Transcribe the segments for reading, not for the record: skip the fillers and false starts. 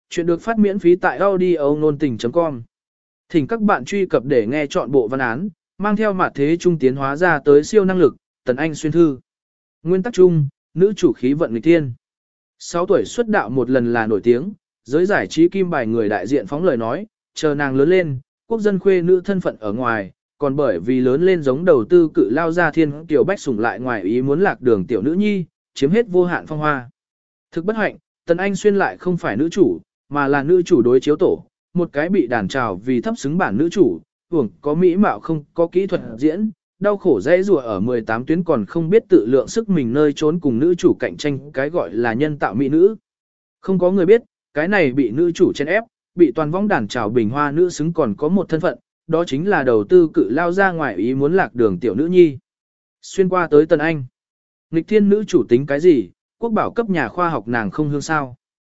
Chuyện được phát miễn phí tại audio nôn tình.com. Thỉnh các bạn truy cập để nghe trọn bộ văn án, mang theo mặt thế trung tiến hóa ra tới siêu năng lực, Tần Anh xuyên thư. Nguyên tắc chung, nữ chủ khí vận nghịch thiên. 6 tuổi xuất đạo một lần là nổi tiếng, giới giải trí kim bài người đại diện phóng lời nói, chờ nàng lớn lên, quốc dân khuê nữ thân phận ở ngoài, còn bởi vì lớn lên giống đầu tư cự lao ra thiên tiểu bách sủng lại ngoài ý muốn lạc đường tiểu nữ nhi, chiếm hết vô hạn phong hoa. Thực bất hạnh, Tần Anh xuyên lại không phải nữ chủ, mà là nữ chủ đối chiếu tổ, một cái bị đàn trào vì thấp xứng bản nữ chủ, hưởng có mỹ mạo không có kỹ thuật diễn, đau khổ dễ rùa ở 18 tuyến còn không biết tự lượng sức mình nơi trốn cùng nữ chủ cạnh tranh cái gọi là nhân tạo mỹ nữ. Không có người biết, cái này bị nữ chủ chen ép, bị toàn vong đàn trào bình hoa nữ xứng còn có một thân phận, đó chính là đầu tư cự lao ra ngoài ý muốn lạc đường tiểu nữ nhi. Xuyên qua tới Tần Anh. Nghịch thiên nữ chủ tính cái gì, quốc bảo cấp nhà khoa học nàng không hương sao.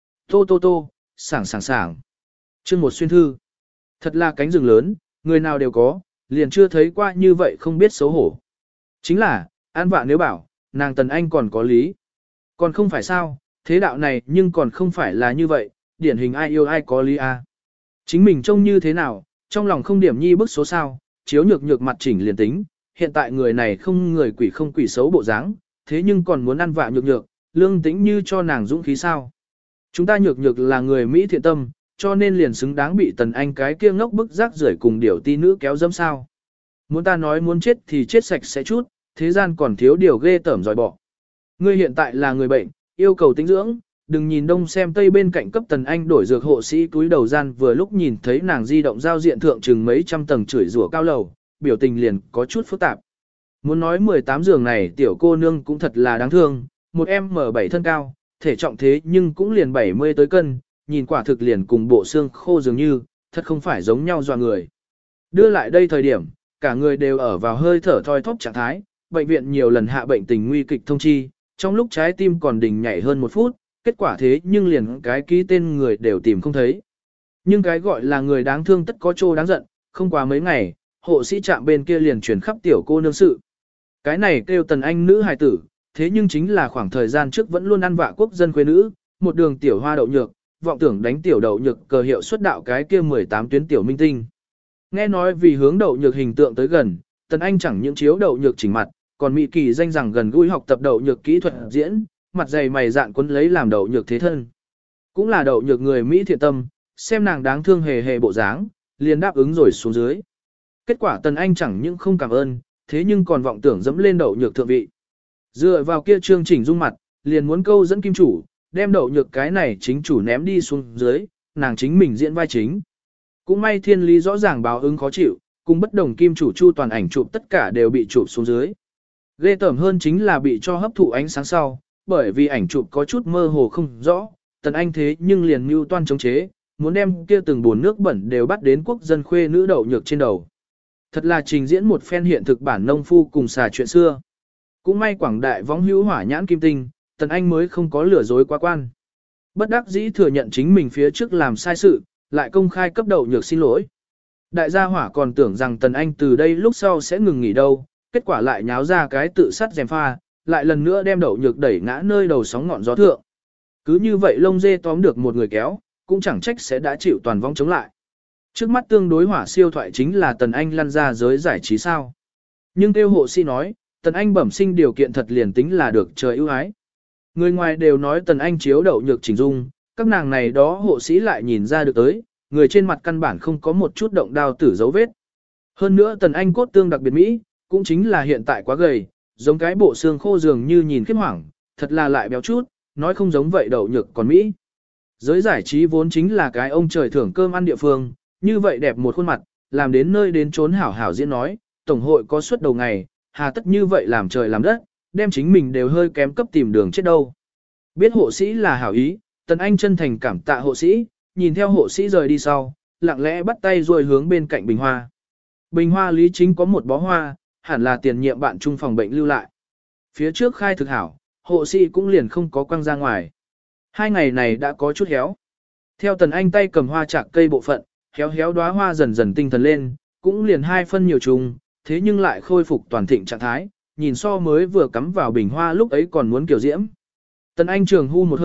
Tô, sảng. Chương một xuyên thư. Thật là cánh rừng lớn, người nào đều có, liền chưa thấy qua như vậy không biết xấu hổ. Chính là, an vạ nếu bảo, nàng Tần Anh còn có lý. Còn không phải sao, thế đạo này nhưng còn không phải là như vậy, điển hình ai yêu ai có lý a. Chính mình trông như thế nào, trong lòng không điểm nhi bức số sao, chiếu nhược mặt chỉnh liền tính, hiện tại người này không người quỷ không quỷ xấu bộ dáng, thế nhưng còn muốn ăn vạ nhược, lương tĩnh như cho nàng dũng khí sao. Chúng ta nhược là người Mỹ thiện tâm, cho nên liền xứng đáng bị Tần Anh cái kia ngốc bức rác rưởi cùng điểu ti nữ kéo dâm sao. Muốn ta nói muốn chết thì chết sạch sẽ chút, thế gian còn thiếu điều ghê tởm dòi bỏ. Ngươi hiện tại là người bệnh, yêu cầu tĩnh dưỡng, đừng nhìn đông xem tây bên cạnh cấp Tần Anh đổi dược hộ sĩ túi đầu gian vừa lúc nhìn thấy nàng di động giao diện thượng chừng mấy trăm tầng chửi rủa cao lầu, biểu tình liền có chút phức tạp. Muốn nói 18 giường này tiểu cô nương cũng thật là đáng thương, một em M7 thân cao, thể trọng thế nhưng cũng liền 70 tới cân, nhìn quả thực liền cùng bộ xương khô dường như, thật không phải giống nhau dọa người. Đưa lại đây thời điểm, cả người đều ở vào hơi thở thoi thóp trạng thái, bệnh viện nhiều lần hạ bệnh tình nguy kịch thông chi, trong lúc trái tim còn đình nhảy hơn 1 phút, kết quả thế nhưng liền cái ký tên người đều tìm không thấy. Nhưng cái gọi là người đáng thương tất có chỗ đáng giận, không quá mấy ngày, hộ sĩ trạm bên kia liền chuyển khắp tiểu cô nương sự. Cái này kêu Tần Anh nữ hài tử, thế nhưng chính là khoảng thời gian trước vẫn luôn ăn vạ quốc dân khuê nữ, một đường tiểu hoa đậu nhược, vọng tưởng đánh tiểu đậu nhược cờ hiệu xuất đạo cái kia 18 tuyến tiểu minh tinh. Nghe nói vì hướng đậu nhược hình tượng tới gần, Tần Anh chẳng những chiếu đậu nhược chỉnh mặt, còn mỹ kỳ danh rằng gần gũi học tập đậu nhược kỹ thuật diễn, mặt dày mày dạn quấn lấy làm đậu nhược thế thân. Cũng là đậu nhược người Mỹ thiện tâm, xem nàng đáng thương hề bộ dáng, liền đáp ứng rồi xuống dưới. Kết quả Tần Anh chẳng những không cảm ơn, thế nhưng còn vọng tưởng dẫm lên đậu nhược thượng vị. Dựa vào kia chương chỉnh dung mặt, liền muốn câu dẫn kim chủ, đem đậu nhược cái này chính chủ ném đi xuống dưới, nàng chính mình diễn vai chính. Cũng may thiên lý rõ ràng báo ứng khó chịu, cùng bất đồng kim chủ chu toàn ảnh chụp tất cả đều bị chụp xuống dưới. Ghê tởm hơn chính là bị cho hấp thụ ánh sáng sau, bởi vì ảnh chụp có chút mơ hồ không rõ, Tần Anh thế nhưng liền mưu toan chống chế, muốn đem kia từng bồn nước bẩn đều bắt đến quốc dân khuê nữ đậu nhược trên đầu. Thật là trình diễn một phen hiện thực bản nông phu cùng xà chuyện xưa. Cũng may quảng đại võng hữu hỏa nhãn kim tinh, Tần Anh mới không có lừa dối quá quan. Bất đắc dĩ thừa nhận chính mình phía trước làm sai sự, lại công khai cấp đậu nhược xin lỗi. Đại gia hỏa còn tưởng rằng Tần Anh từ đây lúc sau sẽ ngừng nghỉ đâu, kết quả lại nháo ra cái tự sát dèm pha, lại lần nữa đem đậu nhược đẩy ngã nơi đầu sóng ngọn gió thượng. Cứ như vậy lông dê tóm được một người kéo, cũng chẳng trách sẽ đã chịu toàn vong chống lại. Trước mắt tương đối hỏa siêu thoại chính là Tần Anh lăn ra giới giải trí sao. Nhưng tiêu hộ sĩ nói, Tần Anh bẩm sinh điều kiện thật liền tính là được trời ưu ái. Người ngoài đều nói Tần Anh chiếu đậu nhược chỉnh dung, các nàng này đó hộ sĩ lại nhìn ra được tới, người trên mặt căn bản không có một chút động đao tử dấu vết. Hơn nữa Tần Anh cốt tương đặc biệt Mỹ, cũng chính là hiện tại quá gầy, giống cái bộ xương khô dường như nhìn khiếp hoảng, thật là lại béo chút, nói không giống vậy đậu nhược còn Mỹ. Giới giải trí vốn chính là cái ông trời thưởng cơm ăn địa phương, như vậy đẹp một khuôn mặt, làm đến nơi đến trốn hảo hảo diễn nói, tổng hội có suất đầu ngày, hà tất như vậy làm trời làm đất, đem chính mình đều hơi kém cấp tìm đường chết đâu. Biết hộ sĩ là hảo ý, Tần Anh chân thành cảm tạ hộ sĩ, nhìn theo hộ sĩ rời đi sau, lặng lẽ bắt tay rồi hướng bên cạnh bình hoa. Bình hoa lý chính có một bó hoa, hẳn là tiền nhiệm bạn trung phòng bệnh lưu lại. Phía trước khai thực hảo, hộ sĩ cũng liền không có quăng ra ngoài. 2 ngày này đã có chút héo. Theo Tần Anh tay cầm hoa chạc cây bộ phận, héo đóa hoa dần dần tinh thần lên, cũng liền 2 phân nhiều trùng, thế nhưng lại khôi phục toàn thịnh trạng thái, nhìn so mới vừa cắm vào bình hoa lúc ấy còn muốn kiểu diễm. Tần Anh trường hu một hơi,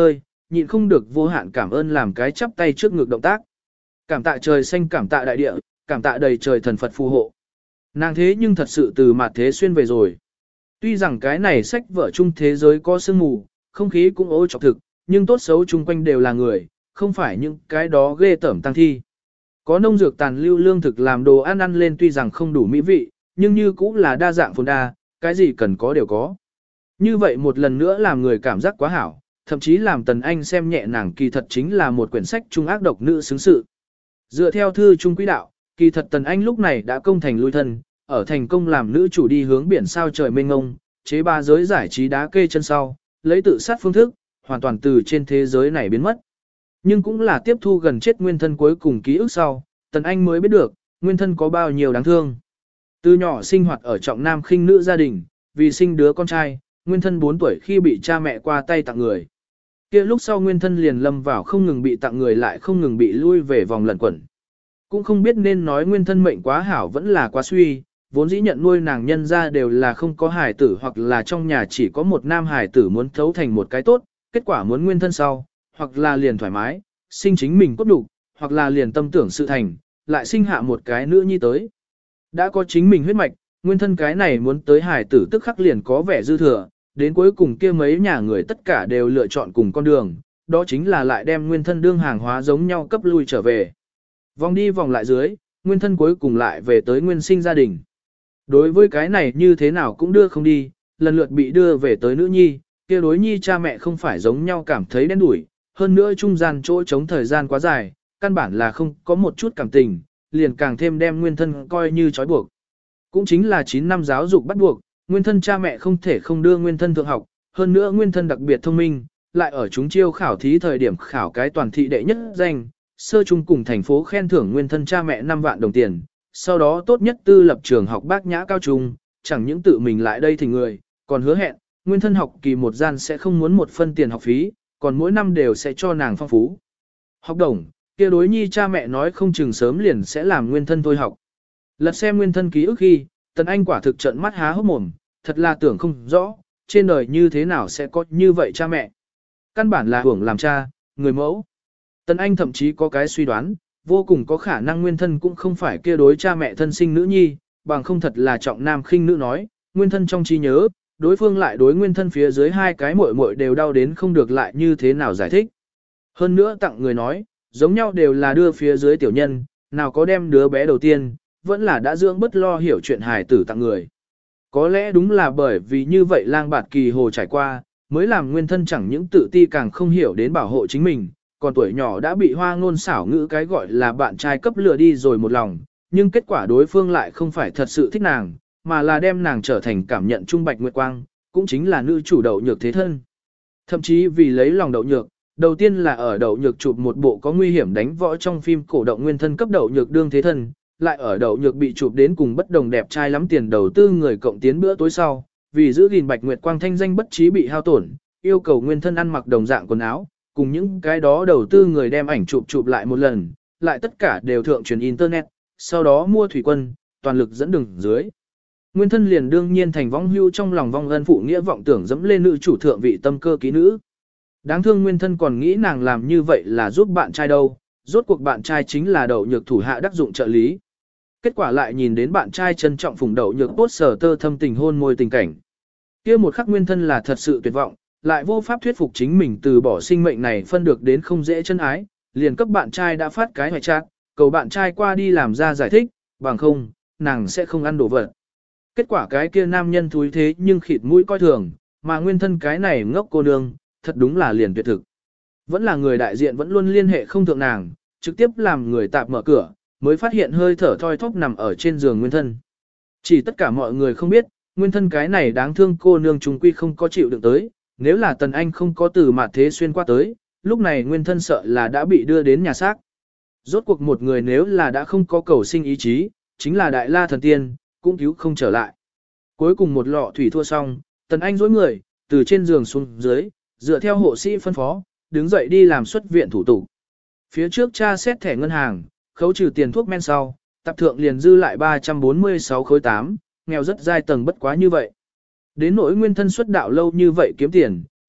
nhịn không được vô hạn cảm ơn làm cái chắp tay trước ngực động tác. Cảm tạ trời xanh, cảm tạ đại địa, cảm tạ đầy trời thần Phật phù hộ. Nàng thế nhưng thật sự từ mặt thế xuyên về rồi. Tuy rằng cái này sách vở chung thế giới có sương mù, không khí cũng ô trọc thực, nhưng tốt xấu chung quanh đều là người, không phải những cái đó ghê tởm tăng thi. Có nông dược tàn lưu lương thực làm đồ ăn ăn lên tuy rằng không đủ mỹ vị, nhưng như cũng là đa dạng phồn đa, cái gì cần có đều có. Như vậy một lần nữa làm người cảm giác quá hảo, thậm chí làm Tần Anh xem nhẹ nàng kỳ thật chính là một quyển sách trung ác độc nữ xứng sự. Dựa theo thư trung quý đạo, kỳ thật Tần Anh lúc này đã công thành lui thân, ở thành công làm nữ chủ đi hướng biển sao trời mênh ngông, chế ba giới giải trí đá kê chân sau, lấy tự sát phương thức, hoàn toàn từ trên thế giới này biến mất. Nhưng cũng là tiếp thu gần chết nguyên thân cuối cùng ký ức sau, Tần Anh mới biết được, nguyên thân có bao nhiêu đáng thương. Từ nhỏ sinh hoạt ở trọng nam khinh nữ gia đình, vì sinh đứa con trai, nguyên thân 4 tuổi khi bị cha mẹ qua tay tặng người. Kia lúc sau nguyên thân liền lâm vào không ngừng bị tặng người lại không ngừng bị lui về vòng lẩn quẩn. Cũng không biết nên nói nguyên thân mệnh quá hảo vẫn là quá suy, vốn dĩ nhận nuôi nàng nhân ra đều là không có hài tử hoặc là trong nhà chỉ có một nam hài tử muốn thấu thành một cái tốt, kết quả muốn nguyên thân sau, hoặc là liền thoải mái, sinh chính mình cốt đủ, hoặc là liền tâm tưởng sự thành, lại sinh hạ một cái nữ nhi tới. Đã có chính mình huyết mạch, nguyên thân cái này muốn tới hài tử tức khắc liền có vẻ dư thừa, đến cuối cùng kia mấy nhà người tất cả đều lựa chọn cùng con đường, đó chính là lại đem nguyên thân đương hàng hóa giống nhau cấp lui trở về. Vòng đi vòng lại dưới, nguyên thân cuối cùng lại về tới nguyên sinh gia đình. Đối với cái này như thế nào cũng đưa không đi, lần lượt bị đưa về tới nữ nhi, kia đối nhi cha mẹ không phải giống nhau cảm thấy đen đủi, hơn nữa trung gian chỗ chống thời gian quá dài, căn bản là không có một chút cảm tình, liền càng thêm đem nguyên thân coi như trói buộc. Cũng chính là 9 năm giáo dục bắt buộc, nguyên thân cha mẹ không thể không đưa nguyên thân thượng học, hơn nữa nguyên thân đặc biệt thông minh, lại ở chúng chiêu khảo thí thời điểm khảo cái toàn thị đệ nhất danh, sơ trung cùng thành phố khen thưởng nguyên thân cha mẹ 5 vạn đồng tiền, sau đó tốt nhất tư lập trường học Bác Nhã cao trung, chẳng những tự mình lại đây thì người, còn hứa hẹn, nguyên thân học kỳ một gian sẽ không muốn một phân tiền học phí, còn mỗi năm đều sẽ cho nàng phong phú. Học đồng, kia đối nhi cha mẹ nói không chừng sớm liền sẽ làm nguyên thân thôi học. Lật xem nguyên thân ký ức khi, Tần Anh quả thực trợn mắt há hốc mồm, thật là tưởng không rõ, trên đời như thế nào sẽ có như vậy cha mẹ. Căn bản là hưởng làm cha, người mẫu. Tần Anh thậm chí có cái suy đoán, vô cùng có khả năng nguyên thân cũng không phải kia đối cha mẹ thân sinh nữ nhi, bằng không thật là trọng nam khinh nữ nói, nguyên thân trong trí nhớ, đối phương lại đối nguyên thân phía dưới hai cái muội muội đều đau đến không được lại như thế nào giải thích. Hơn nữa tặng người nói, giống nhau đều là đưa phía dưới tiểu nhân, nào có đem đứa bé đầu tiên, vẫn là đã dưỡng bất lo hiểu chuyện hài tử tặng người. Có lẽ đúng là bởi vì như vậy lang bạt kỳ hồ trải qua, mới làm nguyên thân chẳng những tự ti càng không hiểu đến bảo hộ chính mình, còn tuổi nhỏ đã bị hoa ngôn xảo ngữ cái gọi là bạn trai cấp lừa đi rồi một lòng, nhưng kết quả đối phương lại không phải thật sự thích nàng, mà là đem nàng trở thành cảm nhận trung bạch nguyệt quang, cũng chính là nữ chủ đậu nhược thế thân. Thậm chí vì lấy lòng đậu nhược, đầu tiên là ở đậu nhược chụp một bộ có nguy hiểm đánh võ trong phim cổ động nguyên thân cấp đậu nhược đương thế thân, lại ở đậu nhược bị chụp đến cùng bất đồng đẹp trai lắm tiền đầu tư người cộng tiến bữa tối sau, vì giữ gìn bạch nguyệt quang thanh danh bất trí bị hao tổn, yêu cầu nguyên thân ăn mặc đồng dạng quần áo, cùng những cái đó đầu tư người đem ảnh chụp lại một lần, lại tất cả đều thượng truyền internet, sau đó mua thủy quân, toàn lực dẫn đường dưới. Nguyên thân liền đương nhiên thành vong hưu trong lòng vong ân phụ nghĩa vọng tưởng dẫm lên nữ chủ thượng vị tâm cơ ký nữ. Đáng thương nguyên thân còn nghĩ nàng làm như vậy là giúp bạn trai đâu, rốt cuộc bạn trai chính là đậu nhược thủ hạ đắc dụng trợ lý. Kết quả lại nhìn đến bạn trai trân trọng phụng đậu nhược bốt sở tơ thâm tình hôn môi tình cảnh. Kia một khắc nguyên thân là thật sự tuyệt vọng, lại vô pháp thuyết phục chính mình từ bỏ sinh mệnh này phân được đến không dễ chân ái, liền cấp bạn trai đã phát cái hoài chat, cầu bạn trai qua đi làm ra giải thích, bằng không, nàng sẽ không ăn đồ vật. Kết quả cái kia nam nhân thúi thế nhưng khịt mũi coi thường, mà nguyên thân cái này ngốc cô nương, thật đúng là liền tuyệt thực. Vẫn là người đại diện vẫn luôn liên hệ không thượng nàng, trực tiếp làm người tạp mở cửa, mới phát hiện hơi thở thoi thóp nằm ở trên giường nguyên thân. Chỉ tất cả mọi người không biết, nguyên thân cái này đáng thương cô nương chúng quy không có chịu đựng tới, nếu là Tần Anh không có từ mặt thế xuyên qua tới, lúc này nguyên thân sợ là đã bị đưa đến nhà xác. Rốt cuộc một người nếu là đã không có cầu sinh ý chí, chính là đại la thần tiên, cũng cứu không trở lại. Cuối cùng một lọ thủy thua xong, Tần Anh dối người, từ trên giường xuống dưới, dựa theo hộ sĩ phân phó, đứng dậy đi làm xuất viện thủ tục. Phía trước cha xét thẻ ngân hàng, khấu trừ tiền thuốc men sau, tập thượng liền dư lại 346 khối 8, nghèo rất dai tầng bất quá như vậy. Đến nỗi nguyên thân xuất đạo lâu như vậy kiếm tiền,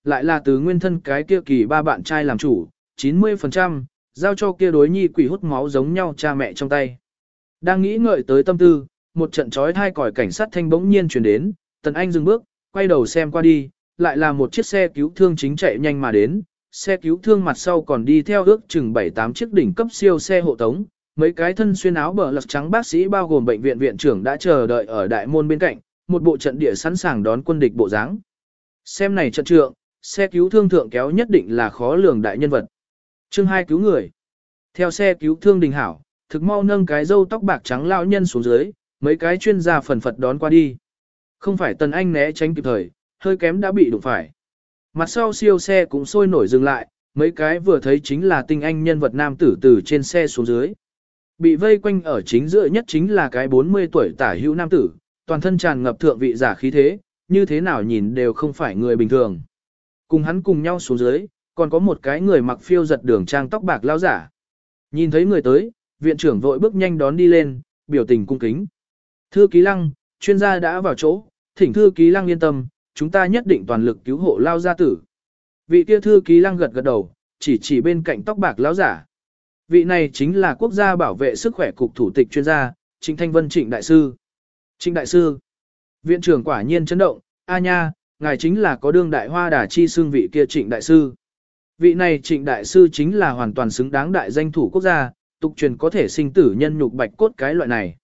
lại là từ nguyên thân cái kia kỳ ba bạn trai làm chủ, 90%, giao cho kia đối nhi quỷ hút máu giống nhau cha mẹ trong tay. Đang nghĩ ngợi tới tâm tư, một trận chói tai còi cảnh sát thanh bỗng nhiên chuyển đến, Tần Anh dừng bước, quay đầu xem qua đi, lại là một chiếc xe cứu thương chính chạy nhanh mà đến, xe cứu thương mặt sau còn đi theo ước chừng 7-8 chiếc đỉnh cấp siêu xe hộ tống, mấy cái thân xuyên áo bờ lật trắng bác sĩ bao gồm bệnh viện viện trưởng đã chờ đợi ở đại môn bên cạnh, một bộ trận địa sẵn sàng đón quân địch bộ dáng. Xem này trận trượng, xe cứu thương thượng kéo nhất định là khó lường đại nhân vật. Chương 2 cứu người. Theo xe cứu thương đình hảo, thực mau nâng cái râu tóc bạc trắng lão nhân xuống dưới, mấy cái chuyên gia phần phật đón qua đi. Không phải Tần Anh né tránh kịp thời, hơi kém đã bị đụng phải. Mặt sau siêu xe cũng sôi nổi dừng lại, mấy cái vừa thấy chính là tinh anh nhân vật nam tử từ trên xe xuống dưới. Bị vây quanh ở chính giữa nhất chính là cái 40 tuổi tả hữu nam tử, toàn thân tràn ngập thượng vị giả khí thế, như thế nào nhìn đều không phải người bình thường. Cùng hắn cùng nhau xuống dưới, còn có một cái người mặc phiêu giật đường trang tóc bạc lao giả. Nhìn thấy người tới, viện trưởng vội bước nhanh đón đi lên, biểu tình cung kính. Thư ký Lăng, chuyên gia đã vào chỗ, thỉnh thư ký Lăng yên tâm, chúng ta nhất định toàn lực cứu hộ lao gia tử. Vị kia thư ký Lăng gật gật đầu, chỉ bên cạnh tóc bạc lão giả. Vị này chính là quốc gia bảo vệ sức khỏe cục thủ tịch chuyên gia, Trịnh Thanh Vân Trịnh Đại Sư. Trịnh Đại Sư. Viện trưởng quả nhiên chấn động, a nha, ngài chính là có đương đại hoa đà chi xương vị kia Trịnh Đại Sư. Vị này Trịnh Đại Sư chính là hoàn toàn xứng đáng đại danh thủ quốc gia, tục truyền có thể sinh tử nhân nhục bạch cốt cái loại này.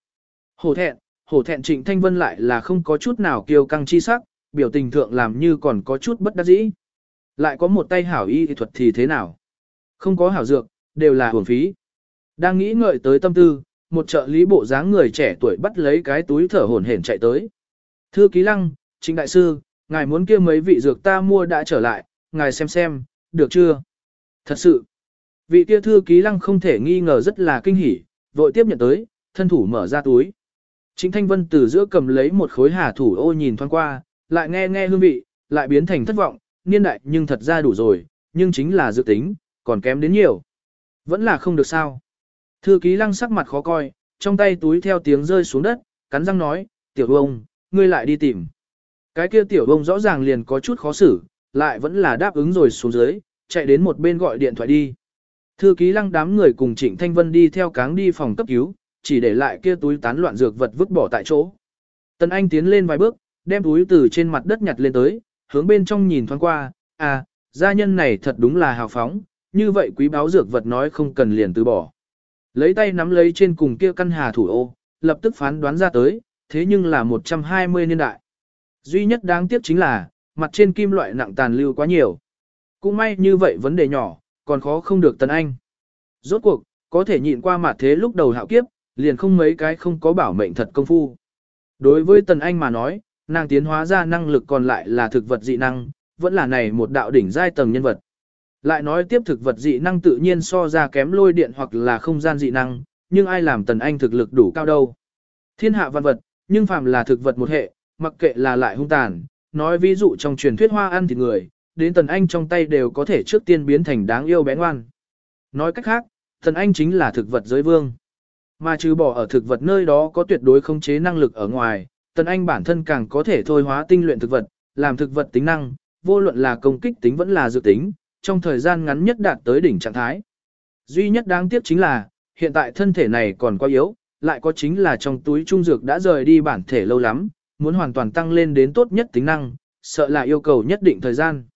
Hổ thẹn Trịnh Thanh Vân lại là không có chút nào kiêu căng chi sắc, biểu tình thượng làm như còn có chút bất đắc dĩ. Lại có một tay hảo y thuật thì thế nào? Không có hảo dược, đều là hưởng phí. Đang nghĩ ngợi tới tâm tư, một trợ lý bộ dáng người trẻ tuổi bắt lấy cái túi thở hổn hển chạy tới. Thư ký Lăng, Trịnh Đại Sư, ngài muốn kia mấy vị dược ta mua đã trở lại, ngài xem, được chưa? Thật sự, vị kia thư ký Lăng không thể nghi ngờ rất là kinh hỉ, vội tiếp nhận tới, thân thủ mở ra túi. Trịnh Thanh Vân từ giữa cầm lấy một khối hà thủ ô nhìn thoáng qua, lại nghe hương vị, lại biến thành thất vọng, niên đại nhưng thật ra đủ rồi, nhưng chính là dự tính, còn kém đến nhiều. Vẫn là không được sao. Thư ký Lăng sắc mặt khó coi, trong tay túi theo tiếng rơi xuống đất, cắn răng nói, tiểu ông, ngươi lại đi tìm. Cái kia tiểu ông rõ ràng liền có chút khó xử, lại vẫn là đáp ứng rồi xuống dưới, chạy đến một bên gọi điện thoại đi. Thư ký Lăng đám người cùng Trịnh Thanh Vân đi theo cáng đi phòng cấp cứu, chỉ để lại kia túi tán loạn dược vật vứt bỏ tại chỗ. Tần Anh tiến lên vài bước, đem túi từ trên mặt đất nhặt lên tới, hướng bên trong nhìn thoáng qua, à, gia nhân này thật đúng là hào phóng, như vậy quý báu dược vật nói không cần liền từ bỏ. Lấy tay nắm lấy trên cùng kia căn hà thủ ô, lập tức phán đoán ra tới, thế nhưng là 120 niên đại. Duy nhất đáng tiếc chính là, mặt trên kim loại nặng tàn lưu quá nhiều. Cũng may như vậy vấn đề nhỏ, còn khó không được Tần Anh. Rốt cuộc, có thể nhịn qua mặt thế lúc đầu hạo kiếp, liền không mấy cái không có bảo mệnh thật công phu. Đối với Tần Anh mà nói, nàng tiến hóa ra năng lực còn lại là thực vật dị năng, vẫn là này một đạo đỉnh giai tầng nhân vật. Lại nói tiếp thực vật dị năng tự nhiên so ra kém lôi điện hoặc là không gian dị năng, nhưng ai làm Tần Anh thực lực đủ cao đâu. Thiên hạ văn vật, nhưng phàm là thực vật một hệ, mặc kệ là lại hung tàn, nói ví dụ trong truyền thuyết hoa ăn thịt người, đến Tần Anh trong tay đều có thể trước tiên biến thành đáng yêu bé ngoan. Nói cách khác, Tần Anh chính là thực vật giới vương. Mà trừ bỏ ở thực vật nơi đó có tuyệt đối khống chế năng lực ở ngoài, Tần Anh bản thân càng có thể thôi hóa tinh luyện thực vật, làm thực vật tính năng, vô luận là công kích tính vẫn là dự tính, trong thời gian ngắn nhất đạt tới đỉnh trạng thái. Duy nhất đáng tiếc chính là, hiện tại thân thể này còn quá yếu, lại có chính là trong túi trung dược đã rời đi bản thể lâu lắm, muốn hoàn toàn tăng lên đến tốt nhất tính năng, sợ là yêu cầu nhất định thời gian.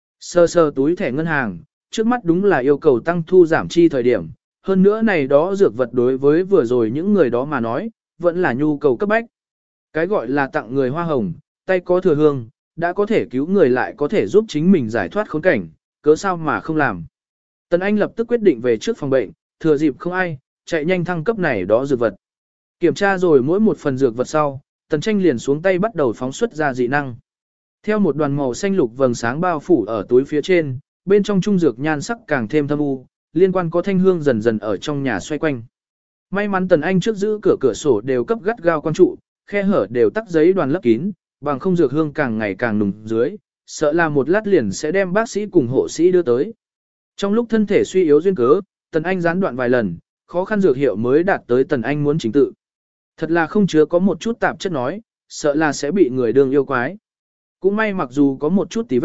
Sơ túi thẻ ngân hàng, trước mắt đúng là yêu cầu tăng thu giảm chi thời điểm, hơn nữa này đó dược vật đối với vừa rồi những người đó mà nói, vẫn là nhu cầu cấp bách. Cái gọi là tặng người hoa hồng, tay có thừa hương, đã có thể cứu người lại có thể giúp chính mình giải thoát khốn cảnh, cớ sao mà không làm. Tần Anh lập tức quyết định về trước phòng bệnh, thừa dịp không ai, chạy nhanh thăng cấp này đó dược vật. Kiểm tra rồi mỗi một phần dược vật sau, Tần Tranh liền xuống tay bắt đầu phóng xuất ra dị năng. Theo một đoàn màu xanh lục vầng sáng bao phủ ở túi phía trên, bên trong trung dược nhan sắc càng thêm thâm u, liên quan có thanh hương dần dần ở trong nhà xoay quanh. May mắn Tần Anh trước giữ cửa sổ đều cấp gắt gao quan trụ, khe hở đều tắc giấy đoàn lấp kín, bằng không dược hương càng ngày càng nùng dưới, sợ là một lát liền sẽ đem bác sĩ cùng hộ sĩ đưa tới. Trong lúc thân thể suy yếu duyên cớ, Tần Anh gián đoạn vài lần, khó khăn dược hiệu mới đạt tới Tần Anh muốn chính tự. Thật là không chứa có một chút tạp chất nói, sợ là sẽ bị người đương yêu quái. Cũng may mặc dù có một chút tí vết,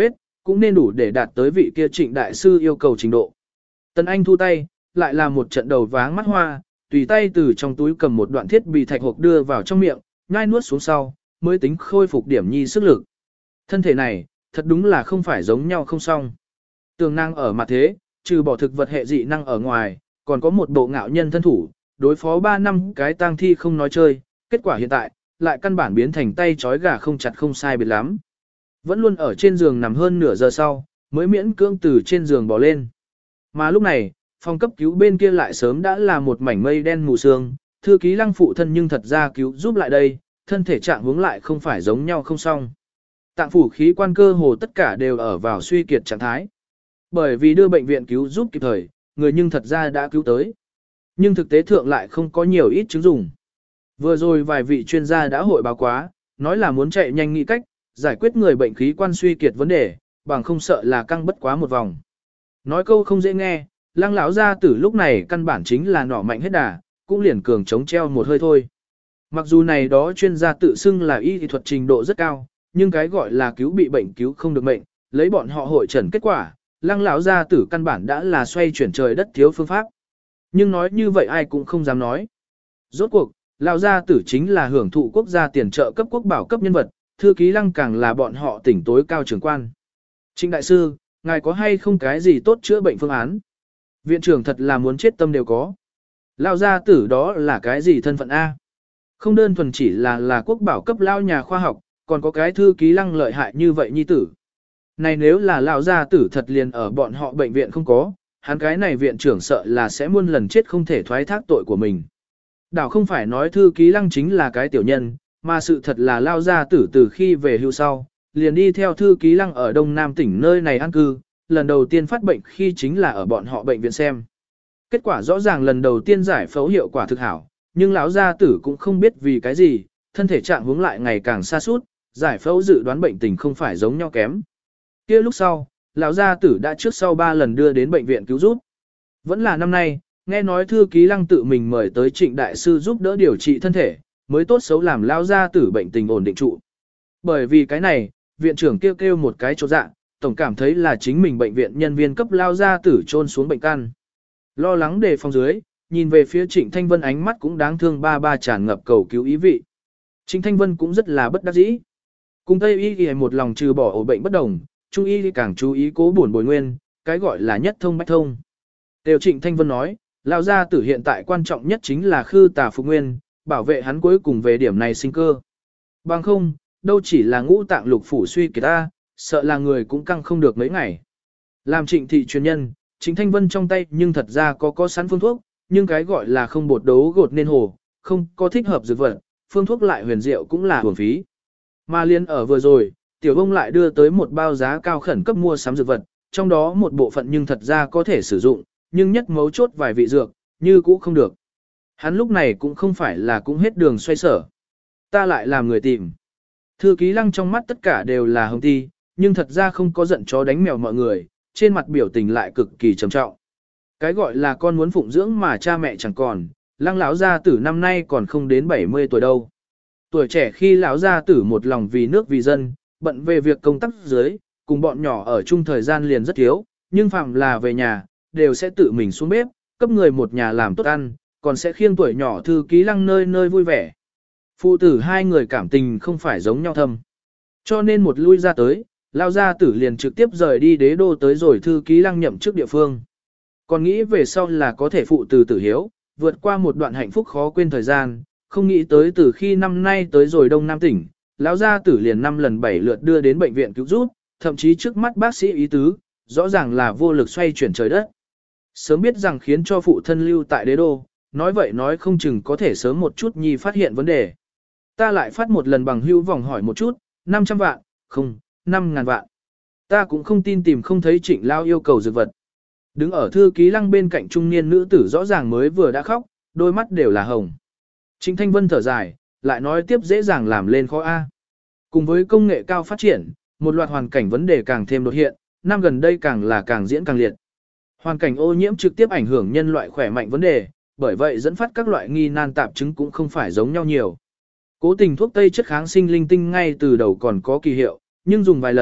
cũng nên đủ để đạt tới vị kia Trịnh đại sư yêu cầu trình độ. Tần Anh thu tay, lại là một trận đầu váng mắt hoa, tùy tay từ trong túi cầm một đoạn thiết bị thạch hộp đưa vào trong miệng, nhai nuốt xuống sau, mới tính khôi phục điểm nhi sức lực. Thân thể này, thật đúng là không phải giống nhau không xong. Tường năng ở mặt thế, trừ bỏ thực vật hệ dị năng ở ngoài, còn có một bộ ngạo nhân thân thủ, đối phó 3 năm cái tang thi không nói chơi, kết quả hiện tại, lại căn bản biến thành tay trói gà không chặt không sai biệt lắm. Vẫn luôn ở trên giường nằm hơn nửa giờ sau, mới miễn cưỡng từ trên giường bò lên. Mà lúc này, phòng cấp cứu bên kia lại sớm đã là một mảnh mây đen mù sương, thư ký Lăng phụ thân nhưng thật ra cứu giúp lại đây, thân thể trạng hướng lại không phải giống nhau không xong. Tạng phủ khí quan cơ hồ tất cả đều ở vào suy kiệt trạng thái. Bởi vì đưa bệnh viện cứu giúp kịp thời, người nhưng thật ra đã cứu tới. Nhưng thực tế thượng lại không có nhiều ít chứng dùng. Vừa rồi vài vị chuyên gia đã hội báo quá, nói là muốn chạy nhanh nghĩ cách, giải quyết người bệnh khí quan suy kiệt vấn đề, bằng không sợ là căng bất quá một vòng. Nói câu không dễ nghe, Lăng lão gia tử lúc này căn bản chính là nỏ mạnh hết đà, cũng liền cường chống treo một hơi thôi. Mặc dù này đó chuyên gia tự xưng là y thuật trình độ rất cao, nhưng cái gọi là cứu bị bệnh cứu không được bệnh, lấy bọn họ hội trần kết quả, Lăng lão gia tử căn bản đã là xoay chuyển trời đất thiếu phương pháp. Nhưng nói như vậy ai cũng không dám nói. Rốt cuộc, lão gia tử chính là hưởng thụ quốc gia tiền trợ cấp quốc bảo cấp nhân vật, thư ký Lăng càng là bọn họ tỉnh tối cao trưởng quan. Trịnh đại sư, ngài có hay không cái gì tốt chữa bệnh phương án? Viện trưởng thật là muốn chết tâm đều có. Lão gia tử đó là cái gì thân phận A? Không đơn thuần chỉ là quốc bảo cấp lao nhà khoa học, còn có cái thư ký Lăng lợi hại như vậy nhi tử. Này nếu là lão gia tử thật liền ở bọn họ bệnh viện không có, hắn cái này viện trưởng sợ là sẽ muôn lần chết không thể thoái thác tội của mình. Đảo không phải nói thư ký Lăng chính là cái tiểu nhân, mà sự thật là lão gia tử từ khi về hưu sau, liền đi theo thư ký Lăng ở Đông Nam tỉnh nơi này an cư, lần đầu tiên phát bệnh khi chính là ở bọn họ bệnh viện xem. Kết quả rõ ràng lần đầu tiên giải phẫu hiệu quả thực hảo, nhưng lão gia tử cũng không biết vì cái gì, thân thể trạng hướng lại ngày càng sa sút, giải phẫu dự đoán bệnh tình không phải giống nhau kém. Kia lúc sau, lão gia tử đã trước sau 3 lần đưa đến bệnh viện cứu giúp. Vẫn là năm nay, nghe nói thư ký Lăng tự mình mời tới Trịnh đại sư giúp đỡ điều trị thân thể, mới tốt xấu làm lão gia tử bệnh tình ổn định trụ. Bởi vì cái này, viện trưởng kêu một cái chỗ dạ, tổng cảm thấy là chính mình bệnh viện nhân viên cấp lão gia tử trôn xuống bệnh căn. Lo lắng đề phòng dưới, nhìn về phía Trịnh Thanh Vân ánh mắt cũng đáng thương ba tràn ngập cầu cứu ý vị. Trịnh Thanh Vân cũng rất là bất đắc dĩ. Cùng Tây y một lòng trừ bỏ ổ bệnh bất đồng, Trung y càng chú ý cố bổn bồi nguyên, cái gọi là nhất thông bách thông. Đều Trịnh Thanh Vân nói, lão gia tử hiện tại quan trọng nhất chính là khư tà phục nguyên, bảo vệ hắn cuối cùng về điểm này sinh cơ. Bằng không, đâu chỉ là ngũ tạng lục phủ suy kiệt ta, sợ là người cũng căng không được mấy ngày. Làm Trịnh thị truyền nhân, Trịnh Thanh Vân trong tay nhưng thật ra có sẵn phương thuốc, nhưng cái gọi là không bột đấu gột nên hồ, không có thích hợp dược vật, phương thuốc lại huyền diệu cũng là hưởng phí. Mà liên ở vừa rồi, tiểu ông lại đưa tới một bao giá cao khẩn cấp mua sắm dược vật, trong đó một bộ phận nhưng thật ra có thể sử dụng, nhưng nhất mấu chốt vài vị dược, như cũ không được. Hắn lúc này cũng không phải là cũng hết đường xoay sở. Ta lại làm người tìm. Thư ký Lăng trong mắt tất cả đều là hồng ti, nhưng thật ra không có giận chó đánh mèo mọi người, trên mặt biểu tình lại cực kỳ trầm trọng. Cái gọi là con muốn phụng dưỡng mà cha mẹ chẳng còn, Lăng lão gia tử năm nay còn không đến 70 tuổi đâu. Tuổi trẻ khi lão gia tử một lòng vì nước vì dân, bận về việc công tác dưới, cùng bọn nhỏ ở chung thời gian liền rất thiếu, nhưng phạm là về nhà, đều sẽ tự mình xuống bếp, cấp người một nhà làm tốt ăn, còn sẽ khiêng tuổi nhỏ thư ký Lăng nơi nơi vui vẻ. Phụ tử hai người cảm tình không phải giống nhau thâm. Cho nên một lui ra tới, lão gia tử liền trực tiếp rời đi đế đô tới rồi thư ký Lăng nhậm chức địa phương. Còn nghĩ về sau là có thể phụ từ tử hiếu, vượt qua một đoạn hạnh phúc khó quên thời gian, không nghĩ tới từ khi năm nay tới rồi Đông Nam tỉnh, lão gia tử liền 5 lần 7 lượt đưa đến bệnh viện cứu giúp, thậm chí trước mắt bác sĩ ý tứ, rõ ràng là vô lực xoay chuyển trời đất. Sớm biết rằng khiến cho phụ thân lưu tại đế đô, nói vậy nói không chừng có thể sớm một chút nhi phát hiện vấn đề. Ta lại phát một lần bằng hữu vòng hỏi một chút, 500 vạn, không, 5.000 vạn. Ta cũng không tin tìm không thấy Trịnh lao yêu cầu dược vật. Đứng ở thư ký Lăng bên cạnh trung niên nữ tử rõ ràng mới vừa đã khóc, đôi mắt đều là hồng. Trịnh Thanh Vân thở dài, lại nói tiếp dễ dàng làm lên khó A. Cùng với công nghệ cao phát triển, một loạt hoàn cảnh vấn đề càng thêm đột hiện, năm gần đây càng là càng diễn càng liệt. Hoàn cảnh ô nhiễm trực tiếp ảnh hưởng nhân loại khỏe mạnh vấn đề, bởi vậy dẫn phát các loại nghi nan tạp chứng cũng không phải giống nhau nhiều. Cố tình thuốc tây chất kháng sinh linh tinh ngay từ đầu còn có kỳ hiệu, nhưng dùng vài lần,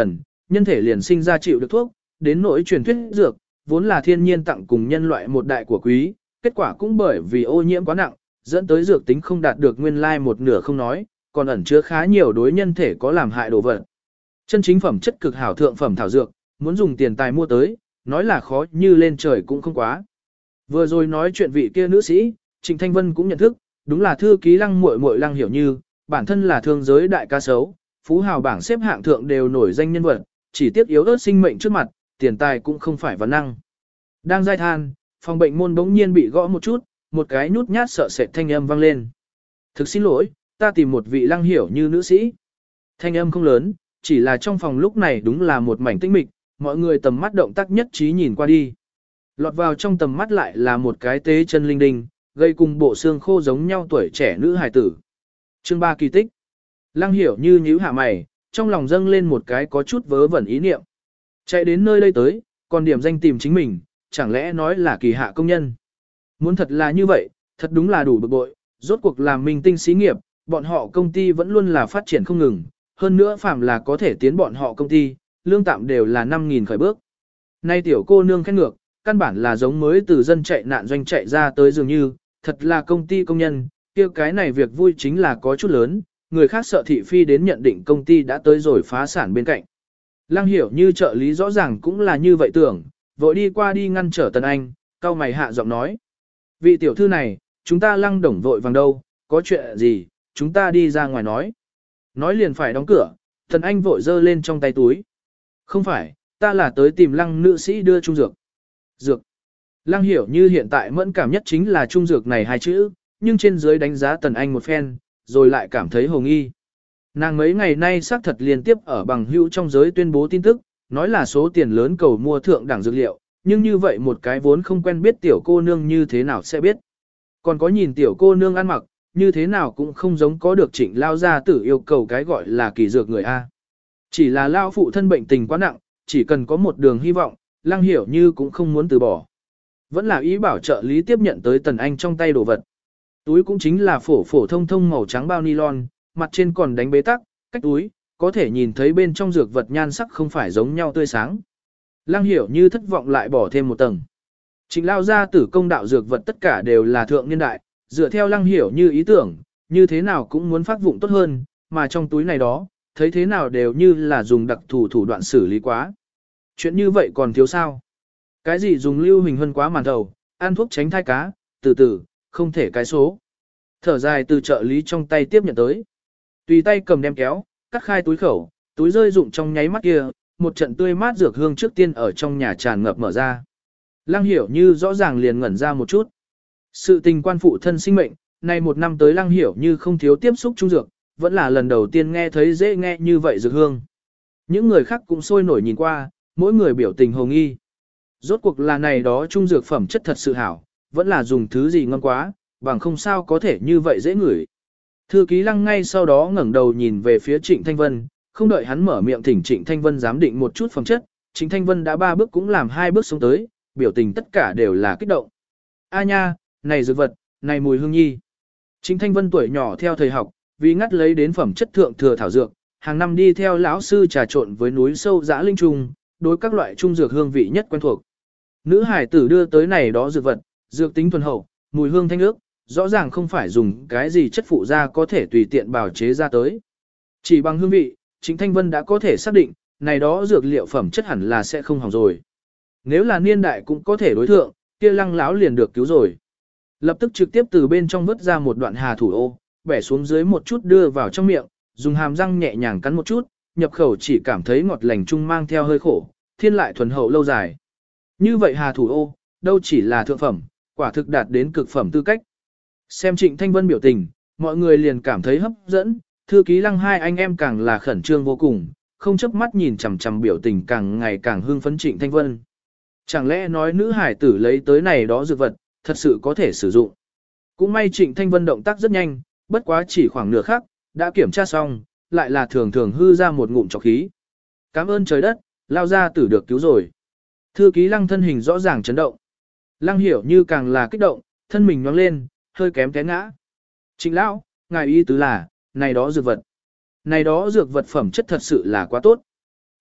nhân thể liền sinh ra chịu được thuốc, đến nỗi truyền thuyết dược, vốn là thiên nhiên tặng cùng nhân loại một đại của quý, kết quả cũng bởi vì ô nhiễm quá nặng, dẫn tới dược tính không đạt được nguyên lai một nửa không nói, còn ẩn chứa khá nhiều đối nhân thể có làm hại đồ vật. Chân chính phẩm chất cực hảo thượng phẩm thảo dược, muốn dùng tiền tài mua tới, nói là khó như lên trời cũng không quá. Vừa rồi nói chuyện vị kia nữ sĩ, Trịnh Thanh Vân cũng nhận thức, đúng là thư ký Lăng muội muội Lăng Hiểu Như, bản thân là thương giới đại ca sấu, phú hào bảng xếp hạng thượng đều nổi danh nhân vật, chỉ tiếc yếu ớt sinh mệnh trước mặt, tiền tài cũng không phải vấn năng. Đang giai than, phòng bệnh môn bỗng nhiên bị gõ một chút, một cái nhút nhát sợ sệt thanh âm vang lên. Thực xin lỗi, ta tìm một vị Lăng Hiểu Như nữ sĩ. Thanh âm không lớn, chỉ là trong phòng lúc này đúng là một mảnh tĩnh mịch, mọi người tầm mắt động tác nhất trí nhìn qua đi. Lọt vào trong tầm mắt lại là một cái tế chân linh đinh, gây cùng bộ xương khô giống nhau tuổi trẻ nữ hài tử. Chương 3 kỳ tích. Lăng Hiểu Như nhíu hạ mày, trong lòng dâng lên một cái có chút vớ vẩn ý niệm. Chạy đến nơi đây tới, còn điểm danh tìm chính mình, chẳng lẽ nói là kỳ hạ công nhân. Muốn thật là như vậy, thật đúng là đủ bực bội, rốt cuộc làm minh tinh xí nghiệp, bọn họ công ty vẫn luôn là phát triển không ngừng, hơn nữa phạm là có thể tiến bọn họ công ty, lương tạm đều là 5.000 khởi bước. Nay tiểu cô nương khen ngược, căn bản là giống mới từ dân chạy nạn doanh chạy ra tới dường như, thật là công ty công nhân, kia cái này việc vui chính là có chút lớn, người khác sợ thị phi đến nhận định công ty đã tới rồi phá sản bên cạnh. Lăng Hiểu Như trợ lý rõ ràng cũng là như vậy tưởng, vội đi qua đi ngăn trở Tần Anh, cau mày hạ giọng nói. Vị tiểu thư này, chúng ta Lăng đồng vội vàng đâu, có chuyện gì, chúng ta đi ra ngoài nói. Nói liền phải đóng cửa, Tần Anh vội giơ lên trong tay túi. Không phải, ta là tới tìm Lăng nữ sĩ đưa trung dược. Dược. Lăng Hiểu Như hiện tại mẫn cảm nhất chính là trung dược này hai chữ, nhưng trên dưới đánh giá Tần Anh một phen, rồi lại cảm thấy hồ nghi. Nàng mấy ngày nay xác thật liên tiếp ở bằng hữu trong giới tuyên bố tin tức, nói là số tiền lớn cầu mua thượng đẳng dược liệu, nhưng như vậy một cái vốn không quen biết tiểu cô nương như thế nào sẽ biết. Còn có nhìn tiểu cô nương ăn mặc, như thế nào cũng không giống có được Trịnh lao gia tử yêu cầu cái gọi là kỳ dược người A. Chỉ là lao phụ thân bệnh tình quá nặng, chỉ cần có một đường hy vọng, Lăng Hiểu Như cũng không muốn từ bỏ. Vẫn là ý bảo trợ lý tiếp nhận tới Tần Anh trong tay đồ vật. Túi cũng chính là phổ phổ thông thông màu trắng bao nylon, mặt trên còn đánh bế tắc, cách túi, có thể nhìn thấy bên trong dược vật nhan sắc không phải giống nhau tươi sáng. Lăng Hiểu Như thất vọng lại bỏ thêm một tầng. Trịnh lao gia tử công đạo dược vật tất cả đều là thượng niên đại, dựa theo Lăng Hiểu Như ý tưởng, như thế nào cũng muốn phát vụng tốt hơn, mà trong túi này đó, thấy thế nào đều như là dùng đặc thủ đoạn xử lý quá. Chuyện như vậy còn thiếu sao? Cái gì dùng lưu huỳnh hơn quá màn thầu, ăn thuốc tránh thai cá, từ từ, không thể cái số. Thở dài từ trợ lý trong tay tiếp nhận tới. Tùy tay cầm đem kéo, cắt khai túi khẩu, túi rơi rụng trong nháy mắt kia, một trận tươi mát dược hương trước tiên ở trong nhà tràn ngập mở ra. Lăng Hiểu Như rõ ràng liền ngẩn ra một chút. Sự tình quan phụ thân sinh mệnh, nay một năm tới Lăng Hiểu Như không thiếu tiếp xúc trung dược, vẫn là lần đầu tiên nghe thấy dễ nghe như vậy dược hương. Những người khác cũng sôi nổi nhìn qua, mỗi người biểu tình hồ nghi. Rốt cuộc là này đó trung dược phẩm chất thật sự hảo, vẫn là dùng thứ gì ngon quá, bằng không sao có thể như vậy dễ ngửi. Thư ký Lăng ngay sau đó ngẩng đầu nhìn về phía Trịnh Thanh Vân, không đợi hắn mở miệng thỉnh Trịnh Thanh Vân giám định một chút phẩm chất, Trịnh Thanh Vân đã 3 bước cũng làm 2 bước xuống tới, biểu tình tất cả đều là kích động. A nha, này dược vật, này mùi hương nhi. Trịnh Thanh Vân tuổi nhỏ theo thầy học, vì ngắt lấy đến phẩm chất thượng thừa thảo dược, hàng năm đi theo lão sư trà trộn với núi sâu dã linh trùng, đối các loại trung dược hương vị nhất quen thuộc. Nữ hải tử đưa tới này đó dược vật, dược tính thuần hậu, mùi hương thanh ước, rõ ràng không phải dùng cái gì chất phụ ra có thể tùy tiện bào chế ra tới. Chỉ bằng hương vị, Trịnh Thanh Vân đã có thể xác định, này đó dược liệu phẩm chất hẳn là sẽ không hỏng rồi. Nếu là niên đại cũng có thể đối thượng, kia Lăng lão liền được cứu rồi. Lập tức trực tiếp từ bên trong vớt ra một đoạn hà thủ ô, bẻ xuống dưới một chút đưa vào trong miệng, dùng hàm răng nhẹ nhàng cắn một chút, nhập khẩu chỉ cảm thấy ngọt lành chung mang theo hơi khổ, thiên lại thuần hậu lâu dài. Như vậy hà thủ ô, đâu chỉ là thượng phẩm, quả thực đạt đến cực phẩm tư cách. Xem Trịnh Thanh Vân biểu tình, mọi người liền cảm thấy hấp dẫn, thư ký Lăng hai anh em càng là khẩn trương vô cùng, không chớp mắt nhìn chằm chằm biểu tình càng ngày càng hưng phấn Trịnh Thanh Vân. Chẳng lẽ nói nữ hải tử lấy tới này đó dược vật, thật sự có thể sử dụng. Cũng may Trịnh Thanh Vân động tác rất nhanh, bất quá chỉ khoảng nửa khắc, đã kiểm tra xong, lại là thường thường hư ra một ngụm trọc khí. Cảm ơn trời đất, lao ra tử được cứu rồi. Thư ký Lăng thân hình rõ ràng chấn động. Lăng Hiểu Như càng là kích động, thân mình nhoáng lên, hơi kém té ngã. Trịnh lão, ngài ý tứ là, này đó dược vật. Này đó dược vật phẩm chất thật sự là quá tốt.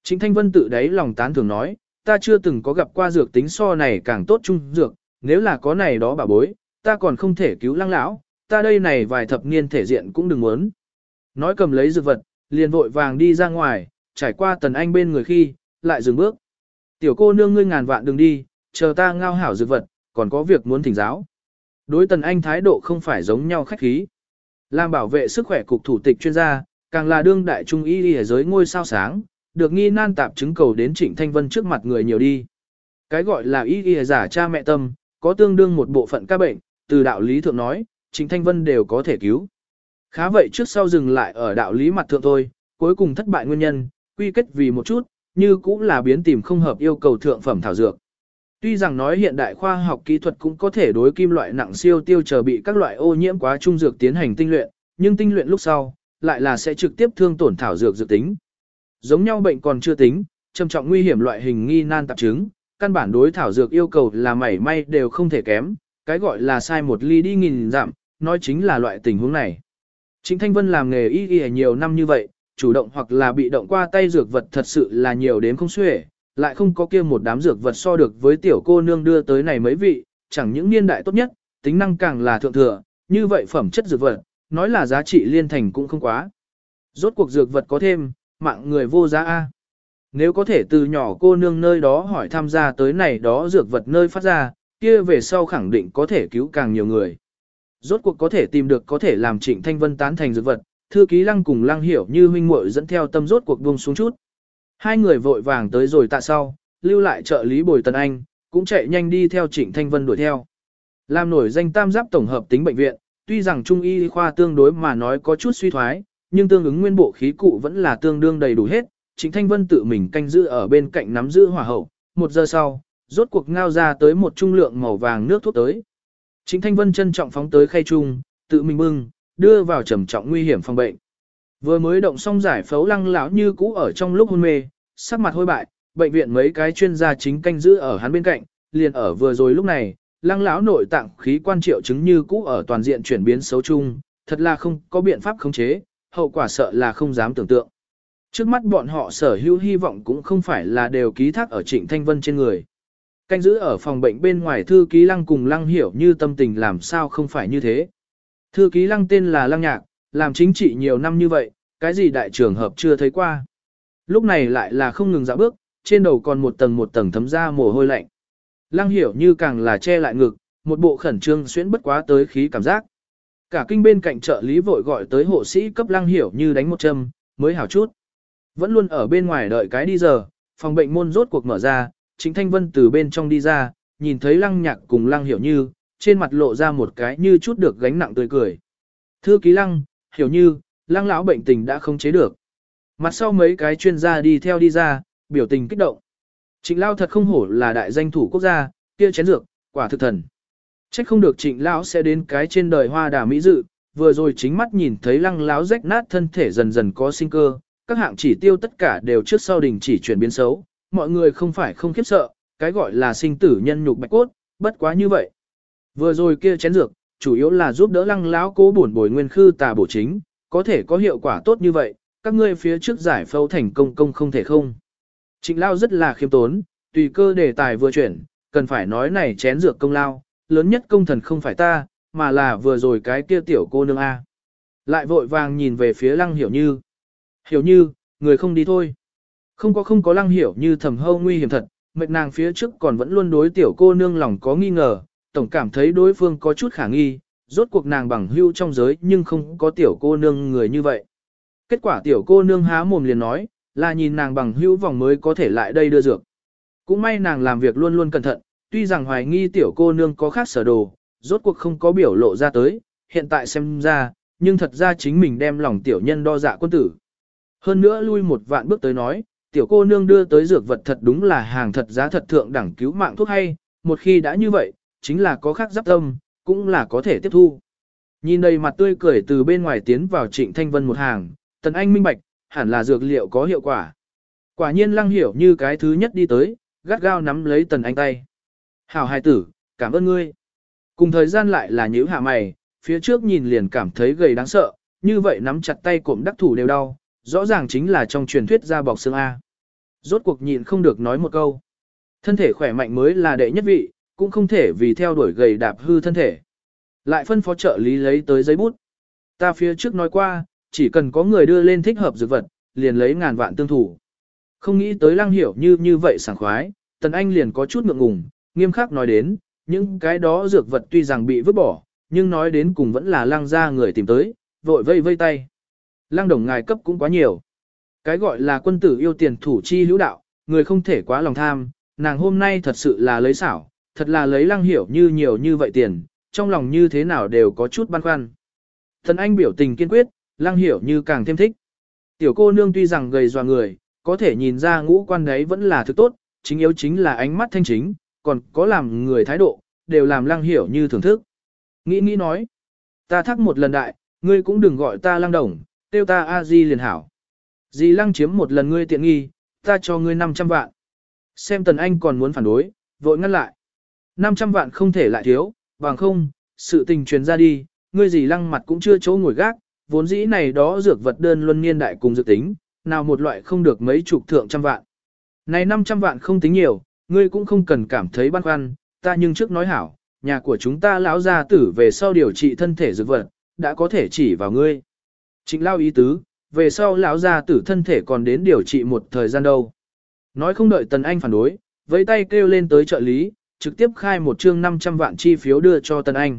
Trịnh Thanh Vân tự đáy lòng tán thưởng nói, ta chưa từng có gặp qua dược tính so này càng tốt trung dược, nếu là có này đó bà bối, ta còn không thể cứu Lăng lão, ta đây này vài thập niên thể diện cũng đừng muốn. Nói cầm lấy dược vật, liền vội vàng đi ra ngoài, trải qua Tần Anh bên người khi, lại dừng bước. Tiểu cô nương ngươi ngàn vạn đừng đi, chờ ta ngao hảo dược vật, còn có việc muốn thỉnh giáo. Đối Tần Anh thái độ không phải giống nhau khách khí. Làm bảo vệ sức khỏe cục thủ tịch chuyên gia, càng là đương đại trung y y giới ngôi sao sáng, được nghi nan tạp chứng cầu đến Trịnh Thanh Vân trước mặt người nhiều đi. Cái gọi là y y giả cha mẹ tâm, có tương đương một bộ phận các bệnh, từ đạo lý thượng nói, Trịnh Thanh Vân đều có thể cứu. Khá vậy trước sau dừng lại ở đạo lý mặt thượng thôi, cuối cùng thất bại nguyên nhân, quy kết vì một chút, như cũng là biến tìm không hợp yêu cầu thượng phẩm thảo dược. Tuy rằng nói hiện đại khoa học kỹ thuật cũng có thể đối kim loại nặng siêu tiêu chờ bị các loại ô nhiễm quá trung dược tiến hành tinh luyện, nhưng tinh luyện lúc sau, lại là sẽ trực tiếp thương tổn thảo dược dược tính. Giống nhau bệnh còn chưa tính, trầm trọng nguy hiểm loại hình nghi nan tạp chứng, căn bản đối thảo dược yêu cầu là mảy may đều không thể kém, cái gọi là sai một ly đi nghìn dặm, nói chính là loại tình huống này. Trịnh Thanh Vân làm nghề y y nhiều năm như vậy, chủ động hoặc là bị động qua tay dược vật thật sự là nhiều đến không xuể, lại không có kia một đám dược vật so được với tiểu cô nương đưa tới này mấy vị, chẳng những niên đại tốt nhất, tính năng càng là thượng thừa, như vậy phẩm chất dược vật, nói là giá trị liên thành cũng không quá. Rốt cuộc dược vật có thêm, mạng người vô giá A. Nếu có thể từ nhỏ cô nương nơi đó hỏi tham gia tới này đó dược vật nơi phát ra, kia về sau khẳng định có thể cứu càng nhiều người. Rốt cuộc có thể tìm được có thể làm Trịnh Thanh Vân tán thành dược vật, thư ký Lăng cùng Lăng Hiểu như huynh muội dẫn theo tâm rốt cuộc buông xuống chút. Hai người vội vàng tới rồi tạ sau, lưu lại trợ lý Bồi Tần Anh, cũng chạy nhanh đi theo Trịnh Thanh Vân đuổi theo. Làm nổi danh tam giáp tổng hợp tính bệnh viện, tuy rằng trung y khoa tương đối mà nói có chút suy thoái, nhưng tương ứng nguyên bộ khí cụ vẫn là tương đương đầy đủ hết. Trịnh Thanh Vân tự mình canh giữ ở bên cạnh nắm giữ hỏa hậu, 1 giờ sau, rốt cuộc ngao ra tới một trung lượng màu vàng nước thuốc tới. Trịnh Thanh Vân trân trọng phóng tới khay chung, tự mình bưng, đưa vào trầm trọng nguy hiểm phòng bệnh. Vừa mới động xong giải phẫu Lăng lão như cũ ở trong lúc hôn mê, sắc mặt hôi bại, bệnh viện mấy cái chuyên gia chính canh giữ ở hắn bên cạnh, liền ở vừa rồi lúc này, Lăng lão nội tạng khí quan triệu chứng như cũ ở toàn diện chuyển biến xấu chung, thật là không có biện pháp khống chế, hậu quả sợ là không dám tưởng tượng. Trước mắt bọn họ sở hữu hy vọng cũng không phải là đều ký thác ở Trịnh Thanh Vân trên người. Canh giữ ở phòng bệnh bên ngoài thư ký Lăng cùng Lăng Hiểu như tâm tình làm sao không phải như thế. Thư ký Lăng tên là Lăng Nhạc, làm chính trị nhiều năm như vậy, cái gì đại trường hợp chưa thấy qua. Lúc này lại là không ngừng dạo bước, trên đầu còn một tầng thấm ra mồ hôi lạnh. Lăng Hiểu như càng là che lại ngực, một bộ khẩn trương xuyễn bất quá tới khí cảm giác. Cả kinh bên cạnh trợ lý vội gọi tới hộ sĩ cấp Lăng Hiểu như đánh một châm, mới hảo chút. Vẫn luôn ở bên ngoài đợi cái đi giờ, phòng bệnh môn rốt cuộc mở ra, Trịnh Thanh Vân từ bên trong đi ra, nhìn thấy Lăng Nhạc cùng Lăng Hiểu như, trên mặt lộ ra một cái như chút được gánh nặng tươi cười. Thư ký Lăng, Hiểu như, Lăng lão bệnh tình đã không chế được. Mặt sau mấy cái chuyên gia đi theo đi ra, biểu tình kích động. Trịnh Lão thật không hổ là đại danh thủ quốc gia, kia chén dược, quả thực thần. Trách không được Trịnh Lão sẽ đến cái trên đời hoa đà mỹ dự, vừa rồi chính mắt nhìn thấy Lăng lão rách nát thân thể dần dần có sinh cơ, các hạng chỉ tiêu tất cả đều trước sau đình chỉ chuyển biến xấu, mọi người không phải không khiếp sợ, cái gọi là sinh tử nhân nhục bạch cốt, bất quá như vậy. Vừa rồi kia chén dược, chủ yếu là giúp đỡ Lăng lão cố bổn bồi nguyên khư tà bổ chính, có thể có hiệu quả tốt như vậy, các ngươi phía trước giải phẫu thành công không thể không. Trịnh Lao rất là khiêm tốn, tùy cơ đề tài vừa chuyển, cần phải nói này chén dược công lao, lớn nhất công thần không phải ta, mà là vừa rồi cái kia tiểu cô nương A. Lại vội vàng nhìn về phía Lăng Hiểu như. Hiểu như, người không đi thôi. Không có Lăng Hiểu như thầm hâu nguy hiểm thật, mệt nàng phía trước còn vẫn luôn đối tiểu cô nương lòng có nghi ngờ, tổng cảm thấy đối phương có chút khả nghi, rốt cuộc nàng bằng hưu trong giới nhưng không có tiểu cô nương người như vậy. Kết quả tiểu cô nương há mồm liền nói, là nhìn nàng bằng hữu vòng mới có thể lại đây đưa dược. Cũng may nàng làm việc luôn luôn cẩn thận, tuy rằng hoài nghi tiểu cô nương có khác sở đồ, rốt cuộc không có biểu lộ ra tới, hiện tại xem ra, nhưng thật ra chính mình đem lòng tiểu nhân đo dạ quân tử. Hơn nữa lui một vạn bước tới nói, tiểu cô nương đưa tới dược vật thật đúng là hàng thật giá thật thượng đẳng cứu mạng thuốc hay, một khi đã như vậy, chính là có khác giáp tâm, cũng là có thể tiếp thu. Nhìn đầy mặt tươi cười từ bên ngoài tiến vào Trịnh Thanh Vân một hàng, Tần Anh minh bạch, hẳn là dược liệu có hiệu quả. Quả nhiên Lăng Hiểu như cái thứ nhất đi tới, gắt gao nắm lấy Tần Anh tay. Hảo hài tử, cảm ơn ngươi. Cùng thời gian lại là nhíu hạ mày, phía trước nhìn liền cảm thấy gầy đáng sợ, như vậy nắm chặt tay cụm đắc thủ đều đau, rõ ràng chính là trong truyền thuyết da bọc xương A. Rốt cuộc nhịn không được nói một câu. Thân thể khỏe mạnh mới là đệ nhất vị, cũng không thể vì theo đuổi gầy đạp hư thân thể. Lại phân phó trợ lý lấy tới giấy bút. Ta phía trước nói qua, chỉ cần có người đưa lên thích hợp dược vật, liền lấy ngàn vạn tương thủ. Không nghĩ tới Lăng Hiểu như vậy sảng khoái, Tần Anh liền có chút ngượng ngùng, nghiêm khắc nói đến, những cái đó dược vật tuy rằng bị vứt bỏ, nhưng nói đến cùng vẫn là Lăng gia người tìm tới, vội vây vây tay. Lăng đồng ngài cấp cũng quá nhiều. Cái gọi là quân tử yêu tiền thủ chi hữu đạo, người không thể quá lòng tham, nàng hôm nay thật sự là lấy xảo, thật là lấy Lăng Hiểu như nhiều như vậy tiền, trong lòng như thế nào đều có chút băn khoăn. Tần Anh biểu tình kiên quyết, Lăng Hiểu như càng thêm thích. Tiểu cô nương tuy rằng gầy dọa người, có thể nhìn ra ngũ quan đấy vẫn là thứ tốt, chính yếu chính là ánh mắt thanh chính, còn có làm người thái độ, đều làm Lăng Hiểu như thưởng thức. Nghĩ nói, ta thắc một lần đại, ngươi cũng đừng gọi ta Lăng đồng, tiêu ta A-di liền hảo. Dì Lăng chiếm một lần ngươi tiện nghi, ta cho ngươi 500 vạn. Xem Tần Anh còn muốn phản đối, vội ngăn lại. 500 vạn không thể lại thiếu, bằng không, sự tình truyền ra đi, ngươi dì Lăng mặt cũng chưa chỗ ngồi gác, vốn dĩ này đó dược vật đơn luân niên đại cùng dược tính, nào một loại không được mấy chục thượng trăm vạn. Này 500 vạn không tính nhiều, ngươi cũng không cần cảm thấy băn khoăn, ta nhưng trước nói hảo, nhà của chúng ta lão gia tử về sau điều trị thân thể dược vật, đã có thể chỉ vào ngươi. Trịnh lao ý tứ, về sau lão gia tử thân thể còn đến điều trị một thời gian đâu. Nói không đợi Tần Anh phản đối, vẫy tay kêu lên tới trợ lý, trực tiếp khai một chương 500 vạn chi phiếu đưa cho Tần Anh.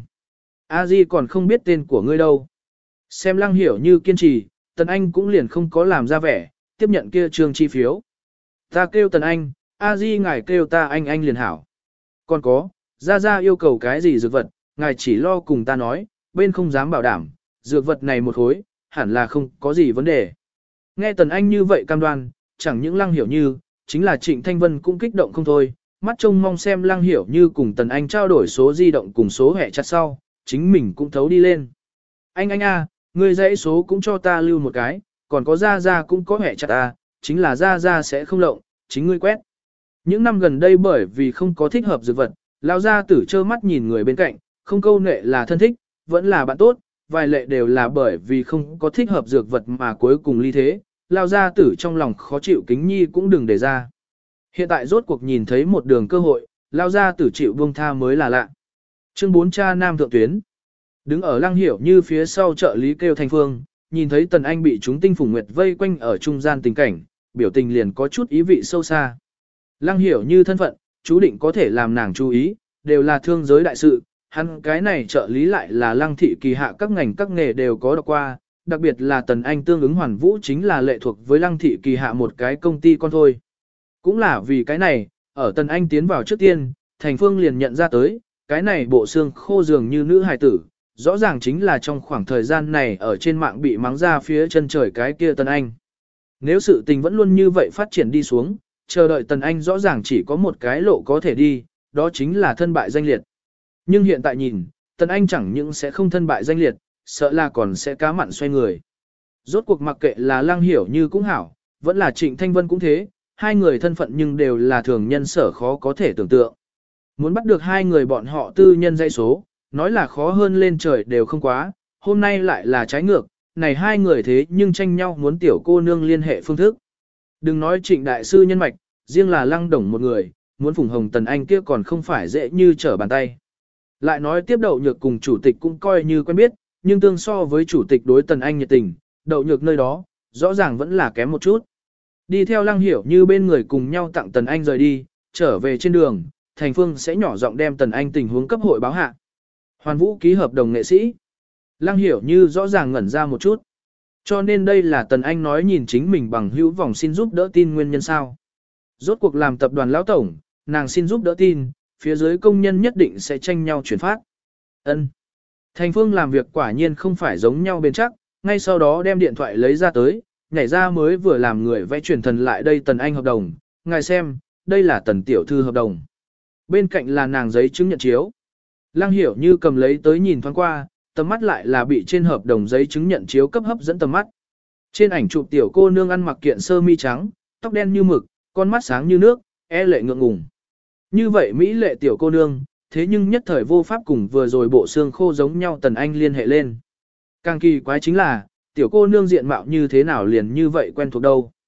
A Di còn không biết tên của ngươi đâu. Xem Lăng Hiểu như kiên trì, Tần Anh cũng liền không có làm ra vẻ, tiếp nhận kia trương chi phiếu. Ta kêu Tần Anh, A Di ngài kêu ta anh liền hảo. Còn có, Gia yêu cầu cái gì dược vật, ngài chỉ lo cùng ta nói, bên không dám bảo đảm, dược vật này một khối, hẳn là không có gì vấn đề. Nghe Tần Anh như vậy cam đoan, chẳng những Lăng Hiểu như, chính là Trịnh Thanh Vân cũng kích động không thôi, mắt trông mong xem Lăng Hiểu như cùng Tần Anh trao đổi số di động cùng số hẹ chặt sau, chính mình cũng thấu đi lên. Anh a, người dãy số cũng cho ta lưu một cái, còn có Gia cũng có hẹ chặt ta, chính là Gia sẽ không lộng, chính ngươi quét. Những năm gần đây bởi vì không có thích hợp dược vật, lão gia tử trơ mắt nhìn người bên cạnh, không câu nệ là thân thích, vẫn là bạn tốt, vài lệ đều là bởi vì không có thích hợp dược vật mà cuối cùng ly thế, lão gia tử trong lòng khó chịu kính nhi cũng đừng để ra. Hiện tại rốt cuộc nhìn thấy một đường cơ hội, lão gia tử chịu buông tha mới là lạ. Chương 4 cha nam thượng tuyến. Đứng ở Lăng Hiểu như phía sau trợ lý kêu Thanh Phương, nhìn thấy Tần Anh bị chúng tinh phùng nguyệt vây quanh ở trung gian tình cảnh, biểu tình liền có chút ý vị sâu xa. Lăng Hiểu như thân phận, chú định có thể làm nàng chú ý, đều là thương giới đại sự, hắn cái này trợ lý lại là Lăng thị kỳ hạ các ngành các nghề đều có đọc qua, đặc biệt là Tần Anh tương ứng Hoàn Vũ chính là lệ thuộc với Lăng thị kỳ hạ một cái công ty con thôi. Cũng là vì cái này, ở Tần Anh tiến vào trước tiên, Thành Phương liền nhận ra tới, cái này bộ xương khô dường như nữ hài tử, rõ ràng chính là trong khoảng thời gian này ở trên mạng bị mắng ra phía chân trời cái kia Tần Anh. Nếu sự tình vẫn luôn như vậy phát triển đi xuống, chờ đợi Tần Anh rõ ràng chỉ có một cái lộ có thể đi, đó chính là thân bại danh liệt. Nhưng hiện tại nhìn, Tần Anh chẳng những sẽ không thân bại danh liệt, sợ là còn sẽ cá mặn xoay người. Rốt cuộc mặc kệ là Lăng Hiểu như cũng hảo, vẫn là Trịnh Thanh Vân cũng thế, hai người thân phận nhưng đều là thường nhân sở khó có thể tưởng tượng. Muốn bắt được hai người bọn họ tư nhân dây số, nói là khó hơn lên trời đều không quá, hôm nay lại là trái ngược, này hai người thế nhưng tranh nhau muốn tiểu cô nương liên hệ phương thức. Đừng nói Trịnh đại sư nhân mạch, riêng là Lăng Đồng một người, muốn phùng hồng Tần Anh kia còn không phải dễ như trở bàn tay. Lại nói tiếp Đậu Nhược cùng chủ tịch cũng coi như quen biết, nhưng tương so với chủ tịch đối Tần Anh nhiệt tình, Đậu Nhược nơi đó, rõ ràng vẫn là kém một chút. Đi theo Lăng Hiểu như bên người cùng nhau tặng Tần Anh rời đi, trở về trên đường, Thành Phương sẽ nhỏ giọng đem Tần Anh tình huống cấp hội báo hạ. Hoàn Vũ ký hợp đồng nghệ sĩ. Lăng Hiểu như rõ ràng ngẩn ra một chút. Cho nên đây là Tần Anh nói nhìn chính mình bằng hữu vòng xin giúp đỡ tin nguyên nhân sao. Rốt cuộc làm tập đoàn lão tổng, nàng xin giúp đỡ tin, phía dưới công nhân nhất định sẽ tranh nhau chuyển phát. Ân. Thành Phương làm việc quả nhiên không phải giống nhau bên chắc, ngay sau đó đem điện thoại lấy ra tới, nhảy ra mới vừa làm người vẽ truyền thần lại đây Tần Anh hợp đồng. Ngài xem, đây là Tần tiểu thư hợp đồng. Bên cạnh là nàng giấy chứng nhận chiếu. Lăng Hiểu như cầm lấy tới nhìn thoáng qua, tầm mắt lại là bị trên hợp đồng giấy chứng nhận chiếu cấp hấp dẫn tầm mắt. Trên ảnh chụp tiểu cô nương ăn mặc kiện sơ mi trắng, tóc đen như mực, con mắt sáng như nước, lệ ngượng ngùng. Như vậy mỹ lệ tiểu cô nương, thế nhưng nhất thời vô pháp cùng vừa rồi bộ xương khô giống nhau Tần Anh liên hệ lên. Càng kỳ quái chính là, tiểu cô nương diện mạo như thế nào liền như vậy quen thuộc đâu.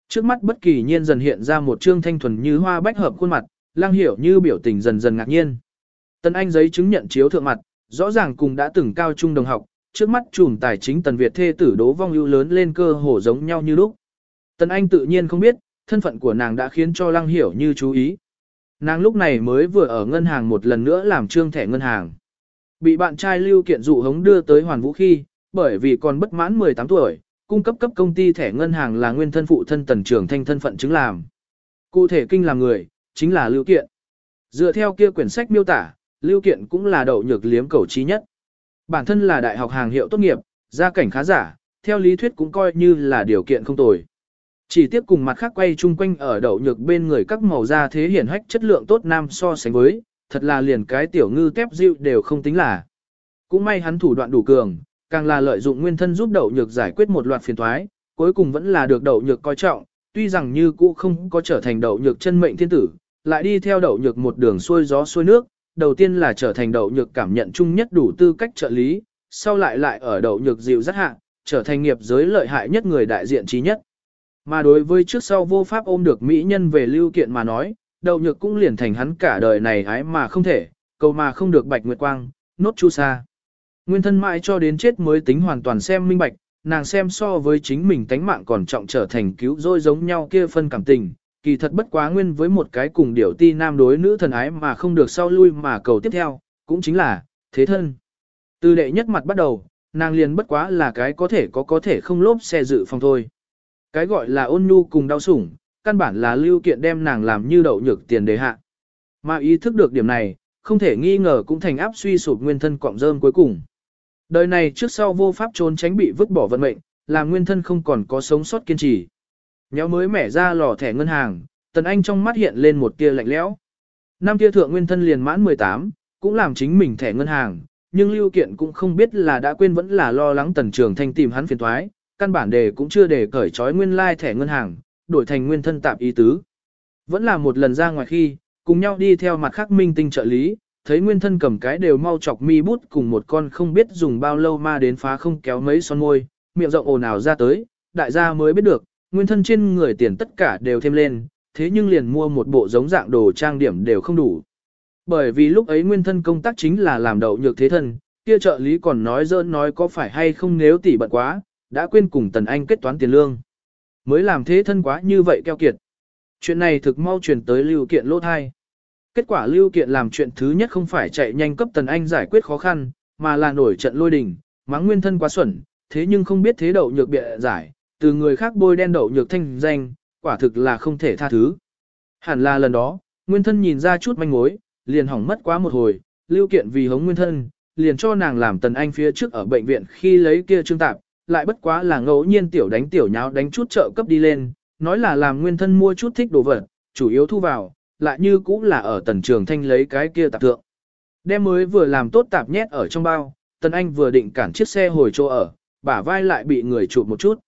Trước mắt bất kỳ nhiên dần hiện ra một trương thanh thuần như hoa bách hợp khuôn mặt, Lăng Hiểu Như biểu tình dần dần ngạc nhiên. Tần Anh giấy chứng nhận chiếu thượng mặt, rõ ràng cùng đã từng cao trung đồng học, trước mắt trùm tài chính Tần Việt thê tử Đỗ Vong Ưu lớn lên cơ hồ giống nhau như lúc. Tần Anh tự nhiên không biết, thân phận của nàng đã khiến cho Lăng Hiểu Như chú ý. Nàng lúc này mới vừa ở ngân hàng một lần nữa làm trương thẻ ngân hàng. Bị bạn trai Lưu Kiện dụ hống đưa tới Hoàn Vũ khi, bởi vì còn bất mãn 18 tuổi, cung cấp cấp công ty thẻ ngân hàng là nguyên thân phụ thân Tần Trường Thanh thân phận chứng làm. Cụ thể kinh làm người, chính là Lưu Kiện. Dựa theo kia quyển sách miêu tả, Lưu Kiện cũng là đậu nhược liếm cầu trí nhất. Bản thân là đại học hàng hiệu tốt nghiệp, gia cảnh khá giả, theo lý thuyết cũng coi như là điều kiện không tồi. Chỉ tiếp cùng mặt khác quay chung quanh ở đậu nhược bên người các màu da thế hiển hách chất lượng tốt nam so sánh với, thật là liền cái tiểu ngư tép dịu đều không tính là. Cũng may hắn thủ đoạn đủ cường, càng là lợi dụng nguyên thân giúp đậu nhược giải quyết một loạt phiền toái, cuối cùng vẫn là được đậu nhược coi trọng, tuy rằng như cũ không có trở thành đậu nhược chân mệnh thiên tử, lại đi theo đậu nhược một đường xuôi gió xuôi nước, đầu tiên là trở thành đậu nhược cảm nhận chung nhất đủ tư cách trợ lý, sau lại ở đậu nhược dịu rất hạ, trở thành nghiệp giới lợi hại nhất người đại diện trí nhất. Mà đối với trước sau vô pháp ôm được mỹ nhân về Lưu Kiện mà nói, đậu nhược cũng liền thành hắn cả đời này ái mà không thể, cầu mà không được bạch nguyệt quang, nốt chu sa. Nguyên thân mãi cho đến chết mới tính hoàn toàn xem minh bạch, nàng xem so với chính mình tánh mạng còn trọng trở thành cứu rỗi giống nhau kia phân cảm tình, kỳ thật bất quá nguyên với một cái cùng điểu ti nam đối nữ thần ái mà không được sau lui mà cầu tiếp theo, cũng chính là thế thân. Từ đệ nhất mặt bắt đầu, nàng liền bất quá là cái có thể không lốp xe dự phòng thôi. Cái gọi là ôn nhu cùng đau sủng, căn bản là Lưu Kiện đem nàng làm như đậu nhược tiền đề hạ. Mà ý thức được điểm này, không thể nghi ngờ cũng thành áp suy sụp nguyên thân cọng rơm cuối cùng. Đời này trước sau vô pháp trốn tránh bị vứt bỏ vận mệnh, làm nguyên thân không còn có sống sót kiên trì. Nhéo mới mẻ ra lò thẻ ngân hàng, Tần Anh trong mắt hiện lên một tia lạnh lẽo. Năm kia thượng nguyên thân liền mãn 18, cũng làm chính mình thẻ ngân hàng, nhưng Lưu Kiện cũng không biết là đã quên vẫn là lo lắng Tần Trường Thanh tìm hắn phiền toái, căn bản đề cũng chưa để cởi trói nguyên lai thẻ ngân hàng, đổi thành nguyên thân tạm ý tứ. Vẫn là một lần ra ngoài khi, cùng nhau đi theo mặt khác minh tinh trợ lý, thấy nguyên thân cầm cái đều mau chọc mi bút cùng một con không biết dùng bao lâu ma đến phá không kéo mấy son môi, miệng rộng ồn ào ra tới, đại gia mới biết được, nguyên thân trên người tiền tất cả đều thêm lên, thế nhưng liền mua một bộ giống dạng đồ trang điểm đều không đủ. Bởi vì lúc ấy nguyên thân công tác chính là làm đậu nhược thế thân, kia trợ lý còn nói giỡn nói có phải hay không nếu tỷ bận quá, đã quên cùng Tần Anh kết toán tiền lương. Mới làm thế thân quá như vậy keo kiệt. Chuyện này thực mau truyền tới Lưu Kiện lỗ thai. Kết quả Lưu Kiện làm chuyện thứ nhất không phải chạy nhanh cấp Tần Anh giải quyết khó khăn, mà là nổi trận lôi đình, mắng nguyên thân quá xuẩn, thế nhưng không biết thế đậu nhược bịa giải, từ người khác bôi đen đậu nhược thanh danh, quả thực là không thể tha thứ. Hẳn là lần đó, nguyên thân nhìn ra chút manh mối, liền hỏng mất quá một hồi, Lưu Kiện vì hống nguyên thân, liền cho nàng làm Tần Anh phía trước ở bệnh viện khi lấy kia trương tạp, lại bất quá là ngẫu nhiên tiểu đánh tiểu nháo đánh chút trợ cấp đi lên, nói là làm nguyên thân mua chút thích đồ vật, chủ yếu thu vào, lại như cũng là ở Tần Trường Thanh lấy cái kia tạp thượng. Đem mới vừa làm tốt tạp nhét ở trong bao, Tần Anh vừa định cản chiếc xe hồi chỗ ở, bả vai lại bị người chụp một chút.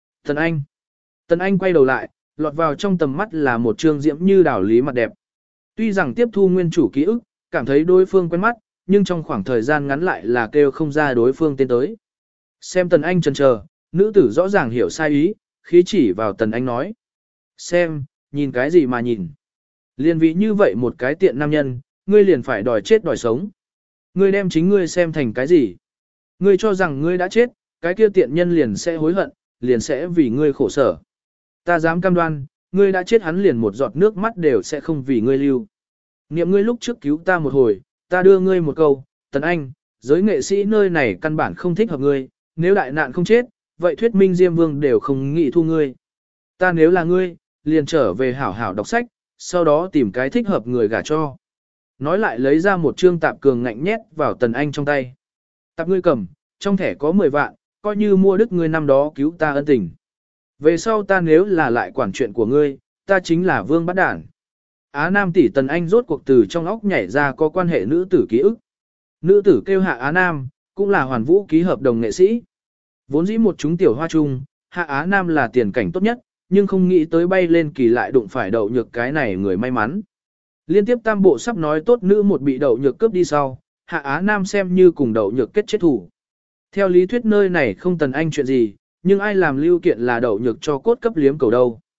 Tần Anh quay đầu lại, lọt vào trong tầm mắt là một trương diễm như đảo lý mặt đẹp. Tuy rằng tiếp thu nguyên chủ ký ức, cảm thấy đối phương quen mắt, nhưng trong khoảng thời gian ngắn lại là kêu không ra đối phương tên tới. Xem Tần Anh chần chờ, nữ tử rõ ràng hiểu sai ý, khí chỉ vào Tần Anh nói. Xem, nhìn cái gì mà nhìn. Liên vị như vậy một cái tiện nam nhân, ngươi liền phải đòi chết đòi sống. Ngươi đem chính ngươi xem thành cái gì. Ngươi cho rằng ngươi đã chết, cái kia tiện nhân liền sẽ hối hận, liền sẽ vì ngươi khổ sở. Ta dám cam đoan, ngươi đã chết hắn liền một giọt nước mắt đều sẽ không vì ngươi lưu. Niệm ngươi lúc trước cứu ta một hồi, ta đưa ngươi một câu, Tần Anh, giới nghệ sĩ nơi này căn bản không thích hợp ngươi, nếu đại nạn không chết, vậy thuyết minh Diêm Vương đều không nghĩ thu ngươi. Ta nếu là ngươi, liền trở về hảo hảo đọc sách, sau đó tìm cái thích hợp người gả cho. Nói lại lấy ra một trương tạp cường ngạnh nhét vào Tần Anh trong tay. Tạp ngươi cầm, trong thẻ có 10 vạn, coi như mua đức ngươi năm đó cứu ta ân tình. Về sau ta nếu là lại quản chuyện của ngươi, ta chính là Vương bắt đản. Á Nam tỷ Tần Anh rốt cuộc từ trong óc nhảy ra có quan hệ nữ tử ký ức. Nữ tử kêu Hạ Á Nam, cũng là Hoàn Vũ ký hợp đồng nghệ sĩ. Vốn dĩ một chúng tiểu hoa chung, Hạ Á Nam là tiền cảnh tốt nhất, nhưng không nghĩ tới bay lên kỳ lại đụng phải đậu nhược cái này người may mắn. Liên tiếp tam bộ sắp nói tốt nữ một bị đậu nhược cướp đi sau, Hạ Á Nam xem như cùng đậu nhược kết chết thủ. Theo lý thuyết nơi này không Tần Anh chuyện gì, nhưng ai làm Lưu Kiện là đậu nhược cho cốt cấp liếm cầu đâu.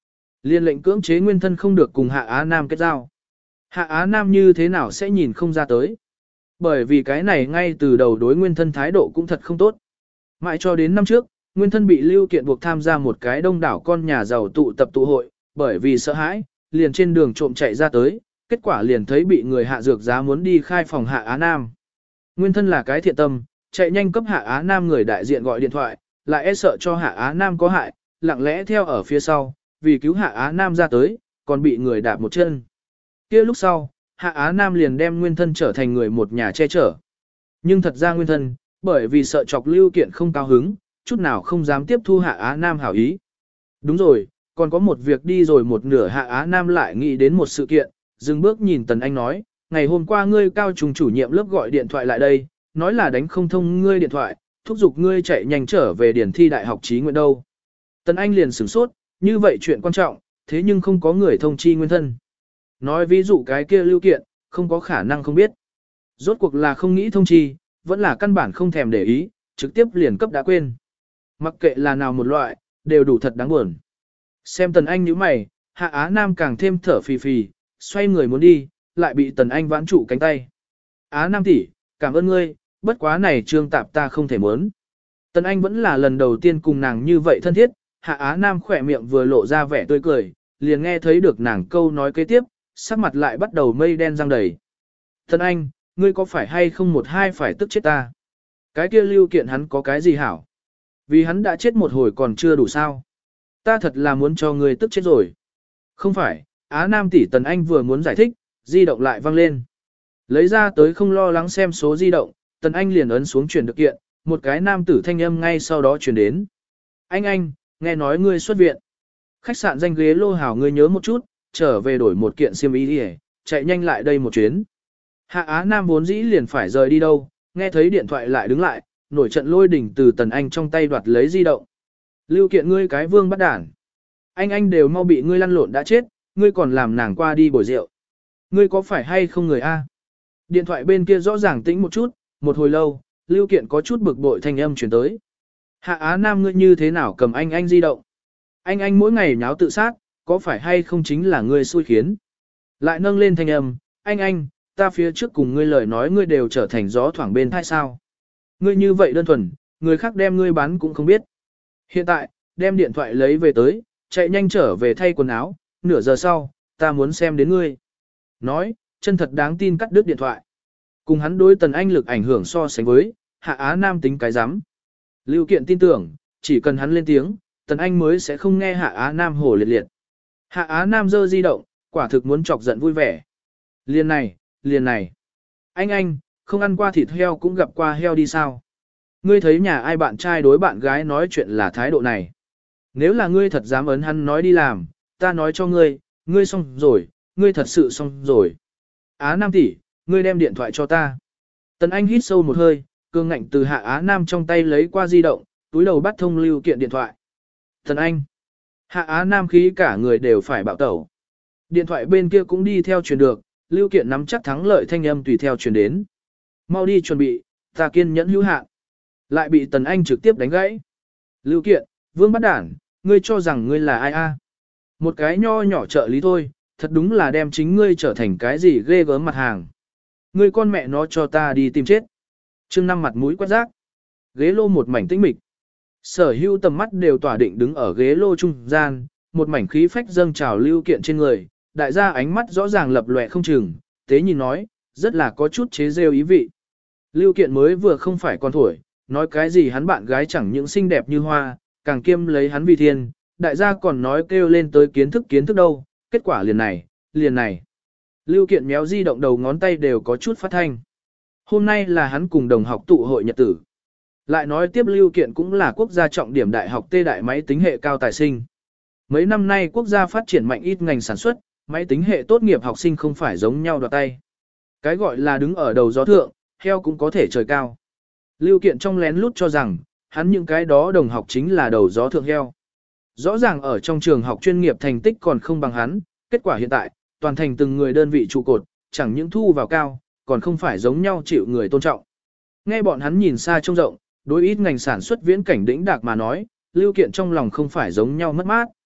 Liên lệnh cưỡng chế nguyên thân không được cùng Hạ Á Nam kết giao. Hạ Á Nam như thế nào sẽ nhìn không ra tới. Bởi vì cái này ngay từ đầu đối nguyên thân thái độ cũng thật không tốt. Mãi cho đến năm trước, nguyên thân bị Lưu Kiện buộc tham gia một cái đông đảo con nhà giàu tụ tập tụ hội, bởi vì sợ hãi, liền trên đường trộm chạy ra tới, kết quả liền thấy bị người hạ dược giá muốn đi khai phòng Hạ Á Nam. Nguyên thân là cái thiện tâm, chạy nhanh cấp Hạ Á Nam người đại diện gọi điện thoại, lại e sợ cho Hạ Á Nam có hại, lặng lẽ theo ở phía sau, vì cứu Hạ Á Nam ra tới, còn bị người đạp một chân. Kia lúc sau, Hạ Á Nam liền đem nguyên thân trở thành người một nhà che chở. Nhưng thật ra nguyên thân, bởi vì sợ chọc Lưu Kiện không cao hứng, chút nào không dám tiếp thu Hạ Á Nam hảo ý. Đúng rồi, còn có một việc đi rồi một nửa Hạ Á Nam lại nghĩ đến một sự kiện, dừng bước nhìn Tần Anh nói, ngày hôm qua ngươi cao trùng chủ nhiệm lớp gọi điện thoại lại đây, nói là đánh không thông ngươi điện thoại, thúc giục ngươi chạy nhanh trở về điển thi đại học trí nguyện đâu. Tần Anh liền sửng sốt, như vậy chuyện quan trọng, thế nhưng không có người thông chi nguyên thân. Nói ví dụ cái kia Lưu Kiện, không có khả năng không biết. Rốt cuộc là không nghĩ thông chi, vẫn là căn bản không thèm để ý, trực tiếp liền cấp đã quên. Mặc kệ là nào một loại, đều đủ thật đáng buồn. Xem Tần Anh nhíu mày, Hạ Á Nam càng thêm thở phì phì, xoay người muốn đi, lại bị Tần Anh vãn trụ cánh tay. Á Nam tỷ, cảm ơn ngươi, bất quá này trương tạp ta không thể muốn. Tần Anh vẫn là lần đầu tiên cùng nàng như vậy thân thiết, Hạ Á Nam khỏe miệng vừa lộ ra vẻ tươi cười, liền nghe thấy được nàng câu nói kế tiếp, sắc mặt lại bắt đầu mây đen răng đầy. Tần Anh, ngươi có phải hay không một hai phải tức chết ta? Cái kia Lưu Kiện hắn có cái gì hảo? Vì hắn đã chết một hồi còn chưa đủ sao? Ta thật là muốn cho ngươi tức chết rồi. Không phải, Á Nam tỷ Tần Anh vừa muốn giải thích, di động lại vang lên. Lấy ra tới không lo lắng xem số di động, Tần Anh liền ấn xuống chuyển được kiện, một cái nam tử thanh âm ngay sau đó chuyển đến. Anh, nghe nói ngươi xuất viện. Khách sạn danh ghế lô hảo ngươi nhớ một chút, trở về đổi một kiện xiêm y đi, chạy nhanh lại đây một chuyến. Hạ Á Nam vốn dĩ liền phải rời đi đâu, nghe thấy điện thoại lại đứng lại, nổi trận lôi đỉnh từ Tần Anh trong tay đoạt lấy di động. Lưu Kiện ngươi cái vương bắt đản. Anh đều mau bị ngươi lăn lộn đã chết, ngươi còn làm nàng qua đi bồi rượu. Ngươi có phải hay không người A? Điện thoại bên kia rõ ràng tĩnh một chút, một hồi lâu, Lưu Kiện có chút bực bội thanh âm chuyển tới. Hạ Á Nam ngươi như thế nào cầm anh di động? Anh mỗi ngày nháo tự sát, có phải hay không chính là ngươi xui khiến? Lại nâng lên thanh âm, anh, ta phía trước cùng ngươi lời nói ngươi đều trở thành gió thoảng bên tai sao? Ngươi như vậy đơn thuần, người khác đem ngươi bán cũng không biết. Hiện tại, đem điện thoại lấy về tới, chạy nhanh trở về thay quần áo, nửa giờ sau, ta muốn xem đến ngươi. Nói, chân thật đáng tin cắt đứt điện thoại. Cùng hắn đối Tần Anh lực ảnh hưởng so sánh với, Hạ Á Nam tính cái rắm. Lưu Kiện tin tưởng, chỉ cần hắn lên tiếng, Tần Anh mới sẽ không nghe Hạ Á Nam hổ liệt liệt. Hạ Á Nam giơ di động, quả thực muốn chọc giận vui vẻ. Liền này. Anh, không ăn qua thịt heo cũng gặp qua heo đi sao? Ngươi thấy nhà ai bạn trai đối bạn gái nói chuyện là thái độ này. Nếu là ngươi thật dám ấn hắn nói đi làm, ta nói cho ngươi xong rồi, ngươi thật sự xong rồi. Á Nam tỷ, ngươi đem điện thoại cho ta. Tần Anh hít sâu một hơi, cương ngạnh từ Hạ Á Nam trong tay lấy qua di động, túi đầu bắt thông Lưu Kiện điện thoại. Tần Anh. Hạ Á Nam khí cả người đều phải bạo tẩu. Điện thoại bên kia cũng đi theo truyền được, Lưu Kiện nắm chắc thắng lợi thanh âm tùy theo truyền đến. Mau đi chuẩn bị, ta kiên nhẫn hữu hạn. Lại bị Tần Anh trực tiếp đánh gãy. Lưu Kiện, vương bắt đản, ngươi cho rằng ngươi là ai a? Một cái nho nhỏ trợ lý thôi, thật đúng là đem chính ngươi trở thành cái gì ghê gớm mặt hàng. Ngươi con mẹ nó cho ta đi tìm chết. Trương Năm mặt mũi quét rác. Ghế lô một mảnh tĩnh mịch. Sở hữu tầm mắt đều tỏa định đứng ở ghế lô trung gian, một mảnh khí phách dâng trào Lưu Kiện trên người, đại gia ánh mắt rõ ràng lập lòe không chừng, tế nhìn nói, rất là có chút chế rêu ý vị. Lưu Kiện mới vừa không phải con thổi, nói cái gì hắn bạn gái chẳng những xinh đẹp như hoa, càng kiêm lấy hắn vì thiên, đại gia còn nói kêu lên tới kiến thức đâu, kết quả liền này. Lưu Kiện méo di động đầu ngón tay đều có chút phát thanh. Hôm nay là hắn cùng đồng học tụ hội nhật tử. Lại nói tiếp Lưu Kiện cũng là quốc gia trọng điểm đại học T đại máy tính hệ cao tài sinh. Mấy năm nay quốc gia phát triển mạnh ít ngành sản xuất, máy tính hệ tốt nghiệp học sinh không phải giống nhau đoạt tay. Cái gọi là đứng ở đầu gió thượng, heo cũng có thể trời cao. Lưu Kiện trong lén lút cho rằng, hắn những cái đó đồng học chính là đầu gió thượng heo. Rõ ràng ở trong trường học chuyên nghiệp thành tích còn không bằng hắn, kết quả hiện tại, toàn thành từng người đơn vị trụ cột, chẳng những thu vào cao, còn không phải giống nhau chịu người tôn trọng. Nghe bọn hắn nhìn xa trông rộng, đối ít ngành sản xuất viễn cảnh đỉnh đạc mà nói, Lưu Kiện trong lòng không phải giống nhau mất mát.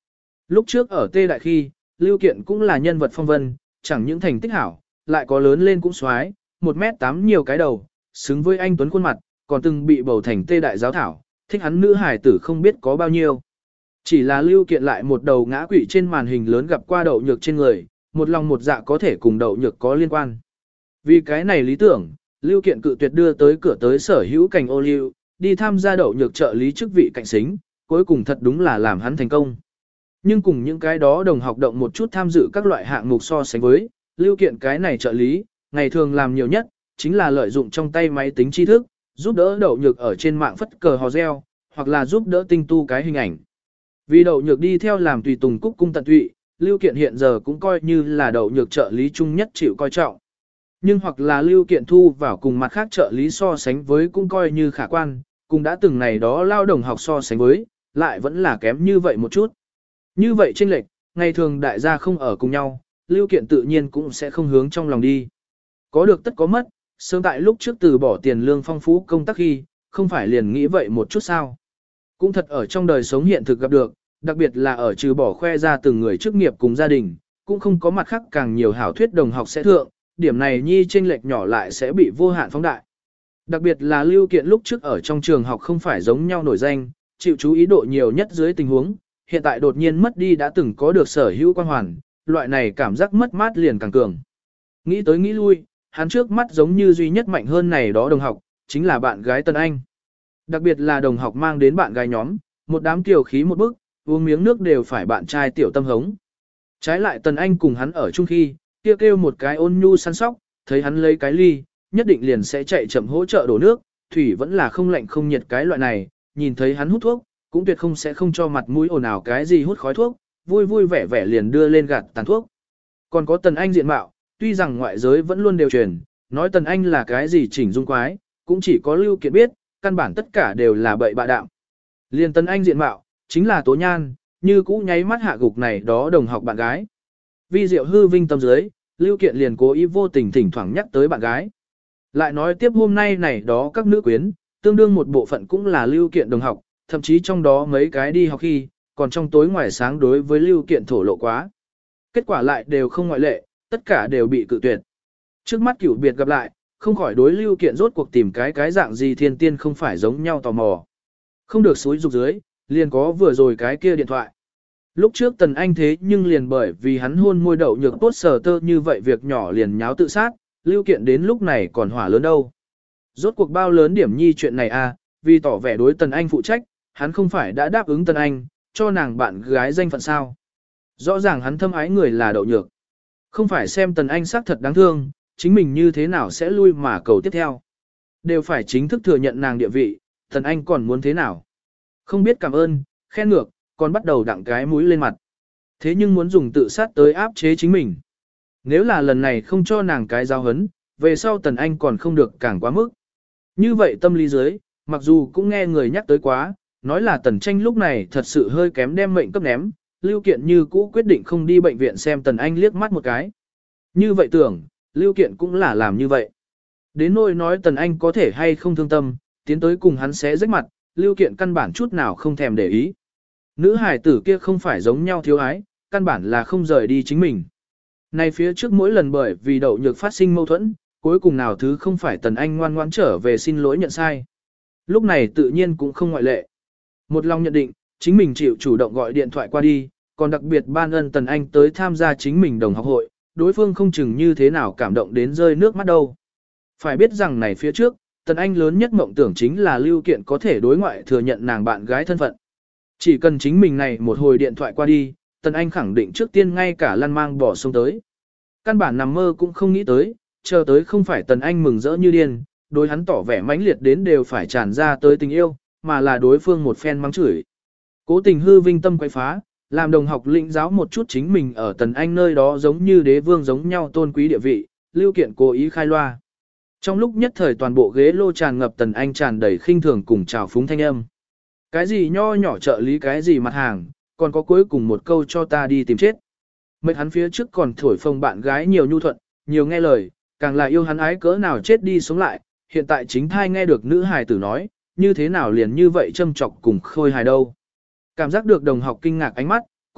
Lúc trước ở Tê Đại khi, Lưu Kiện cũng là nhân vật phong vân, chẳng những thành tích hảo, lại có lớn lên cũng xoái, 1m8 nhiều cái đầu, xứng với anh tuấn khuôn mặt, còn từng bị bầu thành Tê Đại giáo thảo, thích hắn nữ hài tử không biết có bao nhiêu. Chỉ là Lưu Kiện lại một đầu ngã quỵ trên màn hình lớn gặp qua Đậu Nhược trên người, một lòng một dạ có thể cùng Đậu Nhược có liên quan. Vì cái này lý tưởng, Lưu Kiện cự tuyệt đưa tới cửa tới sở hữu cảnh ô liu, đi tham gia Đậu Nhược trợ lý chức vị cạnh xính, cuối cùng thật đúng là làm hắn thành công. Nhưng cùng những cái đó đồng học động một chút tham dự các loại hạng mục so sánh với, Lưu Kiện cái này trợ lý, ngày thường làm nhiều nhất, chính là lợi dụng trong tay máy tính tri thức, giúp đỡ Đậu Nhược ở trên mạng phất cờ hò reo, hoặc là giúp đỡ tinh tu cái hình ảnh. Vì Đậu Nhược đi theo làm tùy tùng cúc cung tận tụy, Lưu Kiện hiện giờ cũng coi như là Đậu Nhược trợ lý chung nhất chịu coi trọng. Nhưng hoặc là Lưu Kiện thu vào cùng mặt khác trợ lý so sánh với cũng coi như khả quan, cùng đã từng này đó lao đồng học so sánh với, lại vẫn là kém như vậy một chút. Như vậy chênh lệch, ngày thường đại gia không ở cùng nhau, Lưu Kiện tự nhiên cũng sẽ không hướng trong lòng đi. Có được tất có mất, sớm tại lúc trước từ bỏ tiền lương phong phú công tác khi, không phải liền nghĩ vậy một chút sao. Cũng thật ở trong đời sống hiện thực gặp được, đặc biệt là ở trừ bỏ khoe ra từng người chức nghiệp cùng gia đình, cũng không có mặt khác càng nhiều hảo thuyết đồng học sẽ thượng, điểm này nhi chênh lệch nhỏ lại sẽ bị vô hạn phóng đại. Đặc biệt là Lưu Kiện lúc trước ở trong trường học không phải giống nhau nổi danh, chịu chú ý độ nhiều nhất dưới tình huống, hiện tại đột nhiên mất đi đã từng có được sở hữu quan hoàn, loại này cảm giác mất mát liền càng cường. Nghĩ tới nghĩ lui, hắn trước mắt giống như duy nhất mạnh hơn này đó đồng học, chính là bạn gái Tân Anh. Đặc biệt là đồng học mang đến bạn gái nhóm, một đám kiều khí một bức, uống miếng nước đều phải bạn trai tiểu tâm hống. Trái lại Tân Anh cùng hắn ở chung khi, kêu một cái ôn nhu săn sóc, thấy hắn lấy cái ly, nhất định liền sẽ chạy chậm hỗ trợ đổ nước, thủy vẫn là không lạnh không nhiệt cái loại này, nhìn thấy hắn hút thuốc, cũng tuyệt không sẽ không cho mặt mũi ồn ào cái gì hút khói thuốc, vui vui vẻ vẻ liền đưa lên gạt tàn thuốc. Còn có Tần Anh diện mạo, tuy rằng ngoại giới vẫn luôn đều truyền, nói Tần Anh là cái gì chỉnh dung quái, cũng chỉ có Lưu Kiện biết, căn bản tất cả đều là bậy bạ đạo. Liên Tần Anh diện mạo, chính là Tố Nhan, như cũ nháy mắt hạ gục này đó đồng học bạn gái. Vi diệu hư vinh tâm dưới, Lưu Kiện liền cố ý vô tình thỉnh thoảng nhắc tới bạn gái. Lại nói tiếp hôm nay này đó các nữ quyến, tương đương một bộ phận cũng là Lưu Kiện đồng học, thậm chí trong đó mấy cái đi học khi, còn trong tối ngoài sáng đối với Lưu Kiện thổ lộ quá. Kết quả lại đều không ngoại lệ, tất cả đều bị cự tuyệt. Trước mắt cửu biệt gặp lại, không khỏi đối Lưu Kiện rốt cuộc tìm cái dạng gì thiên tiên không phải giống nhau tò mò. Không được xúi dục dưới, liền có vừa rồi cái kia điện thoại. Lúc trước Tần Anh thế nhưng liền bởi vì hắn hôn môi Đậu Nhược tốt sờ tơ như vậy việc nhỏ liền nháo tự sát, Lưu Kiện đến lúc này còn hỏa lớn đâu. Rốt cuộc bao lớn điểm nhi chuyện này à, vì tỏ vẻ đối Tần Anh phụ trách, hắn không phải đã đáp ứng Tần Anh, cho nàng bạn gái danh phận sao. Rõ ràng hắn thâm ái người là Đậu Nhược. Không phải xem Tần Anh xác thật đáng thương, chính mình như thế nào sẽ lui mà cầu tiếp theo. Đều phải chính thức thừa nhận nàng địa vị, Tần Anh còn muốn thế nào. Không biết cảm ơn, khen ngược, còn bắt đầu đặng cái mũi lên mặt. Thế nhưng muốn dùng tự sát tới áp chế chính mình. Nếu là lần này không cho nàng cái giao hấn, về sau Tần Anh còn không được càng quá mức. Như vậy tâm lý dưới, mặc dù cũng nghe người nhắc tới quá, nói là Tần Tranh lúc này thật sự hơi kém đem mệnh cấp ném, Lưu Kiện như cũ quyết định không đi bệnh viện xem Tần Anh liếc mắt một cái. Như vậy tưởng, Lưu Kiện cũng là làm như vậy. Đến nỗi nói Tần Anh có thể hay không thương tâm, tiến tới cùng hắn xé rách mặt, Lưu Kiện căn bản chút nào không thèm để ý. Nữ hải tử kia không phải giống nhau thiếu ái, căn bản là không rời đi chính mình. Này phía trước mỗi lần bởi vì Đậu Nhược phát sinh mâu thuẫn, cuối cùng nào thứ không phải Tần Anh ngoan ngoãn trở về xin lỗi nhận sai. Lúc này tự nhiên cũng không ngoại lệ. Một lòng nhận định, chính mình chịu chủ động gọi điện thoại qua đi, còn đặc biệt ban ân Tần Anh tới tham gia chính mình đồng học hội, đối phương không chừng như thế nào cảm động đến rơi nước mắt đâu. Phải biết rằng này phía trước, Tần Anh lớn nhất mộng tưởng chính là Lưu Kiện có thể đối ngoại thừa nhận nàng bạn gái thân phận. Chỉ cần chính mình này một hồi điện thoại qua đi, Tần Anh khẳng định trước tiên ngay cả lăn mang bỏ sông tới. Căn bản nằm mơ cũng không nghĩ tới, chờ tới không phải Tần Anh mừng rỡ như điên, đối hắn tỏ vẻ mãnh liệt đến đều phải tràn ra tới tình yêu, mà là đối phương một phen mắng chửi. Cố tình hư vinh tâm quay phá, làm đồng học lĩnh giáo một chút chính mình ở Tần Anh nơi đó giống như đế vương giống nhau tôn quý địa vị, Lưu Kiện cố ý khai loa. Trong lúc nhất thời toàn bộ ghế lô tràn ngập Tần Anh tràn đầy khinh thường cùng trào phúng thanh âm. Cái gì nho nhỏ trợ lý cái gì mặt hàng, còn có cuối cùng một câu cho ta đi tìm chết. Mệt hắn phía trước còn thổi phồng bạn gái nhiều nhu thuận, nhiều nghe lời, càng là yêu hắn ái cỡ nào chết đi sống lại, hiện tại chính thai nghe được nữ hài tử nói, như thế nào liền như vậy châm chọc cùng khôi hài đâu. Cảm giác được đồng học kinh ngạc ánh mắt,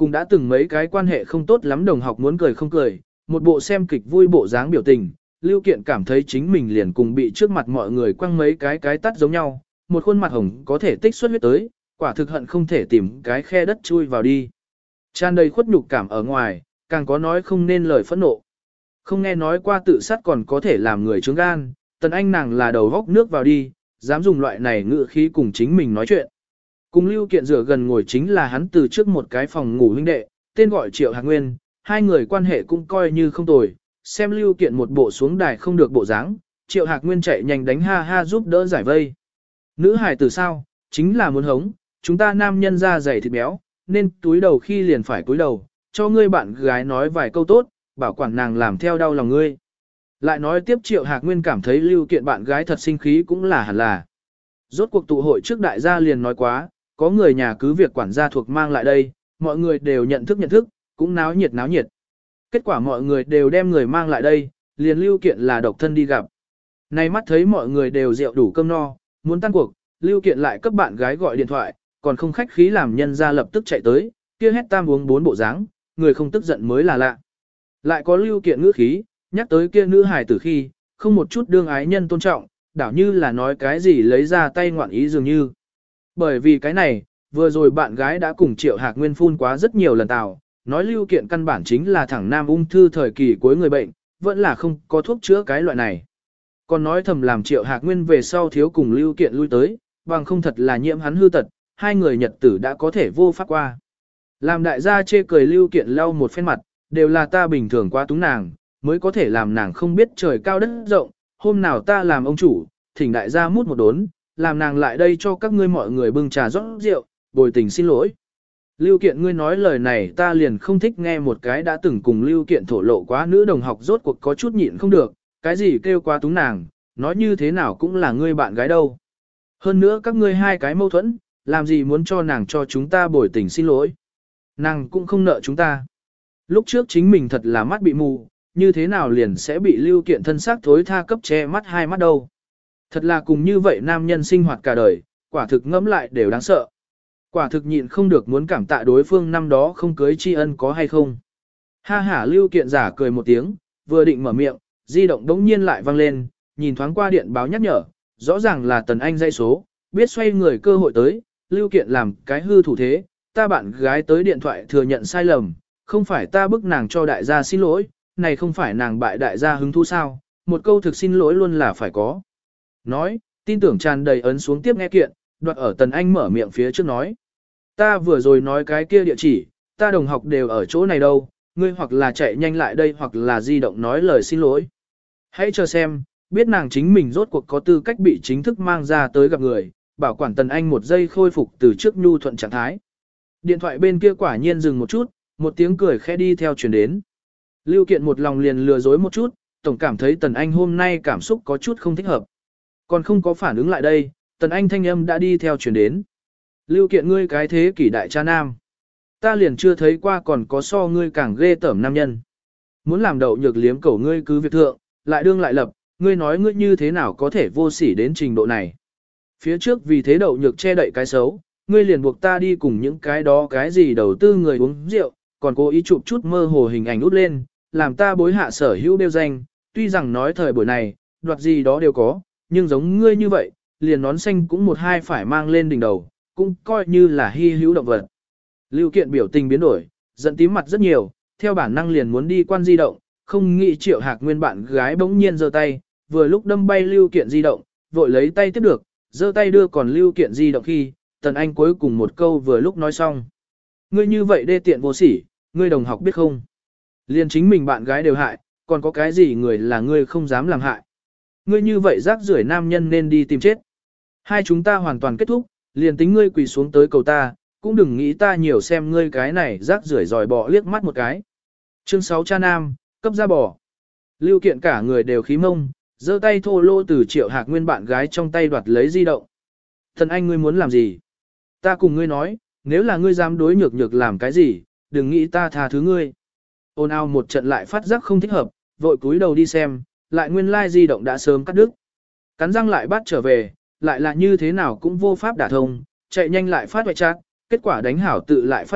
cùng đã từng mấy cái quan hệ không tốt lắm đồng học muốn cười không cười, một bộ xem kịch vui bộ dáng biểu tình, Lưu Kiện cảm thấy chính mình liền cùng bị trước mặt mọi người quăng mấy cái tắt giống nhau, một khuôn mặt hồng có thể tích xuất huyết tới, quả thực hận không thể tìm cái khe đất chui vào đi. Tràn đầy khuất nhục cảm ở ngoài, càng có nói không nên lời phẫn nộ. Không nghe nói qua tự sát còn có thể làm người trướng gan, Tần Anh nàng là đầu góc nước vào đi, dám dùng loại này ngữ khí cùng chính mình nói chuyện. Cùng Lưu Kiện rửa gần ngồi chính là hắn từ trước một cái phòng ngủ huynh đệ, tên gọi Triệu Hạc Nguyên, hai người quan hệ cũng coi như không tồi, xem Lưu Kiện một bộ xuống đài không được bộ dáng, Triệu Hạc Nguyên chạy nhanh đánh ha ha giúp đỡ giải vây. Nữ hài từ sao, chính là muốn hống, chúng ta nam nhân da dày thịt béo, nên túi đầu khi liền phải túi đầu, cho ngươi bạn gái nói vài câu tốt, bảo quản nàng làm theo đau lòng ngươi. Lại nói tiếp Triệu Hạc Nguyên cảm thấy Lưu Kiện bạn gái thật sinh khí cũng là hẳn là. Rốt cuộc tụ hội trước đại gia liền nói quá, có người nhà cứ việc quản gia thuộc mang lại đây, mọi người đều nhận thức, cũng náo nhiệt. Kết quả mọi người đều đem người mang lại đây, liền Lưu Kiện là độc thân đi gặp. Nay mắt thấy mọi người đều rượu đủ cơm no, muốn tan cuộc, Lưu Kiện lại cấp bạn gái gọi điện thoại, còn không khách khí làm nhân ra lập tức chạy tới, kia hét tam uống bốn bộ dáng, người không tức giận mới là lạ. Lại có Lưu Kiện ngữ khí, nhắc tới kia nữ hài tử khi, không một chút đương ái nhân tôn trọng, đảo như là nói cái gì lấy ra tay ngoạn ý dường như. Bởi vì cái này, vừa rồi bạn gái đã cùng Triệu Hạc Nguyên phun quá rất nhiều lần tào, nói Lưu Kiện căn bản chính là thẳng nam ung thư thời kỳ cuối người bệnh, vẫn là không có thuốc chữa cái loại này. Còn nói thầm làm Triệu Hạc Nguyên về sau thiếu cùng Lưu Kiện lui tới, bằng không thật là nhiễm hắn hư tật, hai người nhật tử đã có thể vô pháp qua. Làm đại gia chê cười Lưu Kiện lau một phen mặt, đều là ta bình thường quá túng nàng, mới có thể làm nàng không biết trời cao đất rộng, hôm nào ta làm ông chủ, thỉnh đại gia mút một đốn, làm nàng lại đây cho các ngươi mọi người bưng trà rót rượu, bồi tình xin lỗi. Lưu Kiện ngươi nói lời này ta liền không thích nghe một cái đã từng cùng Lưu Kiện thổ lộ quá nữ đồng học rốt cuộc có chút nhịn không được, cái gì kêu quá túng nàng, nói như thế nào cũng là ngươi bạn gái đâu. Hơn nữa các ngươi hai cái mâu thuẫn, làm gì muốn cho nàng cho chúng ta bồi tình xin lỗi. Nàng cũng không nợ chúng ta. Lúc trước chính mình thật là mắt bị mù, như thế nào liền sẽ bị Lưu Kiện thân xác thối tha cấp che mắt hai mắt đâu. Thật là cùng như vậy nam nhân sinh hoạt cả đời, quả thực ngẫm lại đều đáng sợ. Quả thực nhịn không được muốn cảm tạ đối phương năm đó không cưới tri ân có hay không. Ha hả Lưu Kiện giả cười một tiếng, vừa định mở miệng, di động đống nhiên lại vang lên, nhìn thoáng qua điện báo nhắc nhở, rõ ràng là Tần Anh dây số, biết xoay người cơ hội tới, Lưu Kiện làm cái hư thủ thế, ta bạn gái tới điện thoại thừa nhận sai lầm, không phải ta bức nàng cho đại gia xin lỗi, này không phải nàng bại đại gia hứng thú sao, một câu thực xin lỗi luôn là phải có. Nói, tin tưởng tràn đầy ấn xuống tiếp nghe kiện, đoạt ở Tần Anh mở miệng phía trước nói. Ta vừa rồi nói cái kia địa chỉ, ta đồng học đều ở chỗ này đâu, ngươi hoặc là chạy nhanh lại đây hoặc là di động nói lời xin lỗi. Hãy chờ xem, biết nàng chính mình rốt cuộc có tư cách bị chính thức mang ra tới gặp người, bảo quản Tần Anh một giây khôi phục từ trước nhu thuận trạng thái. Điện thoại bên kia quả nhiên dừng một chút, một tiếng cười khẽ đi theo truyền đến. Lưu Kiện một lòng liền lừa dối một chút, tổng cảm thấy Tần Anh hôm nay cảm xúc có chút không thích hợp. Còn không có phản ứng lại đây, Tần Anh thanh âm đã đi theo truyền đến. Lưu Kiện ngươi cái thế kỷ đại cha nam. Ta liền chưa thấy qua còn có so ngươi càng ghê tởm nam nhân. Muốn làm đậu nhược liếm cẩu ngươi cứ việc thượng, lại đương lại lập, ngươi nói ngươi như thế nào có thể vô sỉ đến trình độ này. Phía trước vì thế đậu nhược che đậy cái xấu, ngươi liền buộc ta đi cùng những cái đó cái gì đầu tư người uống rượu, còn cố ý chụp chút mơ hồ hình ảnh út lên, làm ta bối hạ sở hữu đeo danh, tuy rằng nói thời buổi này, đoạt gì đó đều có, nhưng giống ngươi như vậy, liền nón xanh cũng một hai phải mang lên đỉnh đầu, cũng coi như là hy hữu động vật. Lưu Kiện biểu tình biến đổi, giận tím mặt rất nhiều, theo bản năng liền muốn đi quan di động, không nghĩ Triệu Hạc Nguyên bạn gái bỗng nhiên giơ tay, vừa lúc đâm bay Lưu Kiện di động, vội lấy tay tiếp được, giơ tay đưa còn Lưu Kiện di động khi, Tần Anh cuối cùng một câu vừa lúc nói xong. Ngươi như vậy đê tiện vô sỉ, ngươi đồng học biết không? Liền chính mình bạn gái đều hại, còn có cái gì người là ngươi không dám làm hại. Ngươi như vậy rác rưởi nam nhân nên đi tìm chết. Hai chúng ta hoàn toàn kết thúc, liền tính ngươi quỳ xuống tới cầu ta, cũng đừng nghĩ ta nhiều xem ngươi cái này rác rưởi dòi bò liếc mắt một cái. Chương 6 cha nam, cấp ra bò. Lưu Kiện cả người đều khí mông, giơ tay thô lô từ Triệu Hạc Nguyên bạn gái trong tay đoạt lấy di động. Thần Anh ngươi muốn làm gì? Ta cùng ngươi nói, nếu là ngươi dám đối nhược nhược làm cái gì, đừng nghĩ ta tha thứ ngươi. Ôn ao một trận lại phát giác không thích hợp, vội cúi đầu đi xem, lại nguyên lai di động đã sớm cắt đứt. Cắn răng lại bắt trở về, lại là như thế nào cũng vô pháp đả thông, chạy nhanh lại phát hoại chat, kết quả đánh hảo tự lại phát hiện,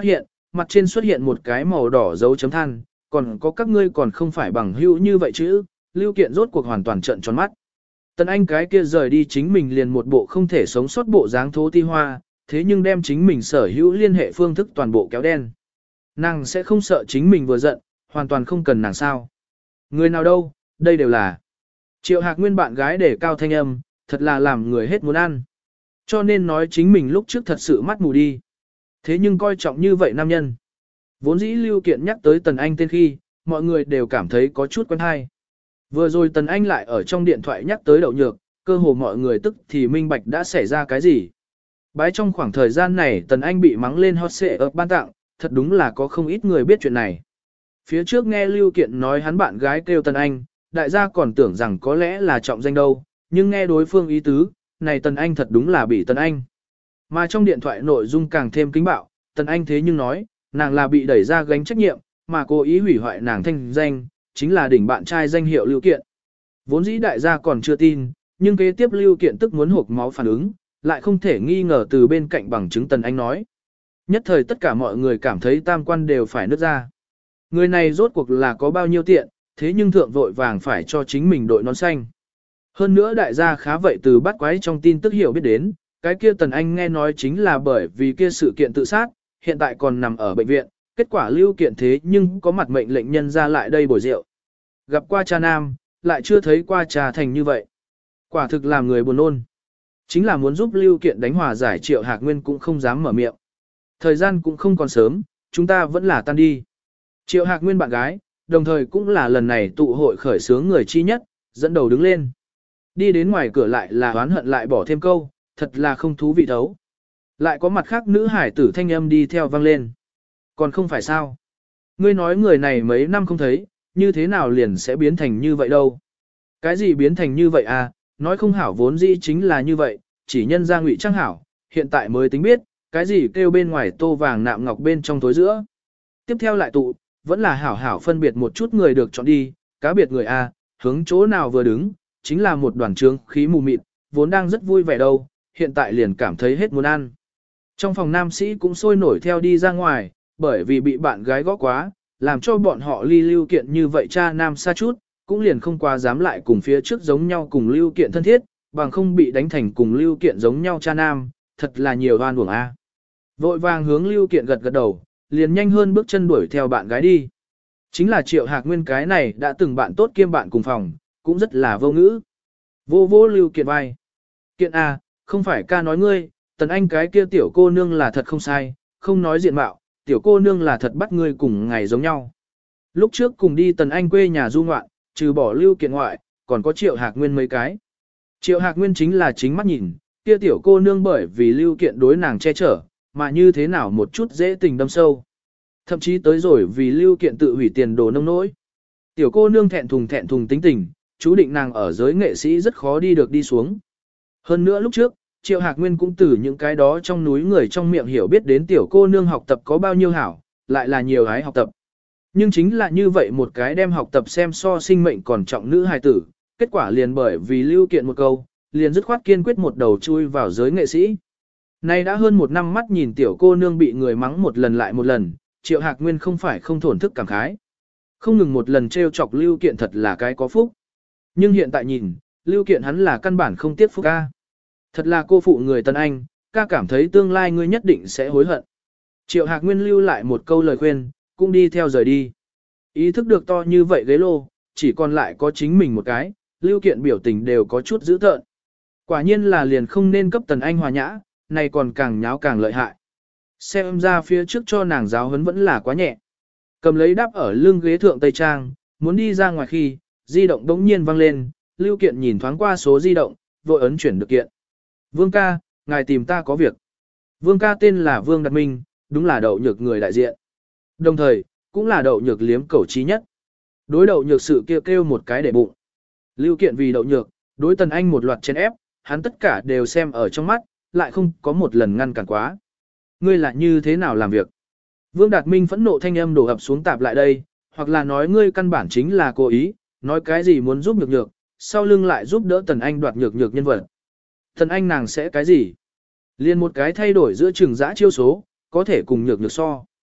mặt trên xuất hiện một cái màu đỏ dấu chấm than, còn có các ngươi còn không phải bằng hữu như vậy chứ, Lưu Kiện rốt cuộc hoàn toàn trợn tròn mắt. Tần Anh cái kia rời đi chính mình liền một bộ không thể sống sót bộ dáng thố ti hoa, thế nhưng đem chính mình sở hữu liên hệ phương thức toàn bộ kéo đen. Nàng sẽ không sợ chính mình vừa giận, hoàn toàn không cần nàng sao. Người nào đâu, đây đều là. Triệu Hạc Nguyên bạn gái để cao thanh âm, thật là làm người hết muốn ăn. Cho nên nói chính mình lúc trước thật sự mắt mù đi. Thế nhưng coi trọng như vậy nam nhân. Vốn dĩ Lưu Kiện nhắc tới Tần Anh tên khi, mọi người đều cảm thấy có chút quen hay. Vừa rồi Tần Anh lại ở trong điện thoại nhắc tới Đậu Nhược, cơ hồ mọi người tức thì minh bạch đã xảy ra cái gì. Bái trong khoảng thời gian này Tần Anh bị mắng lên hot xệ ập ban tặng, thật đúng là có không ít người biết chuyện này. Phía trước nghe Lưu Kiện nói hắn bạn gái kêu Tần Anh, đại gia còn tưởng rằng có lẽ là trọng danh đâu, nhưng nghe đối phương ý tứ, này Tần Anh thật đúng là bị Tần Anh. Mà trong điện thoại nội dung càng thêm kính bạo, Tần Anh thế nhưng nói, nàng là bị đẩy ra gánh trách nhiệm, mà cố ý hủy hoại nàng thanh danh, chính là đỉnh bạn trai danh hiệu Lưu Kiện. Vốn dĩ đại gia còn chưa tin, nhưng kế tiếp Lưu Kiện tức muốn hộc máu phản ứng, lại không thể nghi ngờ từ bên cạnh bằng chứng Tần Anh nói. Nhất thời tất cả mọi người cảm thấy tam quan đều phải nứt ra. Người này rốt cuộc là có bao nhiêu tiện, thế nhưng thượng vội vàng phải cho chính mình đội nón xanh. Hơn nữa đại gia khá vậy từ bắt quái trong tin tức hiểu biết đến, cái kia Tần Anh nghe nói chính là bởi vì kia sự kiện tự sát, hiện tại còn nằm ở bệnh viện, kết quả Lưu Kiện thế nhưng có mặt mệnh lệnh nhân ra lại đây bồi rượu. Gặp qua cha nam, lại chưa thấy qua cha thành như vậy. Quả thực làm người buồn nôn. Chính là muốn giúp Lưu Kiện đánh hòa giải Triệu Hạc Nguyên cũng không dám mở miệng. Thời gian cũng không còn sớm, chúng ta vẫn là tan đi. Triệu Hạc Nguyên bạn gái, đồng thời cũng là lần này tụ hội khởi xướng người chi nhất, dẫn đầu đứng lên. Đi đến ngoài cửa lại là oán hận lại bỏ thêm câu, thật là không thú vị thấu. Lại có mặt khác nữ hải tử thanh âm đi theo vang lên. Còn không phải sao? Ngươi nói người này mấy năm không thấy, như thế nào liền sẽ biến thành như vậy đâu? Cái gì biến thành như vậy à? Nói không hảo vốn dĩ chính là như vậy, chỉ nhân ra ngụy trang hảo, hiện tại mới tính biết, cái gì kêu bên ngoài tô vàng nạm ngọc bên trong tối giữa. Tiếp theo lại tụ, vẫn là hảo hảo phân biệt một chút người được chọn đi, cá biệt người A, hướng chỗ nào vừa đứng, chính là một đoàn trướng khí mù mịt, vốn đang rất vui vẻ đâu, hiện tại liền cảm thấy hết muốn ăn. Trong phòng nam sĩ cũng sôi nổi theo đi ra ngoài, bởi vì bị bạn gái gõ quá, làm cho bọn họ ly Lưu Kiện như vậy cha nam xa chút, cũng liền không quá dám lại cùng phía trước giống nhau cùng Lưu Kiện thân thiết, bằng không bị đánh thành cùng Lưu Kiện giống nhau cha nam, thật là nhiều oan uổng A. Vội vàng hướng Lưu Kiện gật gật đầu, liền nhanh hơn bước chân đuổi theo bạn gái đi. Chính là Triệu Hạc Nguyên cái này đã từng bạn tốt kiêm bạn cùng phòng, cũng rất là vô ngữ. Vô vô Lưu Kiện vai. Kiện A, không phải ca nói ngươi, Tần Anh cái kia tiểu cô nương là thật không sai, không nói diện mạo, tiểu cô nương là thật bắt ngươi cùng ngày giống nhau. Lúc trước cùng đi Tần Anh quê nhà du ngoạn, trừ bỏ Lưu Kiện ngoại, còn có Triệu Hạc Nguyên mấy cái. Triệu Hạc Nguyên chính là chính mắt nhìn, kia tiểu cô nương bởi vì Lưu Kiện đối nàng che chở, mà như thế nào một chút dễ tình đâm sâu. Thậm chí tới rồi vì Lưu Kiện tự hủy tiền đồ nông nỗi. Tiểu cô nương thẹn thùng tính tình, chú định nàng ở giới nghệ sĩ rất khó đi được đi xuống. Hơn nữa lúc trước, Triệu Hạc Nguyên cũng từ những cái đó trong núi người trong miệng hiểu biết đến tiểu cô nương học tập có bao nhiêu hảo, lại là nhiều hái học tập. Nhưng chính là như vậy một cái đem học tập xem so sinh mệnh còn trọng nữ hài tử, kết quả liền bởi vì Lưu Kiện một câu, liền dứt khoát kiên quyết một đầu chui vào giới nghệ sĩ. Nay đã hơn một năm mắt nhìn tiểu cô nương bị người mắng một lần lại một lần, Triệu Hạc Nguyên không phải không thổn thức cảm khái. Không ngừng một lần trêu chọc Lưu Kiện thật là cái có phúc. Nhưng hiện tại nhìn, Lưu Kiện hắn là căn bản không tiếc phúc ca. Thật là cô phụ người Tần Anh, ca cảm thấy tương lai ngươi nhất định sẽ hối hận. Triệu Hạc Nguyên lưu lại một câu lời khuyên, cũng đi theo rời đi. Ý thức được to như vậy ghế lô, chỉ còn lại có chính mình một cái, Lưu Kiện biểu tình đều có chút dữ tợn. Quả nhiên là liền không nên cấp Tần Anh hòa nhã, này còn càng nháo càng lợi hại. Xem ra phía trước cho nàng giáo huấn vẫn là quá nhẹ. Cầm lấy đáp ở lưng ghế thượng Tây Trang, muốn đi ra ngoài khi, di động đống nhiên vang lên, Lưu Kiện nhìn thoáng qua số di động, vội ấn chuyển được kiện. Vương ca, ngài tìm ta có việc. Vương ca tên là Vương Đạt Minh, đúng là Đậu Nhược người đại diện. Đồng thời, cũng là Đậu Nhược liếm cẩu trí nhất. Đối Đậu Nhược sự kêu một cái để bụng. Lưu Kiện vì Đậu Nhược, đối Tần Anh một loạt chèn ép, hắn tất cả đều xem ở trong mắt, lại không có một lần ngăn cản quá. Ngươi là như thế nào làm việc? Vương Đạt Minh phẫn nộ thanh âm đổ ập xuống tạp lại đây, hoặc là nói ngươi căn bản chính là cố ý, nói cái gì muốn giúp Nhược Nhược, sau lưng lại giúp đỡ Tần Anh đoạt Nhược Nhược nhân vật. Tần Anh nàng sẽ cái gì? Liên một cái thay đổi giữa trường giã chiêu số, có thể cùng Nhược Nhược so.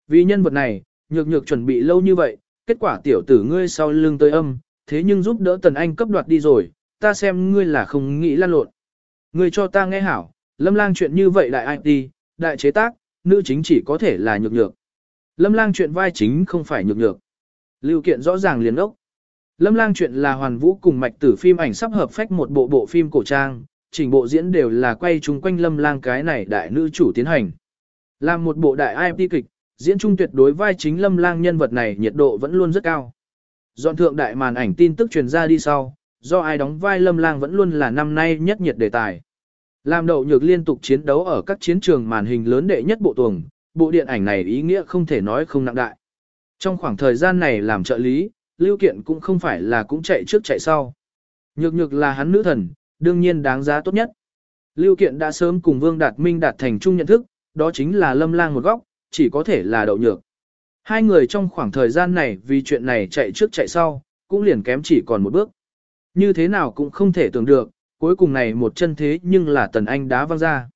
Vì nhân vật này, nhược nhược chuẩn bị lâu như vậy, kết quả tiểu tử ngươi sau lưng tới âm, thế nhưng giúp đỡ Tần Anh cấp đoạt đi rồi, ta xem ngươi là không nghĩ lăn lộn. Ngươi cho ta nghe hảo, Lâm Lang chuyện như vậy đại IT, đại chế tác, nữ chính chỉ có thể là nhược nhược. Lâm Lang chuyện vai chính không phải nhược nhược. Lưu Kiện rõ ràng liền ốc. Lâm Lang chuyện là Hoàn Vũ cùng Mạch Tử phim ảnh sắp hợp phách một bộ phim cổ trang, chỉnh bộ diễn đều là quay chung quanh Lâm Lang cái này đại nữ chủ tiến hành. Làm một bộ đại IT kịch, diễn chung tuyệt đối vai chính Lâm Lang nhân vật này nhiệt độ vẫn luôn rất cao. Dọn thượng đại màn ảnh tin tức truyền ra đi sau, do ai đóng vai Lâm Lang vẫn luôn là năm nay nhất nhiệt đề tài. Làm Đậu Nhược liên tục chiến đấu ở các chiến trường màn hình lớn đệ nhất bộ tuồng, bộ điện ảnh này ý nghĩa không thể nói không nặng đại. Trong khoảng thời gian này làm trợ lý, Lưu Kiện cũng không phải là cũng chạy trước chạy sau. Nhược nhược là hắn nữ thần, đương nhiên đáng giá tốt nhất. Lưu Kiện đã sớm cùng Vương Đạt Minh đạt thành chung nhận thức, đó chính là Lâm Lang một góc, chỉ có thể là Đậu Nhược. Hai người trong khoảng thời gian này vì chuyện này chạy trước chạy sau, cũng liền kém chỉ còn một bước. Như thế nào cũng không thể tưởng được, cuối cùng này một chân thế nhưng là Tần Anh đá văng ra.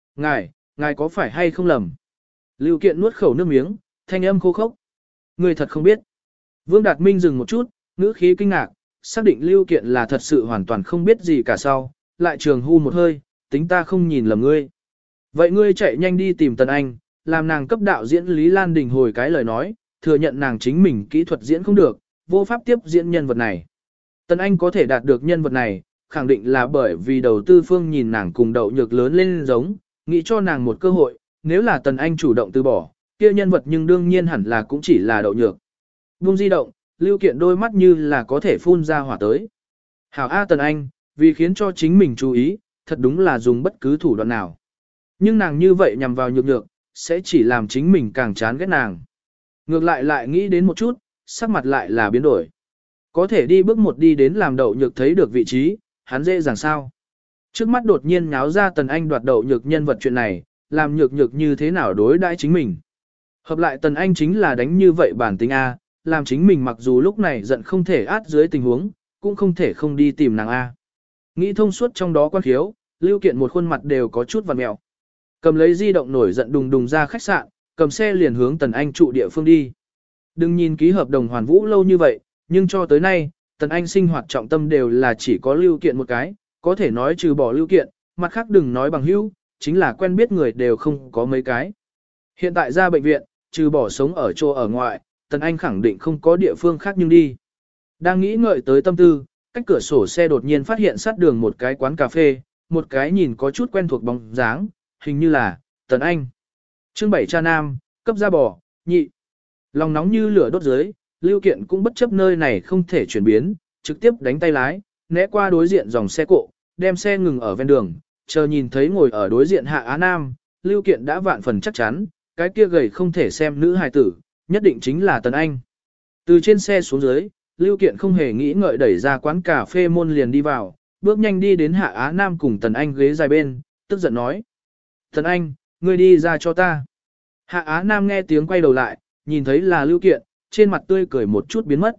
Ngài có phải hay không lầm? Lưu Kiện nuốt khẩu nước miếng, thanh âm khô khốc. Người thật không biết. Vương Đạt Minh dừng một chút, ngữ khí kinh ngạc, xác định Lưu Kiện là thật sự hoàn toàn không biết gì cả sau, lại trường hu một hơi, tính ta không nhìn lầm ngươi. Vậy ngươi chạy nhanh đi tìm Tần Anh, làm nàng cấp đạo diễn Lý Lan Đình hồi cái lời nói, thừa nhận nàng chính mình kỹ thuật diễn không được, vô pháp tiếp diễn nhân vật này. Tần Anh có thể đạt được nhân vật này, khẳng định là bởi vì đầu tư phương nhìn nàng cùng Đậu Nhược lớn lên giống, nghĩ cho nàng một cơ hội, nếu là Tần Anh chủ động từ bỏ, kia nhân vật nhưng đương nhiên hẳn là cũng chỉ là Đậu Nhược. Vung di động, Lưu Kiện đôi mắt như là có thể phun ra hỏa tới. Hảo A Tần Anh, vì khiến cho chính mình chú ý, thật đúng là dùng bất cứ thủ đoạn nào. Nhưng nàng như vậy nhằm vào nhược nhược, sẽ chỉ làm chính mình càng chán ghét nàng. Ngược lại nghĩ đến một chút, sắc mặt lại là biến đổi. Có thể đi bước một đi đến làm Đậu Nhược thấy được vị trí, hắn dễ dàng sao. Trước mắt đột nhiên nháo ra Tần Anh đoạt Đậu Nhược nhân vật chuyện này, làm nhược nhược như thế nào đối đãi chính mình. Hợp lại Tần Anh chính là đánh như vậy bản tính A, làm chính mình mặc dù lúc này giận không thể át dưới tình huống, cũng không thể không đi tìm nàng A. Nghĩ thông suốt trong đó quan khiếu, Lưu Kiện một khuôn mặt đều có chút vằn mẹo. Cầm lấy di động nổi giận đùng đùng ra khách sạn, cầm xe liền hướng Tần Anh trụ địa phương đi. Đừng nhìn ký hợp đồng Hoàn Vũ lâu như vậy, nhưng cho tới nay, Tần Anh sinh hoạt trọng tâm đều là chỉ có Lưu Kiện một cái, có thể nói trừ bỏ Lưu Kiện, mặt khác đừng nói bằng hữu, chính là quen biết người đều không có mấy cái. Hiện tại ra bệnh viện, trừ bỏ sống ở chỗ ở ngoại, Tần Anh khẳng định không có địa phương khác nhưng đi. Đang nghĩ ngợi tới tâm tư, cách cửa sổ xe đột nhiên phát hiện sát đường một cái quán cà phê, một cái nhìn có chút quen thuộc bóng dáng, hình như là Tần Anh. Chương 7 cha nam, cấp da bò, nhị. Lòng nóng như lửa đốt dưới, Lưu Kiện cũng bất chấp nơi này không thể chuyển biến, trực tiếp đánh tay lái, né qua đối diện dòng xe cộ, đem xe ngừng ở ven đường, chờ nhìn thấy ngồi ở đối diện Hạ Á Nam, Lưu Kiện đã vạn phần chắc chắn, cái kia gầy không thể xem nữ hài tử, nhất định chính là Tần Anh. Từ trên xe xuống dưới, Lưu Kiện không hề nghĩ ngợi đẩy ra quán cà phê môn liền đi vào, bước nhanh đi đến Hạ Á Nam cùng Tần Anh ghế dài bên, tức giận nói. Tần Anh, ngươi đi ra cho ta. Hạ Á Nam nghe tiếng quay đầu lại, nhìn thấy là Lưu Kiện, trên mặt tươi cười một chút biến mất.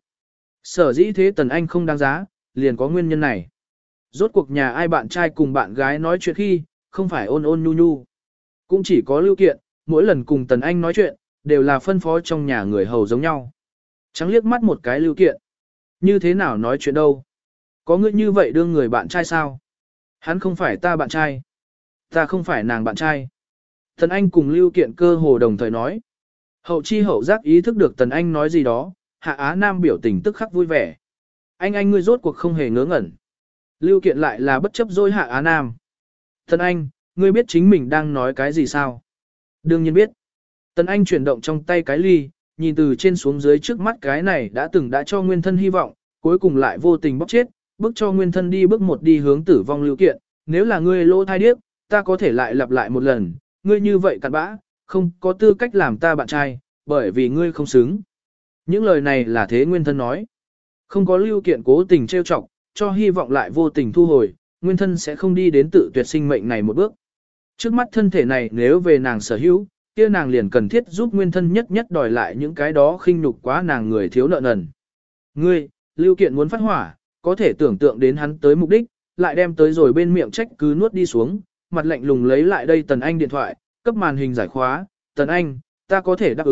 Sở dĩ thế Tần Anh không đáng giá, liền có nguyên nhân này. Rốt cuộc nhà ai bạn trai cùng bạn gái nói chuyện khi, không phải ôn ôn nhu nhu. Cũng chỉ có Lưu Kiện, mỗi lần cùng Tần Anh nói chuyện, đều là phân phó trong nhà người hầu giống nhau. Trắng liếc mắt một cái Lưu Kiện. Như thế nào nói chuyện đâu? Có ngươi như vậy đương người bạn trai sao? Hắn không phải ta bạn trai. Ta không phải nàng bạn trai. Tần Anh cùng Lưu Kiện cơ hồ đồng thời nói. Hậu chi hậu giác ý thức được Tần Anh nói gì đó, Hạ Á Nam biểu tình tức khắc vui vẻ. Anh ngươi rốt cuộc không hề ngớ ngẩn. Lưu Kiện lại là bất chấp dối Hạ Á Nam. Tần Anh, ngươi biết chính mình đang nói cái gì sao? Đương nhiên biết. Tần Anh chuyển động trong tay cái ly, nhìn từ trên xuống dưới trước mắt cái này đã cho nguyên thân hy vọng, cuối cùng lại vô tình bóc chết, bước cho nguyên thân đi bước một đi hướng tử vong Lưu Kiện. Nếu là ngươi lỗ thai điếc, ta có thể lại lặp lại một lần, ngươi như vậy cặn bã, không có tư cách làm ta bạn trai, bởi vì ngươi không xứng. Những lời này là thế nguyên thân nói. Không có Lưu Kiện cố tình trêu chọc, cho hy vọng lại vô tình thu hồi, nguyên thân sẽ không đi đến tự tuyệt sinh mệnh này một bước. Trước mắt thân thể này nếu về nàng sở hữu, kia nàng liền cần thiết giúp nguyên thân nhất nhất đòi lại những cái đó khinh nhục quá nàng người thiếu nợ nần. Ngươi, Lưu Kiện muốn phát hỏa, có thể tưởng tượng đến hắn tới mục đích, lại đem tới rồi bên miệng trách cứ nuốt đi xuống, mặt lạnh lùng lấy lại đây Tần Anh điện thoại, cấp màn hình giải khóa, Tần Anh, ta có thể đáp ứng,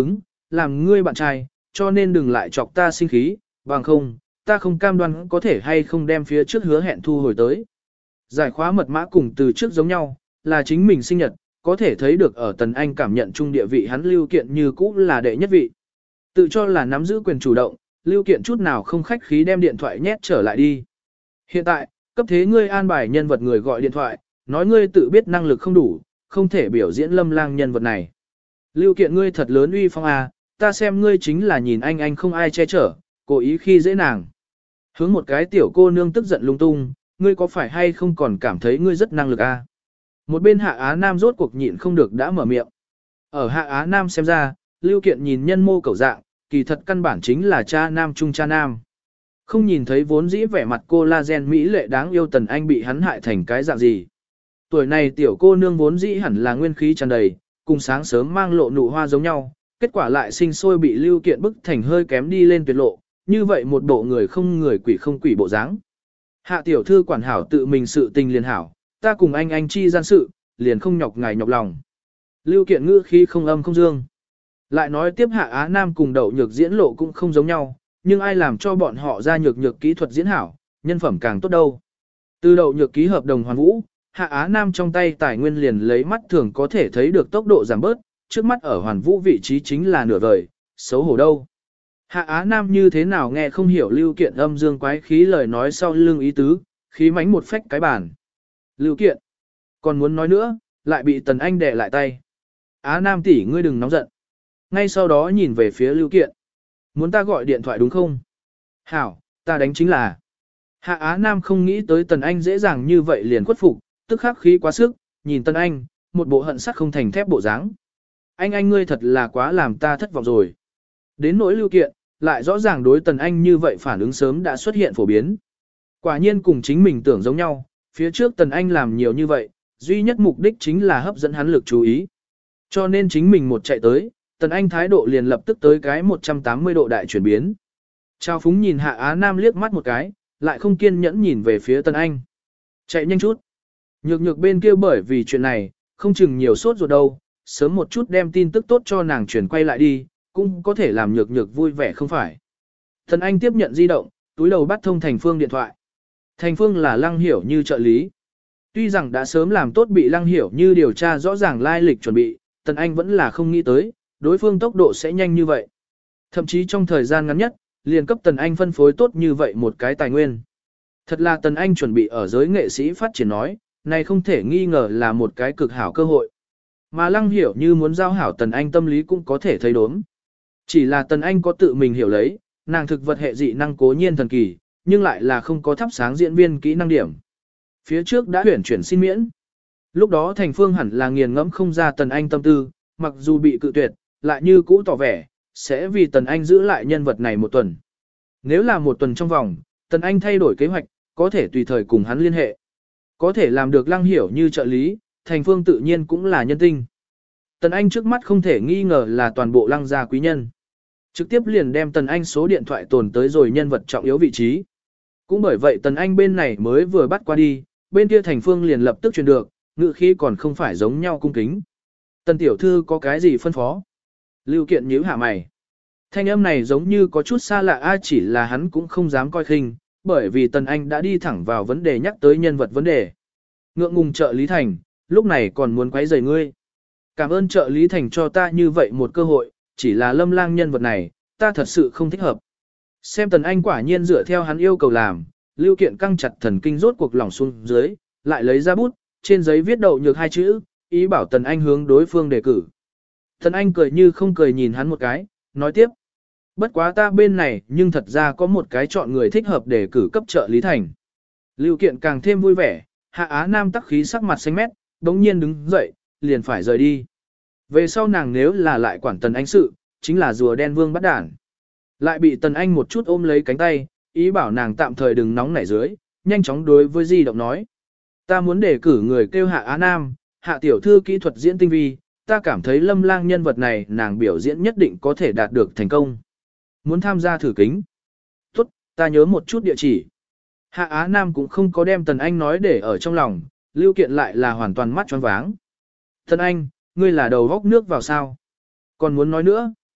làm ngươi bạn trai, cho nên đừng lại chọc ta sinh khí, bằng không, ta không cam đoan có thể hay không đem phía trước hứa hẹn thu hồi tới. Giải khóa mật mã cùng từ trước giống nhau, là chính mình sinh nhật, có thể thấy được ở Tần Anh cảm nhận chung địa vị hắn Lưu Kiện như cũ là đệ nhất vị. Tự cho là nắm giữ quyền chủ động, Lưu Kiện chút nào không khách khí đem điện thoại nhét trở lại đi. Hiện tại, cấp thế ngươi an bài nhân vật người gọi điện thoại, nói ngươi tự biết năng lực không đủ, không thể biểu diễn Lâm Lang nhân vật này. Lưu Kiện ngươi thật lớn uy phong à, ta xem ngươi chính là nhìn anh không ai che chở, cố ý khi dễ nàng. Hướng một cái tiểu cô nương tức giận lung tung, ngươi có phải hay không còn cảm thấy ngươi rất năng lực à? Một bên Hạ Á Nam rốt cuộc nhịn không được đã mở miệng. Ở Hạ Á Nam xem ra, Lưu Kiện nhìn nhân mô cầu dạng, kỳ thật căn bản chính là cha nam trung cha nam. Không nhìn thấy vốn dĩ vẻ mặt collagen mỹ lệ đáng yêu Tần Anh bị hắn hại thành cái dạng gì. Tuổi này tiểu cô nương vốn dĩ hẳn là nguyên khí tràn đầy, cùng sáng sớm mang lộ nụ hoa giống nhau, kết quả lại sinh sôi bị Lưu Kiện bức thành hơi kém đi lên tuyệt lộ, như vậy một bộ người không quỷ bộ dáng. Hạ tiểu thư quản hảo tự mình sự tình liền hảo, ta cùng anh chi gian sự, liền không nhọc ngài nhọc lòng. Lưu Kiện ngữ khí không âm không dương. Lại nói tiếp Hạ Á Nam cùng Đậu Nhược diễn lộ cũng không giống nhau, nhưng ai làm cho bọn họ ra nhược kỹ thuật diễn hảo, nhân phẩm càng tốt đâu. Từ Đậu Nhược ký hợp đồng hoàn vũ, Hạ Á Nam trong tay tài nguyên liền lấy mắt thường có thể thấy được tốc độ giảm bớt, trước mắt ở hoàn vũ vị trí chính là nửa vời, xấu hổ đâu. Hạ Á Nam như thế nào nghe không hiểu Lưu Kiện âm dương quái khí lời nói sau lưng ý tứ, khí mánh một phách cái bàn. Lưu Kiện, còn muốn nói nữa, lại bị Tần Anh đè lại tay. Á Nam tỷ ngươi đừng nóng giận. Ngay sau đó nhìn về phía Lưu Kiện. Muốn ta gọi điện thoại đúng không? Hảo, ta đánh chính là. Hạ Á Nam không nghĩ tới Tần Anh dễ dàng như vậy liền khuất phục, tức khắc khí quá sức, nhìn Tần Anh, một bộ hận sắt không thành thép bộ dáng. Anh ngươi thật là quá làm ta thất vọng rồi. Đến nỗi Lưu Kiện, lại rõ ràng đối Tần Anh như vậy phản ứng sớm đã xuất hiện phổ biến. Quả nhiên cùng chính mình tưởng giống nhau, phía trước Tần Anh làm nhiều như vậy, duy nhất mục đích chính là hấp dẫn hắn lực chú ý. Cho nên chính mình một chạy tới, Tần Anh thái độ liền lập tức tới cái 180 độ đại chuyển biến. Trao phúng nhìn Hạ Á Nam liếc mắt một cái, lại không kiên nhẫn nhìn về phía Tần Anh. Chạy nhanh chút. Nhược bên kia bởi vì chuyện này, không chừng nhiều sốt ruột đâu, sớm một chút đem tin tức tốt cho nàng chuyển quay lại đi, cũng có thể làm nhược vui vẻ không phải. Tần Anh tiếp nhận di động, túi đầu bắt thông Thành Phương điện thoại. Thành Phương là Lăng Hiểu Như trợ lý. Tuy rằng đã sớm làm tốt bị Lăng Hiểu Như điều tra rõ ràng lai lịch chuẩn bị, Tần Anh vẫn là không nghĩ tới, đối phương tốc độ sẽ nhanh như vậy. Thậm chí trong thời gian ngắn nhất, liền cấp Tần Anh phân phối tốt như vậy một cái tài nguyên. Thật là Tần Anh chuẩn bị ở giới nghệ sĩ phát triển nói, này không thể nghi ngờ là một cái cực hảo cơ hội. Mà Lăng Hiểu Như muốn giao hảo Tần Anh tâm lý cũng có thể thấy đốm. Chỉ là Tần Anh có tự mình hiểu lấy, nàng thực vật hệ dị năng cố nhiên thần kỳ, nhưng lại là không có thắp sáng diễn viên kỹ năng điểm. Phía trước đã chuyển xin miễn. Lúc đó Thành Phương hẳn là nghiền ngẫm không ra Tần Anh tâm tư, mặc dù bị cự tuyệt, lại như cũ tỏ vẻ, sẽ vì Tần Anh giữ lại nhân vật này một tuần. Nếu là một tuần trong vòng, Tần Anh thay đổi kế hoạch, có thể tùy thời cùng hắn liên hệ. Có thể làm được Lăng Hiểu Như trợ lý, Thành Phương tự nhiên cũng là nhân tinh. Tần Anh trước mắt không thể nghi ngờ là toàn bộ Lăng gia quý nhân. Trực tiếp liền đem Tần Anh số điện thoại tồn tới rồi nhân vật trọng yếu vị trí. Cũng bởi vậy Tần Anh bên này mới vừa bắt qua đi, bên kia Thành Phương liền lập tức truyền được, ngự khí còn không phải giống nhau cung kính. Tần tiểu thư có cái gì phân phó? Lưu Kiện nhíu hạ mày. Thanh âm này giống như có chút xa lạ chỉ là hắn cũng không dám coi khinh, bởi vì Tần Anh đã đi thẳng vào vấn đề nhắc tới nhân vật vấn đề. Ngượng ngùng trợ lý Thành, lúc này còn muốn quấy rầy ngươi. Cảm ơn trợ lý Thành cho ta như vậy một cơ hội, chỉ là Lâm Lang nhân vật này, ta thật sự không thích hợp. Xem Tần Anh quả nhiên dựa theo hắn yêu cầu làm, Lưu Kiện căng chặt thần kinh rốt cuộc lỏng xuống dưới, lại lấy ra bút, trên giấy viết Đậu Nhược hai chữ, ý bảo Tần Anh hướng đối phương đề cử. Tần Anh cười như không cười nhìn hắn một cái, nói tiếp. Bất quá ta bên này nhưng thật ra có một cái chọn người thích hợp để cử cấp trợ lý Thành. Lưu Kiện càng thêm vui vẻ, Hạ Á Nam tắc khí sắc mặt xanh mét, đống nhiên đứng dậy, liền phải rời đi. Về sau nàng nếu là lại quản Tần Anh sự, chính là rùa đen vương bắt đản. Lại bị Tần Anh một chút ôm lấy cánh tay, ý bảo nàng tạm thời đừng nóng nảy dưới, nhanh chóng đối với di động nói. Ta muốn đề cử người kêu Hạ Á Nam, Hạ tiểu thư kỹ thuật diễn tinh vi, ta cảm thấy Lâm Lang nhân vật này nàng biểu diễn nhất định có thể đạt được thành công. Muốn tham gia thử kính. Tốt, ta nhớ một chút địa chỉ. Hạ Á Nam cũng không có đem Tần Anh nói để ở trong lòng, Lưu Kiện lại là hoàn toàn mắt choáng váng. Tần Anh, ngươi là đầu góc nước vào sao? Còn muốn nói nữa,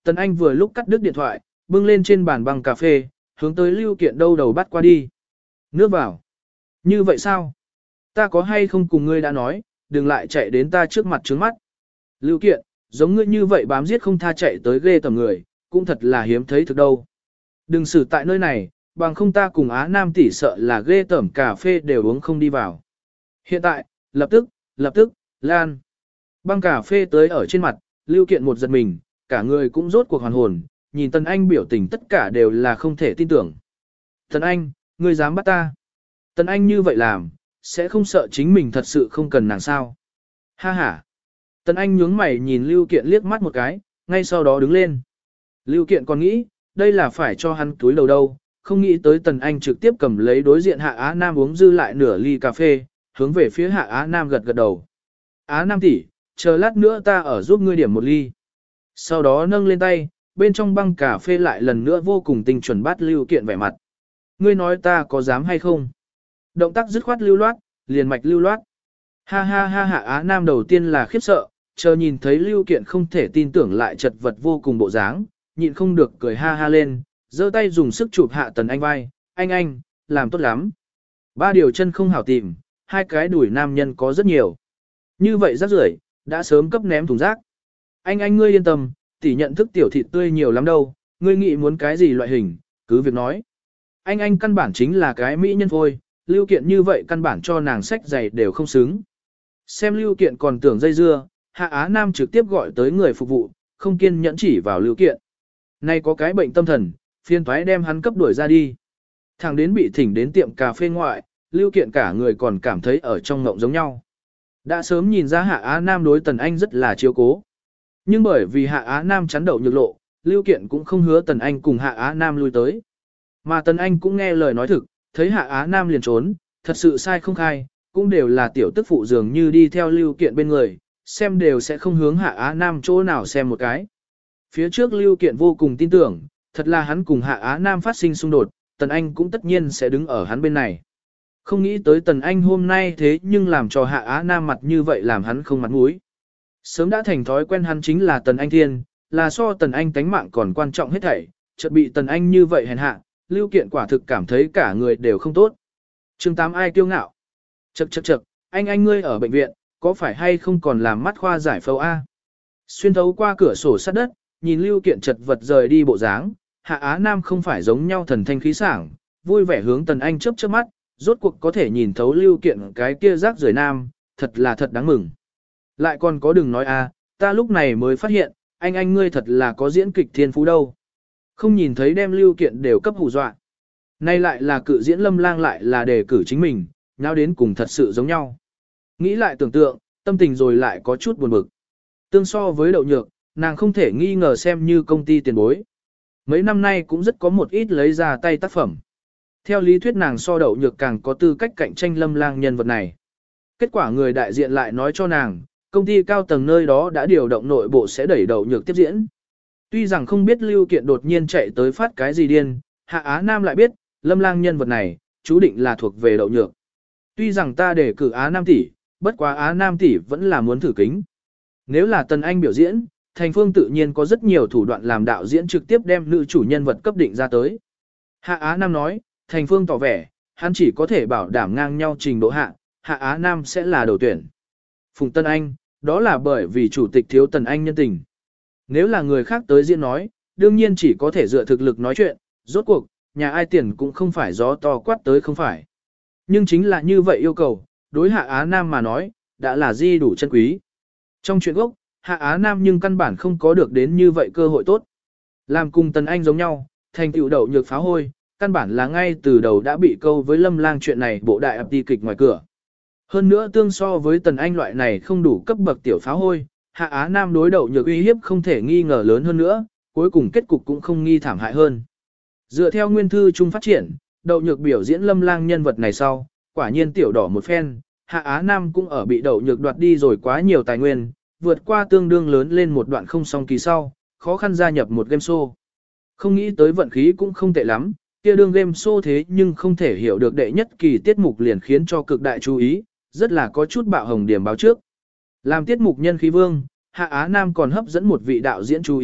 Tần Anh vừa lúc cắt đứt điện thoại, bưng lên trên bàn băng cà phê, hướng tới Lưu Kiện đâu đầu bắt qua đi. Nước vào. Như vậy sao? Ta có hay không cùng ngươi đã nói, đừng lại chạy đến ta trước mặt trướng mắt. Lưu Kiện, giống ngươi như vậy bám giết không tha chạy tới ghê tầm người, cũng thật là hiếm thấy thực đâu. Đừng xử tại nơi này, bằng không ta cùng Á Nam tỷ sợ là ghê tởm cà phê đều uống không đi vào. Hiện tại, lập tức, lan. Băng cà phê tới ở trên mặt, Lưu Kiện một giật mình, cả người cũng rốt cuộc hoàn hồn, nhìn Tần Anh biểu tình tất cả đều là không thể tin tưởng. Tần Anh, ngươi dám bắt ta? Tần Anh như vậy làm, sẽ không sợ chính mình thật sự không cần nàng sao? Ha ha. Tần Anh nhướng mày nhìn Lưu Kiện liếc mắt một cái, ngay sau đó đứng lên. Lưu Kiện còn nghĩ, đây là phải cho hắn túi đầu đâu, không nghĩ tới Tần Anh trực tiếp cầm lấy đối diện Hạ Á Nam uống dư lại nửa ly cà phê, hướng về phía Hạ Á Nam gật gật đầu. Á Nam tỷ, chờ lát nữa ta ở giúp ngươi điểm một ly. Sau đó nâng lên tay, bên trong băng cà phê lại lần nữa vô cùng tinh chuẩn bắt Lưu Kiện vẻ mặt. Ngươi nói ta có dám hay không? Động tác dứt khoát lưu loát, liền mạch lưu loát. Ha ha ha Hạ Á Nam đầu tiên là khiếp sợ, chờ nhìn thấy Lưu Kiện không thể tin tưởng lại chật vật vô cùng bộ dáng, nhịn không được cười ha ha lên, giơ tay dùng sức chụp Hạ Tần Anh vai, anh, làm tốt lắm. Ba điều chân không hảo tìm, hai cái đuổi nam nhân có rất nhiều. Như vậy rác rưởi đã sớm cấp ném thùng rác. Anh ngươi yên tâm, tỷ nhận thức tiểu thịt tươi nhiều lắm đâu, ngươi nghĩ muốn cái gì loại hình, cứ việc nói. Anh căn bản chính là cái mỹ nhân thôi, Lưu Kiện như vậy căn bản cho nàng sách giày đều không xứng. Xem Lưu Kiện còn tưởng dây dưa, Hạ Á Nam trực tiếp gọi tới người phục vụ, không kiên nhẫn chỉ vào Lưu Kiện. Nay có cái bệnh tâm thần, phiên thoái đem hắn cấp đuổi ra đi. Thằng đến bị thỉnh đến tiệm cà phê ngoại, Lưu Kiện cả người còn cảm thấy ở trong ngộng giống nhau. Đã sớm nhìn ra Hạ Á Nam đối Tần Anh rất là chiếu cố. Nhưng bởi vì Hạ Á Nam chắn đậu nhược lộ, Lưu Kiện cũng không hứa Tần Anh cùng Hạ Á Nam lui tới. Mà Tần Anh cũng nghe lời nói thực, thấy Hạ Á Nam liền trốn, thật sự sai không khai, cũng đều là tiểu tức phụ dường như đi theo Lưu Kiện bên người, xem đều sẽ không hướng Hạ Á Nam chỗ nào xem một cái. Phía trước Lưu Kiện vô cùng tin tưởng, thật là hắn cùng Hạ Á Nam phát sinh xung đột, Tần Anh cũng tất nhiên sẽ đứng ở hắn bên này. Không nghĩ tới Tần Anh hôm nay thế nhưng làm cho Hạ Á Nam mặt như vậy làm hắn không mặt mũi. Sớm đã thành thói quen hắn chính là Tần Anh Thiên, là so Tần Anh tánh mạng còn quan trọng hết thảy, chợt bị Tần Anh như vậy hèn hạ, Lưu Kiện quả thực cảm thấy cả người đều không tốt. Chương 8 ai kiêu ngạo. Chậc, anh ngươi ở bệnh viện, có phải hay không còn làm mắt khoa giải phẫu A? Xuyên thấu qua cửa sổ sát đất, nhìn Lưu Kiện chật vật rời đi bộ dáng, Hạ Á Nam không phải giống nhau thần thanh khí sảng, vui vẻ hướng Tần Anh chớp chớp mắt, rốt cuộc có thể nhìn thấu Lưu Kiện cái kia rác rưởi nam, thật là thật đáng mừng. Lại còn có đừng nói a, ta lúc này mới phát hiện, anh ngươi thật là có diễn kịch thiên phú đâu. Không nhìn thấy đem Lưu Kiện đều cấp hù dọa. Nay lại là cự diễn Lâm Lang lại là đề cử chính mình, nhau đến cùng thật sự giống nhau. Nghĩ lại tưởng tượng, tâm tình rồi lại có chút buồn bực. Tương so với Đậu Nhược, nàng không thể nghi ngờ xem như công ty tiền bối. Mấy năm nay cũng rất có một ít lấy ra tay tác phẩm. Theo lý thuyết nàng so Đậu Nhược càng có tư cách cạnh tranh Lâm Lang nhân vật này. Kết quả người đại diện lại nói cho nàng, công ty cao tầng nơi đó đã điều động nội bộ sẽ đẩy Đậu Nhược tiếp diễn. Tuy rằng không biết Lưu Kiện đột nhiên chạy tới phát cái gì điên, Hạ Á Nam lại biết, Lâm Lang nhân vật này, chú định là thuộc về Đậu Nhược. Tuy rằng ta đề cử Á Nam tỷ, bất quá Á Nam tỷ vẫn là muốn thử kính. Nếu là Tần Anh biểu diễn, Thành Phương tự nhiên có rất nhiều thủ đoạn làm đạo diễn trực tiếp đem nữ chủ nhân vật cấp định ra tới. Hạ Á Nam nói, Thành Phương tỏ vẻ, hắn chỉ có thể bảo đảm ngang nhau trình độ hạ, Hạ Á Nam sẽ là đầu tuyển. Phùng Tân Anh, đó là bởi vì chủ tịch thiếu Tần Anh nhân tình. Nếu là người khác tới diễn nói, đương nhiên chỉ có thể dựa thực lực nói chuyện, rốt cuộc, nhà ai tiền cũng không phải gió to quát tới không phải. Nhưng chính là như vậy yêu cầu, đối Hạ Á Nam mà nói, đã là di đủ chân quý. Trong chuyện gốc, Hạ Á Nam nhưng căn bản không có được đến như vậy cơ hội tốt. Làm cùng Tần Anh giống nhau, thành tựu Đậu Nhược phá hôi, căn bản là ngay từ đầu đã bị câu với Lâm Lang chuyện này bộ đại ập đi kịch ngoài cửa. Hơn nữa tương so với Tần Anh loại này không đủ cấp bậc tiểu phá hôi, Hạ Á Nam đối Đậu Nhược uy hiếp không thể nghi ngờ lớn hơn nữa, cuối cùng kết cục cũng không nghi thảm hại hơn. Dựa theo nguyên thư chung phát triển, Đậu Nhược biểu diễn Lâm Lang nhân vật này sau, quả nhiên tiểu đỏ một phen, Hạ Á Nam cũng ở bị Đậu Nhược đoạt đi rồi quá nhiều tài nguyên, vượt qua tương đương lớn lên một đoạn không song kỳ sau, khó khăn gia nhập một game show. Không nghĩ tới vận khí cũng không tệ lắm, kia đương game show thế nhưng không thể hiểu được đệ nhất kỳ tiết mục liền khiến cho cực đại chú ý, rất là có chút bạo hồng điểm báo trước. Làm tiết mục nhân khí vương, Hạ Á Nam còn hấp dẫn một vị đạo diễn chú ý,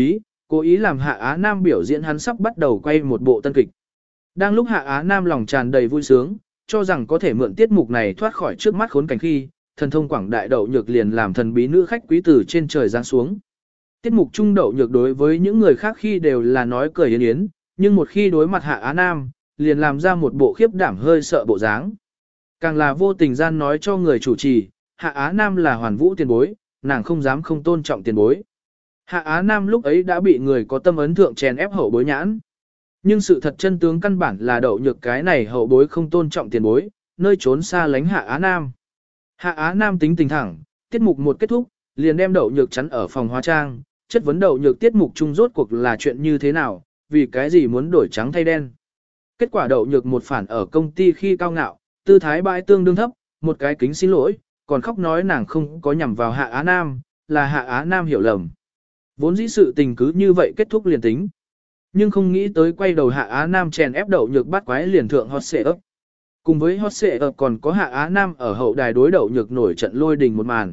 Cố ý làm Hạ Á Nam biểu diễn hắn sắp bắt đầu quay một bộ tân kịch. Đang lúc Hạ Á Nam lòng tràn đầy vui sướng, cho rằng có thể mượn tiết mục này thoát khỏi trước mắt khốn cảnh khi, thần thông quảng đại Đậu Nhược liền làm thần bí nữ khách quý từ trên trời giáng xuống. Tiết mục trung Đậu Nhược đối với những người khác khi đều là nói cười yến yến, nhưng một khi đối mặt Hạ Á Nam, liền làm ra một bộ khiếp đảm hơi sợ bộ dáng. Càng là vô tình gian nói cho người chủ trì, Hạ Á Nam là hoàn vũ tiền bối, nàng không dám không tôn trọng tiền bối. Hạ Á Nam lúc ấy đã bị người có tâm ấn thượng chèn ép hậu bối nhãn. Nhưng sự thật chân tướng căn bản là Đậu Nhược cái này hậu bối không tôn trọng tiền bối, nơi trốn xa lánh Hạ Á Nam. Hạ Á Nam tính tình thẳng, tiết mục một kết thúc, liền đem Đậu Nhược chắn ở phòng hóa trang, chất vấn Đậu Nhược tiết mục chung rốt cuộc là chuyện như thế nào, vì cái gì muốn đổi trắng thay đen. Kết quả Đậu Nhược một phản ở công ty khi cao ngạo, tư thái bãi tương đương thấp, một cái kính xin lỗi, còn khóc nói nàng không có nhằm vào Hạ Á Nam, là Hạ Á Nam hiểu lầm. Vốn dĩ sự tình cứ như vậy kết thúc liền tính. Nhưng không nghĩ tới quay đầu Hạ Á Nam chèn ép Đậu Nhược bắt quái liền thượng hot xệ ấp. Cùng với hot xệ ấp còn có Hạ Á Nam ở hậu đài đối Đậu Nhược nổi trận lôi đình một màn.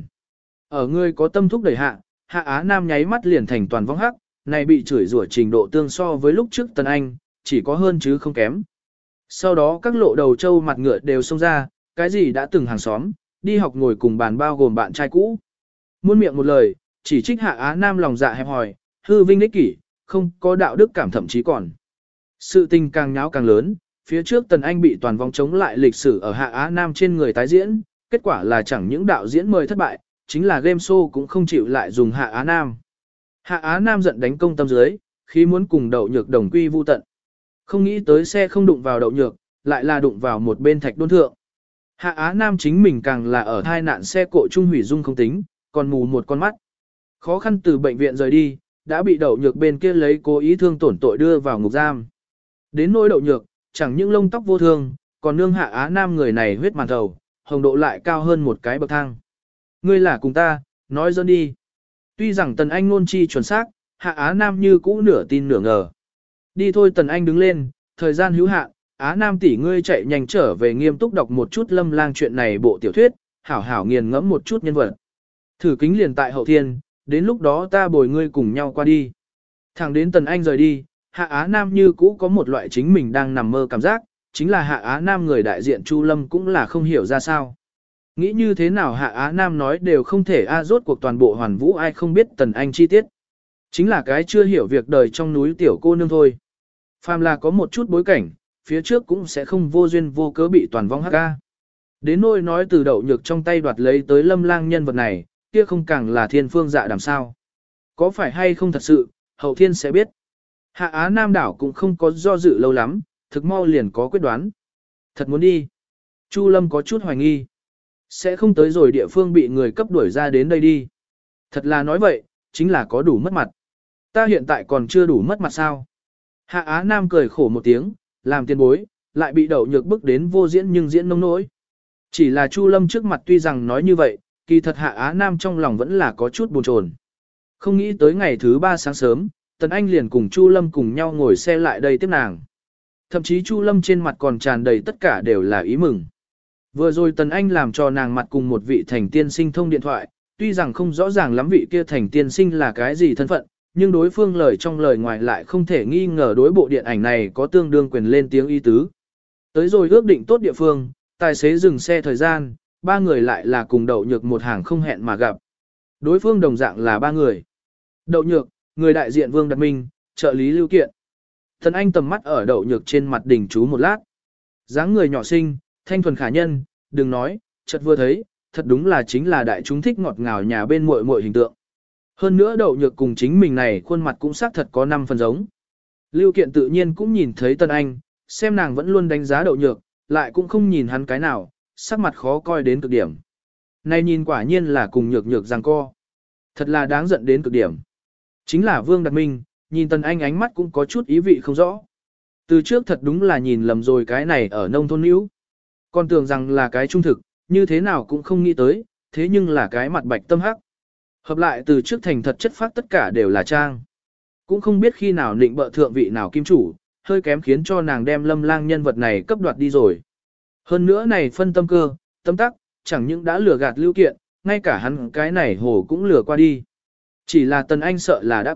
Ở người có tâm thúc đẩy Hạ Á Nam nháy mắt liền thành toàn vong hắc, này bị chửi rủa trình độ tương so với lúc trước Tần Anh, chỉ có hơn chứ không kém. Sau đó các lộ đầu trâu mặt ngựa đều xông ra, cái gì đã từng hàng xóm, đi học ngồi cùng bàn bao gồm bạn trai cũ. Muôn miệng một lời, chỉ trích Hạ Á Nam lòng dạ hẹp hòi, hư vinh ích kỷ, không có đạo đức cảm thậm chí còn. Sự tình càng nháo càng lớn, phía trước Tần Anh bị toàn vòng chống lại lịch sử ở Hạ Á Nam trên người tái diễn, kết quả là chẳng những đạo diễn mời thất bại, chính là game show cũng không chịu lại dùng Hạ Á Nam. Hạ Á Nam giận đánh công tâm dưới, khi muốn cùng Đậu Nhược đồng quy vu tận. Không nghĩ tới xe không đụng vào Đậu Nhược, lại là đụng vào một bên thạch đôn thượng. Hạ Á Nam chính mình càng là ở hai nạn xe cộ trung hủy dung không tính, còn mù một con mắt. Khó khăn từ bệnh viện rời đi, đã bị Đậu Nhược bên kia lấy cố ý thương tổn tội đưa vào ngục giam. Đến nỗi Đậu Nhược, chẳng những lông tóc vô thương, còn nương Hạ Á Nam người này huyết màn thầu, hồng độ lại cao hơn một cái bậc thang. Ngươi là cùng ta, nói dần đi. Tuy rằng Tần Anh ngôn chi chuẩn xác, Hạ Á Nam như cũ nửa tin nửa ngờ. Đi thôi, Tần Anh đứng lên, thời gian hữu hạn, Á Nam tỷ ngươi chạy nhanh trở về nghiêm túc đọc một chút Lâm Lang chuyện này bộ tiểu thuyết, hảo hảo nghiền ngẫm một chút nhân vật. Thử kính liền tại hậu thiên, đến lúc đó ta bồi ngươi cùng nhau qua đi. Thẳng đến Tần Anh rời đi, Hạ Á Nam như cũ có một loại chính mình đang nằm mơ cảm giác, chính là Hạ Á Nam người đại diện Chu Lâm cũng là không hiểu ra sao. Nghĩ như thế nào Hạ Á Nam nói đều không thể rốt cuộc toàn bộ hoàn vũ ai không biết Tần Anh chi tiết. Chính là cái chưa hiểu việc đời trong núi tiểu cô nương thôi. Phàm là có một chút bối cảnh, phía trước cũng sẽ không vô duyên vô cớ bị toàn vong hắc ca. Đến nỗi nói từ Đậu Nhược trong tay đoạt lấy tới Lâm Lang nhân vật này, kia không càng là thiên phương dạ đàm sao. Có phải hay không thật sự, hậu thiên sẽ biết. Hạ Á Nam đảo cũng không có do dự lâu lắm, thực mau liền có quyết đoán. Thật muốn đi. Chu Lâm có chút hoài nghi. Sẽ không tới rồi địa phương bị người cấp đuổi ra đến đây đi. Thật là nói vậy, chính là có đủ mất mặt. Ta hiện tại còn chưa đủ mất mặt sao. Hạ Á Nam cười khổ một tiếng, làm tiền bối, lại bị Đậu Nhược bức đến vô diễn nhưng diễn nông nỗi. Chỉ là Chu Lâm trước mặt tuy rằng nói như vậy, kỳ thật Hạ Á Nam trong lòng vẫn là có chút buồn chồn. Không nghĩ tới ngày thứ 3 sáng sớm, Tần Anh liền cùng Chu Lâm cùng nhau ngồi xe lại đây tiếp nàng. Thậm chí Chu Lâm trên mặt còn tràn đầy tất cả đều là ý mừng. Vừa rồi Tần Anh làm cho nàng mặt cùng một vị thành tiên sinh thông điện thoại, tuy rằng không rõ ràng lắm vị kia thành tiên sinh là cái gì thân phận, nhưng đối phương lời trong lời ngoài lại không thể nghi ngờ đối bộ điện ảnh này có tương đương quyền lên tiếng ý tứ. Tới rồi ước định tốt địa phương, tài xế dừng xe thời gian, ba người lại là cùng Đậu Nhược một hàng không hẹn mà gặp. Đối phương đồng dạng là ba người. Đậu Nhược, người đại diện Vương Đạt Minh, trợ lý Lưu Kiện. Tần Anh tầm mắt ở Đậu Nhược trên mặt đỉnh chú một lát. Dáng người nhỏ xinh, thanh thuần khả nhân, đừng nói, chợt vừa thấy, thật đúng là chính là đại chúng thích ngọt ngào nhà bên muội muội hình tượng. Hơn nữa Đậu Nhược cùng chính mình này khuôn mặt cũng xác thật có 5 phần giống. Lưu Kiện tự nhiên cũng nhìn thấy Tần Anh, xem nàng vẫn luôn đánh giá Đậu Nhược, lại cũng không nhìn hắn cái nào, sắc mặt khó coi đến cực điểm. Này nhìn quả nhiên là cùng Nhược Nhược giằng co. Thật là đáng giận đến cực điểm. Chính là Vương Đạt Minh, nhìn Tần Anh ánh mắt cũng có chút ý vị không rõ. Từ trước thật đúng là nhìn lầm rồi cái này ở nông thôn nữ. Còn tưởng rằng là cái trung thực, như thế nào cũng không nghĩ tới, thế nhưng là cái mặt bạch tâm hắc. Hợp lại từ trước thành thật chất phát tất cả đều là trang. Cũng không biết khi nào định bợ thượng vị nào kim chủ, hơi kém khiến cho nàng đem Lâm Lang nhân vật này cấp đoạt đi rồi. Hơn nữa này phân tâm cơ, tâm tắc, chẳng những đã lừa gạt Lưu Kiện, ngay cả hắn cái này hồ cũng lừa qua đi. Chỉ là Tần Anh sợ là đã quên,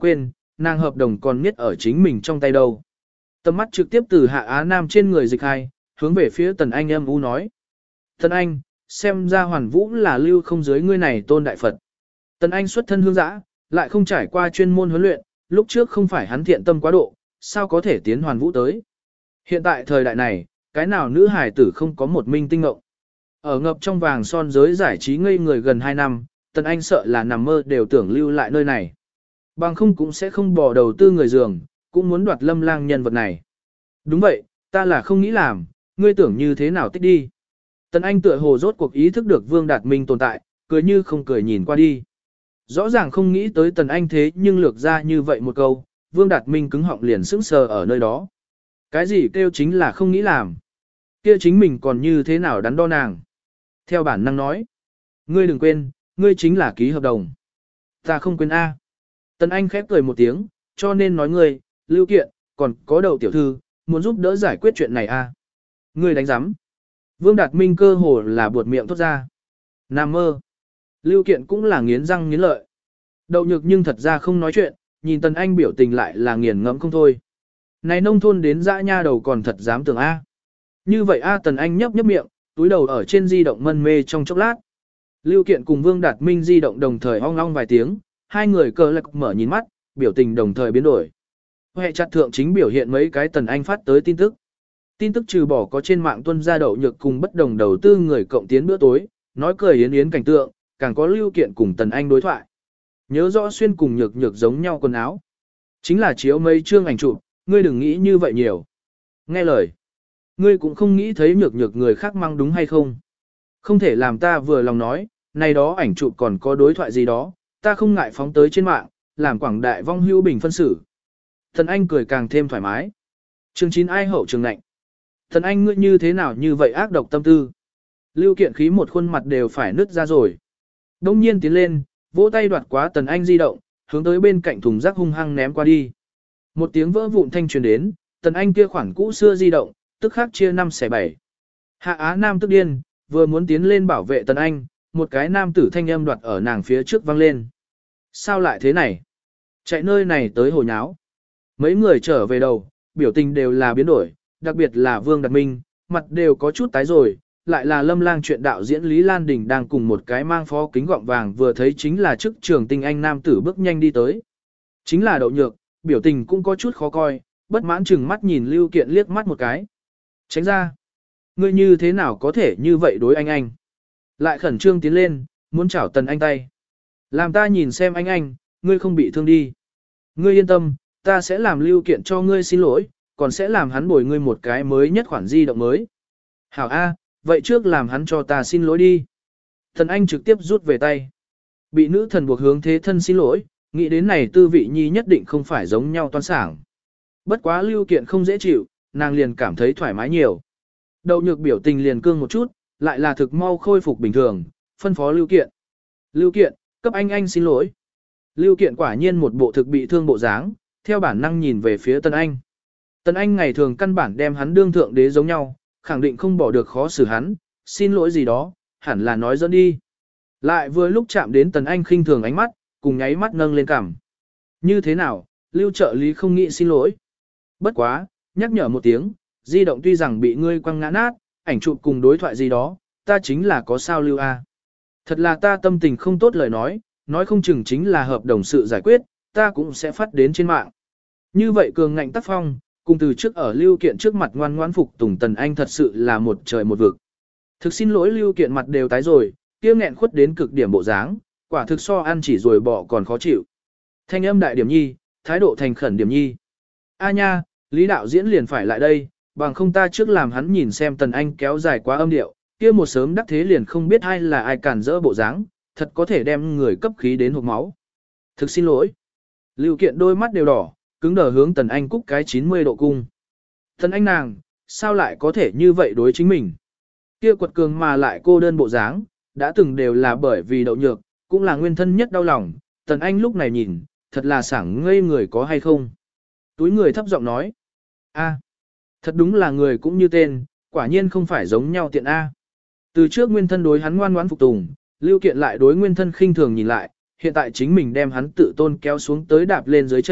nàng hợp đồng còn niết ở chính mình trong tay đâu. Tầm mắt trực tiếp từ Hạ Á Nam trên người dịch hai, hướng về phía Tần Anh âm u nói. Tần Anh, xem ra Hoàn Vũ là lưu không dưới ngươi này tôn đại Phật. Tần Anh xuất thân hương giã, lại không trải qua chuyên môn huấn luyện, lúc trước không phải hắn thiện tâm quá độ, sao có thể tiến Hoàn Vũ tới. Hiện tại thời đại này, cái nào nữ hài tử không có một minh tinh ngộng. Ở ngập trong vàng son giới giải trí ngây người gần 2 năm, Tần Anh sợ là nằm mơ đều tưởng lưu lại nơi này. Bằng không cũng sẽ không bỏ đầu tư người giường, cũng muốn đoạt Lâm Lang nhân vật này. Đúng vậy, ta là không nghĩ làm, ngươi tưởng như thế nào tích đi. Tần Anh tựa hồ rốt cuộc ý thức được Vương Đạt Minh tồn tại, cười như không cười nhìn qua đi. Rõ ràng không nghĩ tới Tần Anh thế nhưng lược ra như vậy một câu, Vương Đạt Minh cứng họng liền sững sờ ở nơi đó. Cái gì kêu chính là không nghĩ làm. Kia chính mình còn như thế nào đắn đo nàng. Theo bản năng nói. Ngươi đừng quên, ngươi chính là ký hợp đồng. Ta không quên A. Tần Anh khép cười một tiếng, cho nên nói ngươi, Lưu Kiện, còn có Đậu tiểu thư, muốn giúp đỡ giải quyết chuyện này A. Ngươi đánh giám. Vương Đạt Minh cơ hồ là buột miệng thốt ra. Nam mơ. Lưu Kiện cũng là nghiến răng nghiến lợi. Đậu Nhược nhưng thật ra không nói chuyện, nhìn Tần Anh biểu tình lại là nghiền ngẫm không thôi. Này nông thôn đến dã nha đầu còn thật dám tưởng A. Như vậy A Tần Anh nhấp nhấp miệng, túi đầu ở trên di động mân mê trong chốc lát. Lưu Kiện cùng Vương Đạt Minh di động đồng thời ong ong vài tiếng, hai người cờ lạc mở nhìn mắt, biểu tình đồng thời biến đổi. Hệ chặt thượng chính biểu hiện mấy cái Tần Anh phát tới tin tức. Tin tức trừ bỏ có trên mạng tuân ra Đậu Nhược cùng bất đồng đầu tư người cộng tiến bữa tối, nói cười yến yến cảnh tượng, càng có Lưu Kiện cùng Tần Anh đối thoại. Nhớ rõ xuyên cùng Nhược Nhược giống nhau quần áo. Chính là chiếu mấy chương ảnh chụp, ngươi đừng nghĩ như vậy nhiều. Nghe lời. Ngươi cũng không nghĩ thấy Nhược Nhược người khác mang đúng hay không. Không thể làm ta vừa lòng nói, này đó ảnh chụp còn có đối thoại gì đó, ta không ngại phóng tới trên mạng, làm quảng đại vong hữu bình phân xử. Tần Anh cười càng thêm thoải mái. Chương 9 ai hậu trường nạnh. Tần Anh ngươi như thế nào như vậy ác độc tâm tư. Lưu Kiện khí một khuôn mặt đều phải nứt ra rồi. Đông nhiên tiến lên, vỗ tay đoạt quá Tần Anh di động, hướng tới bên cạnh thùng rác hung hăng ném qua đi. Một tiếng vỡ vụn thanh truyền đến, Tần Anh kia khoản cũ xưa di động, tức khắc chia 5 xẻ 7. Hạ Á Nam tức điên, vừa muốn tiến lên bảo vệ Tần Anh, một cái nam tử thanh âm đoạt ở nàng phía trước vang lên. Sao lại thế này? Chạy nơi này tới hồi nháo. Mấy người trở về đầu, biểu tình đều là biến đổi, đặc biệt là Vương Đạt Minh, mặt đều có chút tái rồi, lại là Lâm Lang chuyện đạo diễn Lý Lan Đình đang cùng một cái mang phó kính gọng vàng vừa thấy chính là chức trường tinh anh nam tử bước nhanh đi tới. Chính là Đậu Nhược, biểu tình cũng có chút khó coi, bất mãn chừng mắt nhìn Lưu Kiện liếc mắt một cái. Tránh ra. Ngươi như thế nào có thể như vậy đối anh? Lại khẩn trương tiến lên, muốn chảo Tần Anh tay. Làm ta nhìn xem anh, ngươi không bị thương đi. Ngươi yên tâm, ta sẽ làm Lưu Kiện cho ngươi xin lỗi, còn sẽ làm hắn bồi ngươi một cái mới nhất khoản di động mới. Hảo A, vậy trước làm hắn cho ta xin lỗi đi. Tần Anh trực tiếp rút về tay. Bị nữ thần buộc hướng thế thân xin lỗi, nghĩ đến này tư vị nhi nhất định không phải giống nhau toan sảng. Bất quá Lưu Kiện không dễ chịu, nàng liền cảm thấy thoải mái nhiều. Đậu Nhược biểu tình liền cương một chút, lại là thực mau khôi phục bình thường, phân phó Lưu Kiện. Lưu Kiện, cấp anh xin lỗi. Lưu Kiện quả nhiên một bộ thực bị thương bộ dáng, theo bản năng nhìn về phía Tần Anh. Tần Anh ngày thường căn bản đem hắn đương thượng đế giống nhau, khẳng định không bỏ được khó xử hắn, xin lỗi gì đó, hẳn là nói dẫn đi. Lại vừa lúc chạm đến Tần Anh khinh thường ánh mắt, cùng nháy mắt nâng lên cằm. Như thế nào, Lưu trợ lý không nghĩ xin lỗi. Bất quá, nhắc nhở một tiếng, di động tuy rằng bị ngươi quăng ngã nát, ảnh chụp cùng đối thoại gì đó, ta chính là có sao Lưu A. Thật là ta tâm tình không tốt lời nói không chừng chính là hợp đồng sự giải quyết, ta cũng sẽ phát đến trên mạng. Như vậy cường ngạnh tác phong, cùng từ trước ở Lưu Kiện trước mặt ngoan ngoãn phục tùng Tần Anh thật sự là một trời một vực. Thực xin lỗi Lưu Kiện mặt đều tái rồi, kia nghẹn khuất đến cực điểm bộ dáng, quả thực so ăn chỉ rồi bỏ còn khó chịu. Thanh âm đại điểm nhi, thái độ thành khẩn điểm nhi. A nha, Lý đạo diễn liền phải lại đây, bằng không ta trước làm hắn nhìn xem Tần Anh kéo dài quá âm điệu, kia một sớm đắc thế liền không biết ai là ai cản rỡ bộ dáng, thật có thể đem người cấp khí đến hộc máu. Thực xin lỗi. Lưu Kiện đôi mắt đều đỏ, cứng đờ hướng Tần Anh cúc cái 90 độ cung. Tần Anh nàng, sao lại có thể như vậy đối chính mình? Kia quật cường mà lại cô đơn bộ dáng, đã từng đều là bởi vì Đậu Nhược, cũng là nguyên thân nhất đau lòng. Tần Anh lúc này nhìn, thật là sảng ngây người có hay không? Túi người thấp giọng nói. A, thật đúng là người cũng như tên, quả nhiên không phải giống nhau tiện A. Từ trước nguyên thân đối hắn ngoan ngoãn phục tùng, Lưu Kiện lại đối nguyên thân khinh thường nhìn lại, hiện tại chính mình đem hắn tự tôn kéo xuống tới đạp lên dưới chân,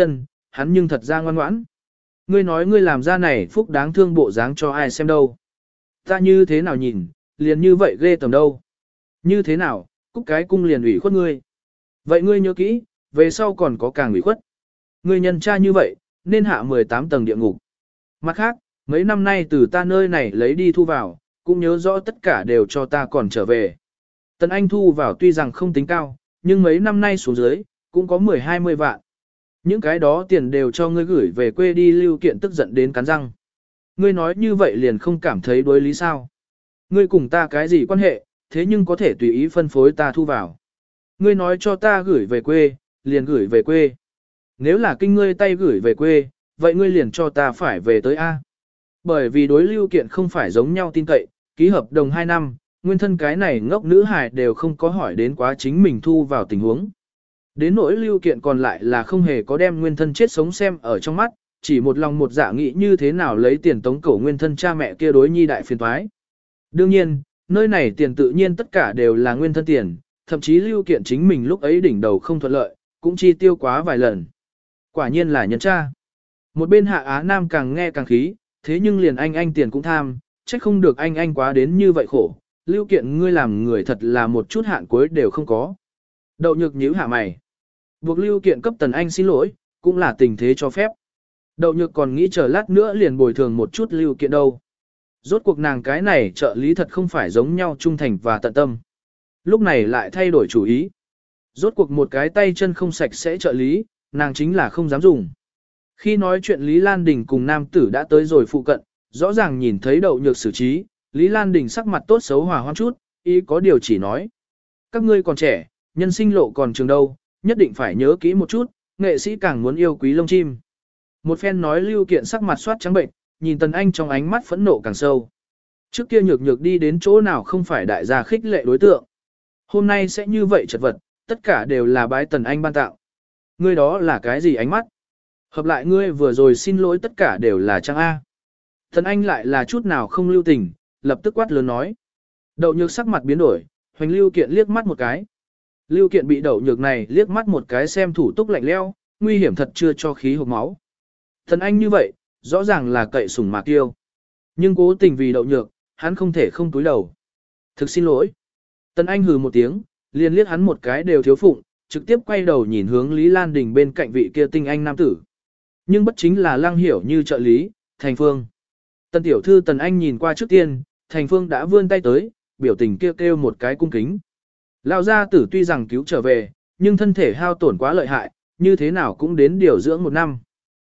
hắn nhưng thật ra ngoan ngoãn. Ngươi nói ngươi làm ra này phúc đáng thương bộ dáng cho ai xem đâu. Ta như thế nào nhìn, liền như vậy ghê tầm đâu. Như thế nào, cúc cái cung liền ủy khuất ngươi. Vậy ngươi nhớ kỹ, về sau còn có càng ủy khuất. Ngươi nhân tra như vậy, nên hạ 18 tầng địa ngục. Mặt khác, mấy năm nay từ ta nơi này lấy đi thu vào, cũng nhớ rõ tất cả đều cho ta còn trở về. Tần Anh thu vào tuy rằng không tính cao, nhưng mấy năm nay xuống dưới, cũng có 10-20 vạn. Những cái đó tiền đều cho ngươi gửi về quê đi Lưu Kiện tức giận đến cắn răng. Ngươi nói như vậy liền không cảm thấy đối lý sao. Ngươi cùng ta cái gì quan hệ, thế nhưng có thể tùy ý phân phối ta thu vào. Ngươi nói cho ta gửi về quê, liền gửi về quê. Nếu là kinh ngươi tay gửi về quê, vậy ngươi liền cho ta phải về tới A. Bởi vì đối Lưu Kiện không phải giống nhau tin cậy, ký hợp đồng 2 năm, nguyên thân cái này ngốc nữ hài đều không có hỏi đến quá chính mình thu vào tình huống. Đến nỗi Lưu Kiện còn lại là không hề có đem nguyên thân chết sống xem ở trong mắt, chỉ một lòng một dạ nghĩ như thế nào lấy tiền tống cổ nguyên thân cha mẹ kia đối nhi đại phiền toái. Đương nhiên, nơi này tiền tự nhiên tất cả đều là nguyên thân tiền, thậm chí Lưu Kiện chính mình lúc ấy đỉnh đầu không thuận lợi, cũng chi tiêu quá vài lần. Quả nhiên là nhân cha. Một bên Hạ Á Nam càng nghe càng khí, thế nhưng liền anh tiền cũng tham, trách không được anh quá đến như vậy khổ. Lưu Kiện ngươi làm người thật là một chút hạn cuối đều không có. Đậu Nhược nhíu hạ mày. Buộc Lưu Kiện cấp Tần Anh xin lỗi, cũng là tình thế cho phép. Đậu Nhược còn nghĩ chờ lát nữa liền bồi thường một chút Lưu Kiện đâu. Rốt cuộc nàng cái này trợ lý thật không phải giống nhau trung thành và tận tâm. Lúc này lại thay đổi chủ ý. Rốt cuộc một cái tay chân không sạch sẽ trợ lý, nàng chính là không dám dùng. Khi nói chuyện Lý Lan Đình cùng nam tử đã tới rồi phụ cận, rõ ràng nhìn thấy Đậu Nhược xử trí, Lý Lan Đình sắc mặt tốt xấu hòa hoãn chút, ý có điều chỉ nói. Các ngươi còn trẻ, nhân sinh lộ còn trường đâu, nhất định phải nhớ kỹ một chút, nghệ sĩ càng muốn yêu quý lông chim. Một phen nói Lưu Kiện sắc mặt soát trắng bệnh, nhìn Tần Anh trong ánh mắt phẫn nộ càng sâu. Trước kia nhược đi đến chỗ nào không phải đại gia khích lệ đối tượng. Hôm nay sẽ như vậy chật vật, tất cả đều là bái Tần Anh ban tạo. Ngươi đó là cái gì ánh mắt? Hợp lại ngươi vừa rồi xin lỗi tất cả đều là trang A. Tần Anh lại là chút nào không lưu tình, lập tức quát lớn nói. Đậu Nhược sắc mặt biến đổi, hoành Lưu Kiện liếc mắt một cái. Lưu Kiện bị Đậu Nhược này liếc mắt một cái xem thủ túc lạnh leo, nguy hiểm thật chưa cho khí hộc máu. Tần Anh như vậy, rõ ràng là cậy sủng mạc tiêu. Nhưng cố tình vì Đậu Nhược, hắn không thể không túi đầu. Thực xin lỗi. Tần Anh hừ một tiếng, liền liếc hắn một cái đều thiếu phụng, trực tiếp quay đầu nhìn hướng Lý Lan Đình bên cạnh vị kia tinh anh nam tử. Nhưng bất chính là Lăng Hiểu như trợ lý, Thành Phương. Tần tiểu thư Tần Anh nhìn qua trước tiên, Thành Phương đã vươn tay tới, biểu tình kêu một cái cung kính. Lão gia tử tuy rằng cứu trở về, nhưng thân thể hao tổn quá lợi hại, như thế nào cũng đến điều dưỡng 1 năm.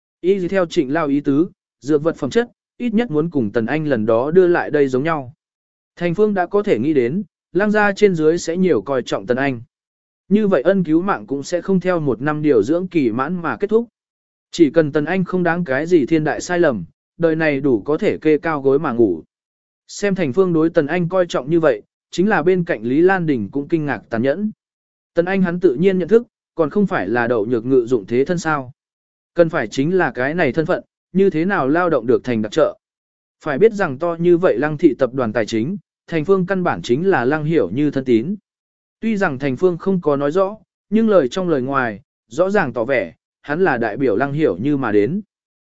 Y theo Trịnh Lao ý tứ, dược vật phẩm chất, ít nhất muốn cùng Tần Anh lần đó đưa lại đây giống nhau. Thành Phương đã có thể nghĩ đến, Lăng gia trên dưới sẽ nhiều coi trọng Tần Anh. Như vậy ân cứu mạng cũng sẽ không theo 1 năm điều dưỡng kỳ mãn mà kết thúc. Chỉ cần Tần Anh không đáng cái gì thiên đại sai lầm, đời này đủ có thể kê cao gối mà ngủ. Xem Thành Phương đối Tần Anh coi trọng như vậy, chính là bên cạnh Lý Lan Đình cũng kinh ngạc tàn nhẫn. Tần Anh hắn tự nhiên nhận thức, còn không phải là Đậu Nhược ngự dụng thế thân sao. Cần phải chính là cái này thân phận, như thế nào lao động được thành đặc trợ. Phải biết rằng to như vậy Lăng thị tập đoàn tài chính, Thành Phương căn bản chính là Lăng Hiểu như thân tín. Tuy rằng Thành Phương không có nói rõ, nhưng lời trong lời ngoài, rõ ràng tỏ vẻ, hắn là đại biểu Lăng Hiểu như mà đến.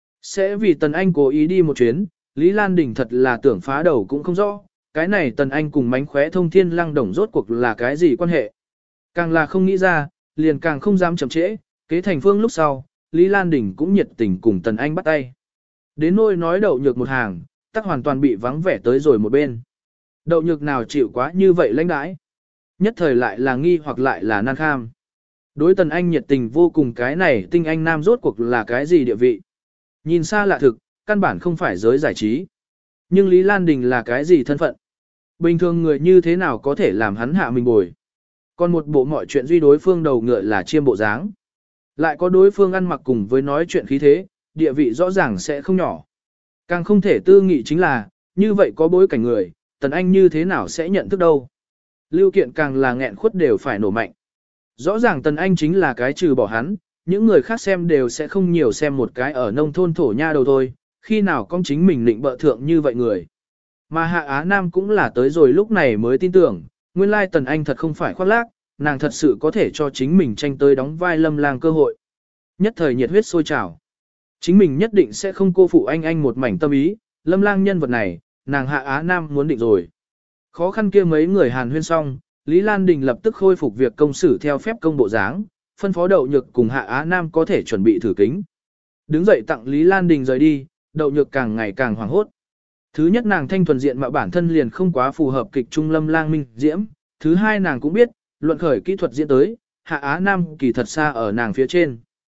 Sẽ vì Tần Anh cố ý đi một chuyến, Lý Lan Đình thật là tưởng phá đầu cũng không rõ, cái này Tần Anh cùng mánh khóe thông thiên Lăng Đồng rốt cuộc là cái gì quan hệ. Càng là không nghĩ ra, liền càng không dám chậm trễ, kế Thành Phương lúc sau, Lý Lan Đình cũng nhiệt tình cùng Tần Anh bắt tay. Đến nỗi nói Đậu Nhược một hàng, tắc hoàn toàn bị vắng vẻ tới rồi một bên. Đậu Nhược nào chịu quá như vậy lãnh đãi. Nhất thời lại là nghi hoặc lại là nan kham. Đối Tần Anh nhiệt tình vô cùng, cái này tinh anh nam rốt cuộc là cái gì địa vị. Nhìn xa lạ thực, căn bản không phải giới giải trí. Nhưng Lý Lan Đình là cái gì thân phận? Bình thường người như thế nào có thể làm hắn hạ mình bồi? Còn một bộ mọi chuyện duy đối phương đầu ngựa là chiêm bộ dáng. Lại có đối phương ăn mặc cùng với nói chuyện khí thế, địa vị rõ ràng sẽ không nhỏ. Càng không thể tư nghị chính là, như vậy có bối cảnh người, Tần Anh như thế nào sẽ nhận thức đâu. Lưu Kiện càng là nghẹn khuất đều phải nổ mạnh. Rõ ràng Tần Anh chính là cái trừ bỏ hắn, những người khác xem đều sẽ không nhiều xem một cái ở nông thôn thổ nha đầu thôi, khi nào con chính mình định bợ thượng như vậy người. Mà Hạ Á Nam cũng là tới rồi lúc này mới tin tưởng, nguyên lai Tần Anh thật không phải khoác lác, nàng thật sự có thể cho chính mình tranh tới đóng vai Lâm Lang cơ hội. Nhất thời nhiệt huyết sôi trào. Chính mình nhất định sẽ không cô phụ anh một mảnh tâm ý, Lâm Lang nhân vật này, nàng Hạ Á Nam muốn định rồi. Khó khăn kia mấy người hàn huyên xong, Lý Lan Đình lập tức khôi phục việc công xử theo phép công bộ dáng, phân phó Đậu Nhược cùng Hạ Á Nam có thể chuẩn bị thử kính. Đứng dậy tặng Lý Lan Đình rời đi, Đậu Nhược càng ngày càng hoảng hốt. Thứ nhất nàng thanh thuần diện mạo bản thân liền không quá phù hợp kịch trung Lâm Lang minh diễm, thứ hai nàng cũng biết, luận khởi kỹ thuật diễn tới, Hạ Á Nam kỳ thật xa ở nàng phía trên.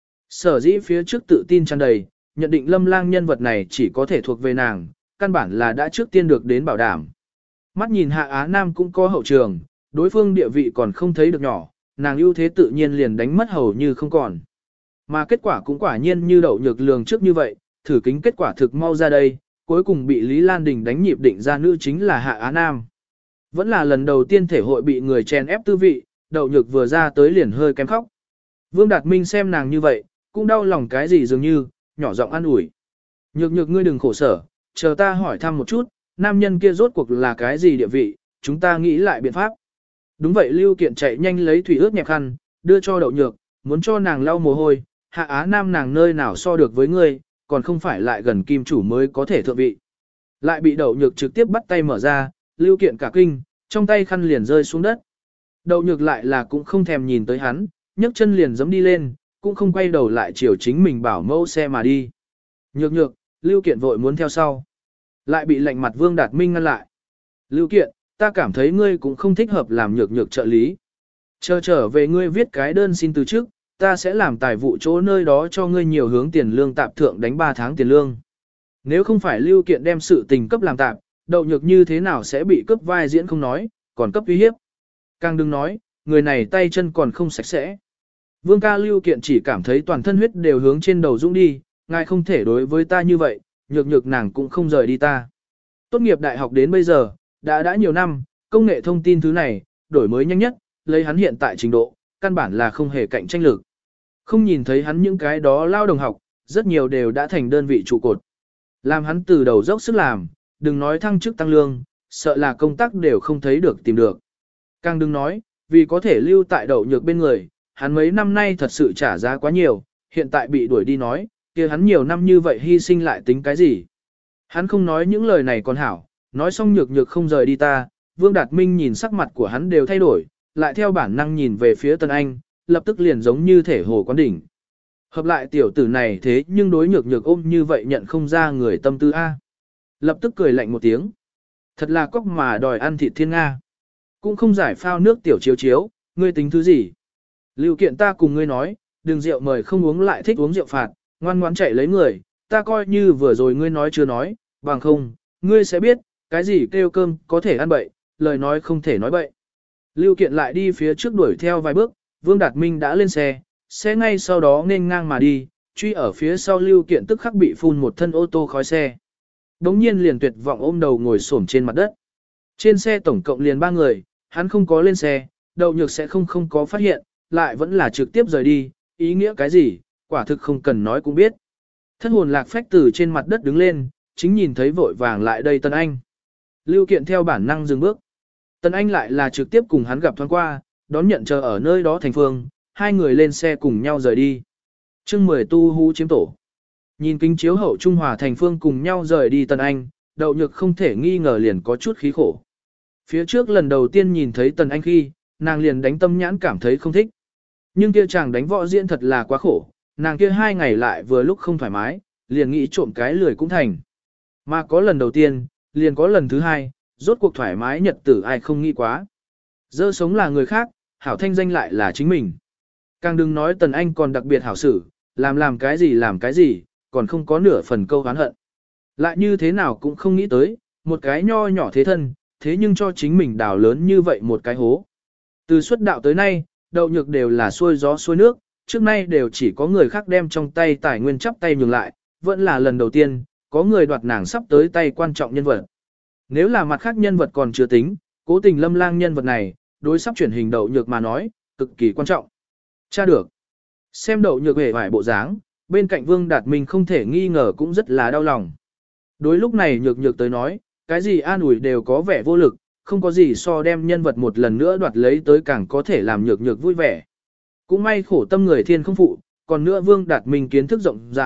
Sở dĩ phía trước tự tin tràn đầy, nhận định Lâm Lang nhân vật này chỉ có thể thuộc về nàng, căn bản là đã trước tiên được đến bảo đảm. Mắt nhìn Hạ Á Nam cũng có hậu trường, đối phương địa vị còn không thấy được nhỏ, nàng ưu thế tự nhiên liền đánh mất hầu như không còn. Mà kết quả cũng quả nhiên như Đậu Nhược lường trước như vậy, thử kính kết quả thực mau ra đây, cuối cùng bị Lý Lan Đình đánh nhịp định ra nữ chính là Hạ Á Nam. Vẫn là lần đầu tiên thể hội bị người chèn ép tư vị, Đậu Nhược vừa ra tới liền hơi kém khóc. Vương Đạt Minh xem nàng như vậy, cũng đau lòng cái gì dường như, nhỏ giọng an ủi. Nhược ngươi đừng khổ sở, chờ ta hỏi thăm một chút, nam nhân kia rốt cuộc là cái gì địa vị, chúng ta nghĩ lại biện pháp. Đúng vậy Lưu Kiện chạy nhanh lấy thủy ướt nhẹp khăn, đưa cho Đậu Nhược, muốn cho nàng lau mồ hôi, Hạ Á Nam nàng nơi nào so được với ngươi, còn không phải lại gần kim chủ mới có thể thượng vị. Lại bị Đậu Nhược trực tiếp bắt tay mở ra, Lưu Kiện cả kinh, trong tay khăn liền rơi xuống đất. Đậu Nhược lại là cũng không thèm nhìn tới hắn, nhấc chân liền giẫm đi lên, cũng không quay đầu lại chiều chính mình bảo mẫu xe mà đi. Nhược, Lưu Kiện vội muốn theo sau. Lại bị lạnh mặt Vương Đạt Minh ngăn lại. Lưu Kiện, ta cảm thấy ngươi cũng không thích hợp làm nhược trợ lý. Chờ trở về ngươi viết cái đơn xin từ trước, ta sẽ làm tài vụ chỗ nơi đó cho ngươi nhiều hướng tiền lương tạp thượng đánh 3 tháng tiền lương. Nếu không phải Lưu Kiện đem sự tình cấp làm tạp, Đậu Nhược như thế nào sẽ bị cấp vai diễn không nói, còn cấp uy hiếp. Càng đừng nói, người này tay chân còn không sạch sẽ. Vương ca Lưu Kiện chỉ cảm thấy toàn thân huyết đều hướng trên đầu dũng đi, ngài không thể đối với ta như vậy, nhược nàng cũng không rời đi ta. Tốt nghiệp đại học đến bây giờ, đã nhiều năm, công nghệ thông tin thứ này, đổi mới nhanh nhất, lấy hắn hiện tại trình độ, căn bản là không hề cạnh tranh lực. Không nhìn thấy hắn những cái đó lao đồng học, rất nhiều đều đã thành đơn vị trụ cột. Làm hắn từ đầu dốc sức làm, đừng nói thăng chức tăng lương, sợ là công tác đều không thấy được tìm được. Càng đừng nói, vì có thể lưu tại Đậu Nhược bên người, hắn mấy năm nay thật sự trả giá quá nhiều, hiện tại bị đuổi đi nói, kia hắn nhiều năm như vậy hy sinh lại tính cái gì. Hắn không nói những lời này còn hảo, nói xong nhược không rời đi ta, Vương Đạt Minh nhìn sắc mặt của hắn đều thay đổi, lại theo bản năng nhìn về phía Tân Anh, lập tức liền giống như thể hồ quán đỉnh. Hợp lại tiểu tử này thế nhưng đối nhược ôm như vậy nhận không ra người tâm tư A. Lập tức cười lạnh một tiếng. Thật là cóc mà đòi ăn thịt thiên Nga. Cũng không giải phao nước tiểu chiếu, ngươi tính thứ gì. Lưu Kiện ta cùng ngươi nói, đừng rượu mời không uống lại thích uống rượu phạt, ngoan ngoãn chạy lấy người, ta coi như vừa rồi ngươi nói chưa nói, bằng không, ngươi sẽ biết, cái gì kêu cơm có thể ăn bậy, lời nói không thể nói bậy. Lưu Kiện lại đi phía trước đuổi theo vài bước, Vương Đạt Minh đã lên xe ngay sau đó nên ngang mà đi, truy ở phía sau Lưu Kiện tức khắc bị phun một thân ô tô khói xe. Đống nhiên liền tuyệt vọng ôm đầu ngồi xổm trên mặt đất. Trên xe tổng cộng liền 3 người, hắn không có lên xe, Đậu Nhược sẽ không có phát hiện, lại vẫn là trực tiếp rời đi, ý nghĩa cái gì, quả thực không cần nói cũng biết. Thất hồn lạc phách từ trên mặt đất đứng lên, chính nhìn thấy vội vàng lại đây Tân Anh. Lưu Kiện theo bản năng dừng bước. Tân Anh lại là trực tiếp cùng hắn gặp thoáng qua, đón nhận chờ ở nơi đó thành phương, hai người lên xe cùng nhau rời đi. chương 10 tu hú chiếm tổ. Nhìn kính chiếu hậu Trung Hòa thành phương cùng nhau rời đi Tân Anh, Đậu Nhược không thể nghi ngờ liền có chút khí khổ. Phía trước lần đầu tiên nhìn thấy Tân Anh khi, nàng liền đánh tâm nhãn cảm thấy không thích. Nhưng kia chàng đánh võ diễn thật là quá khổ, nàng kia 2 ngày lại vừa lúc không thoải mái, liền nghĩ trộm cái lười cũng thành. Mà có lần đầu tiên, liền có lần thứ 2, rốt cuộc thoải mái nhật tử ai không nghĩ quá. Dơ sống là người khác, hảo thanh danh lại là chính mình. Càng đừng nói Tần Anh còn đặc biệt hảo xử, làm cái gì, còn không có nửa phần câu oán hận. Lại như thế nào cũng không nghĩ tới, một cái nho nhỏ thế thân, thế nhưng cho chính mình đào lớn như vậy một cái hố. Từ xuất đạo tới nay, Đậu Nhược đều là xuôi gió xuôi nước, trước nay đều chỉ có người khác đem trong tay tài nguyên chắp tay nhường lại, vẫn là lần đầu tiên, có người đoạt nàng sắp tới tay quan trọng nhân vật. Nếu là mặt khác nhân vật còn chưa tính, cố tình Lâm Lang nhân vật này, đối sắp chuyển hình Đậu Nhược mà nói, cực kỳ quan trọng. Cha được. Xem Đậu Nhược hề vải bộ dáng, bên cạnh Vương Đạt Minh không thể nghi ngờ cũng rất là đau lòng. Đối lúc này Nhược tới nói, cái gì an ủi đều có vẻ vô lực, không có gì so đem nhân vật một lần nữa đoạt lấy tới càng có thể làm Nhược vui vẻ. Cũng may khổ tâm người thiên không phụ, còn nữa Vương Đạt Minh kiến thức rộng rãi,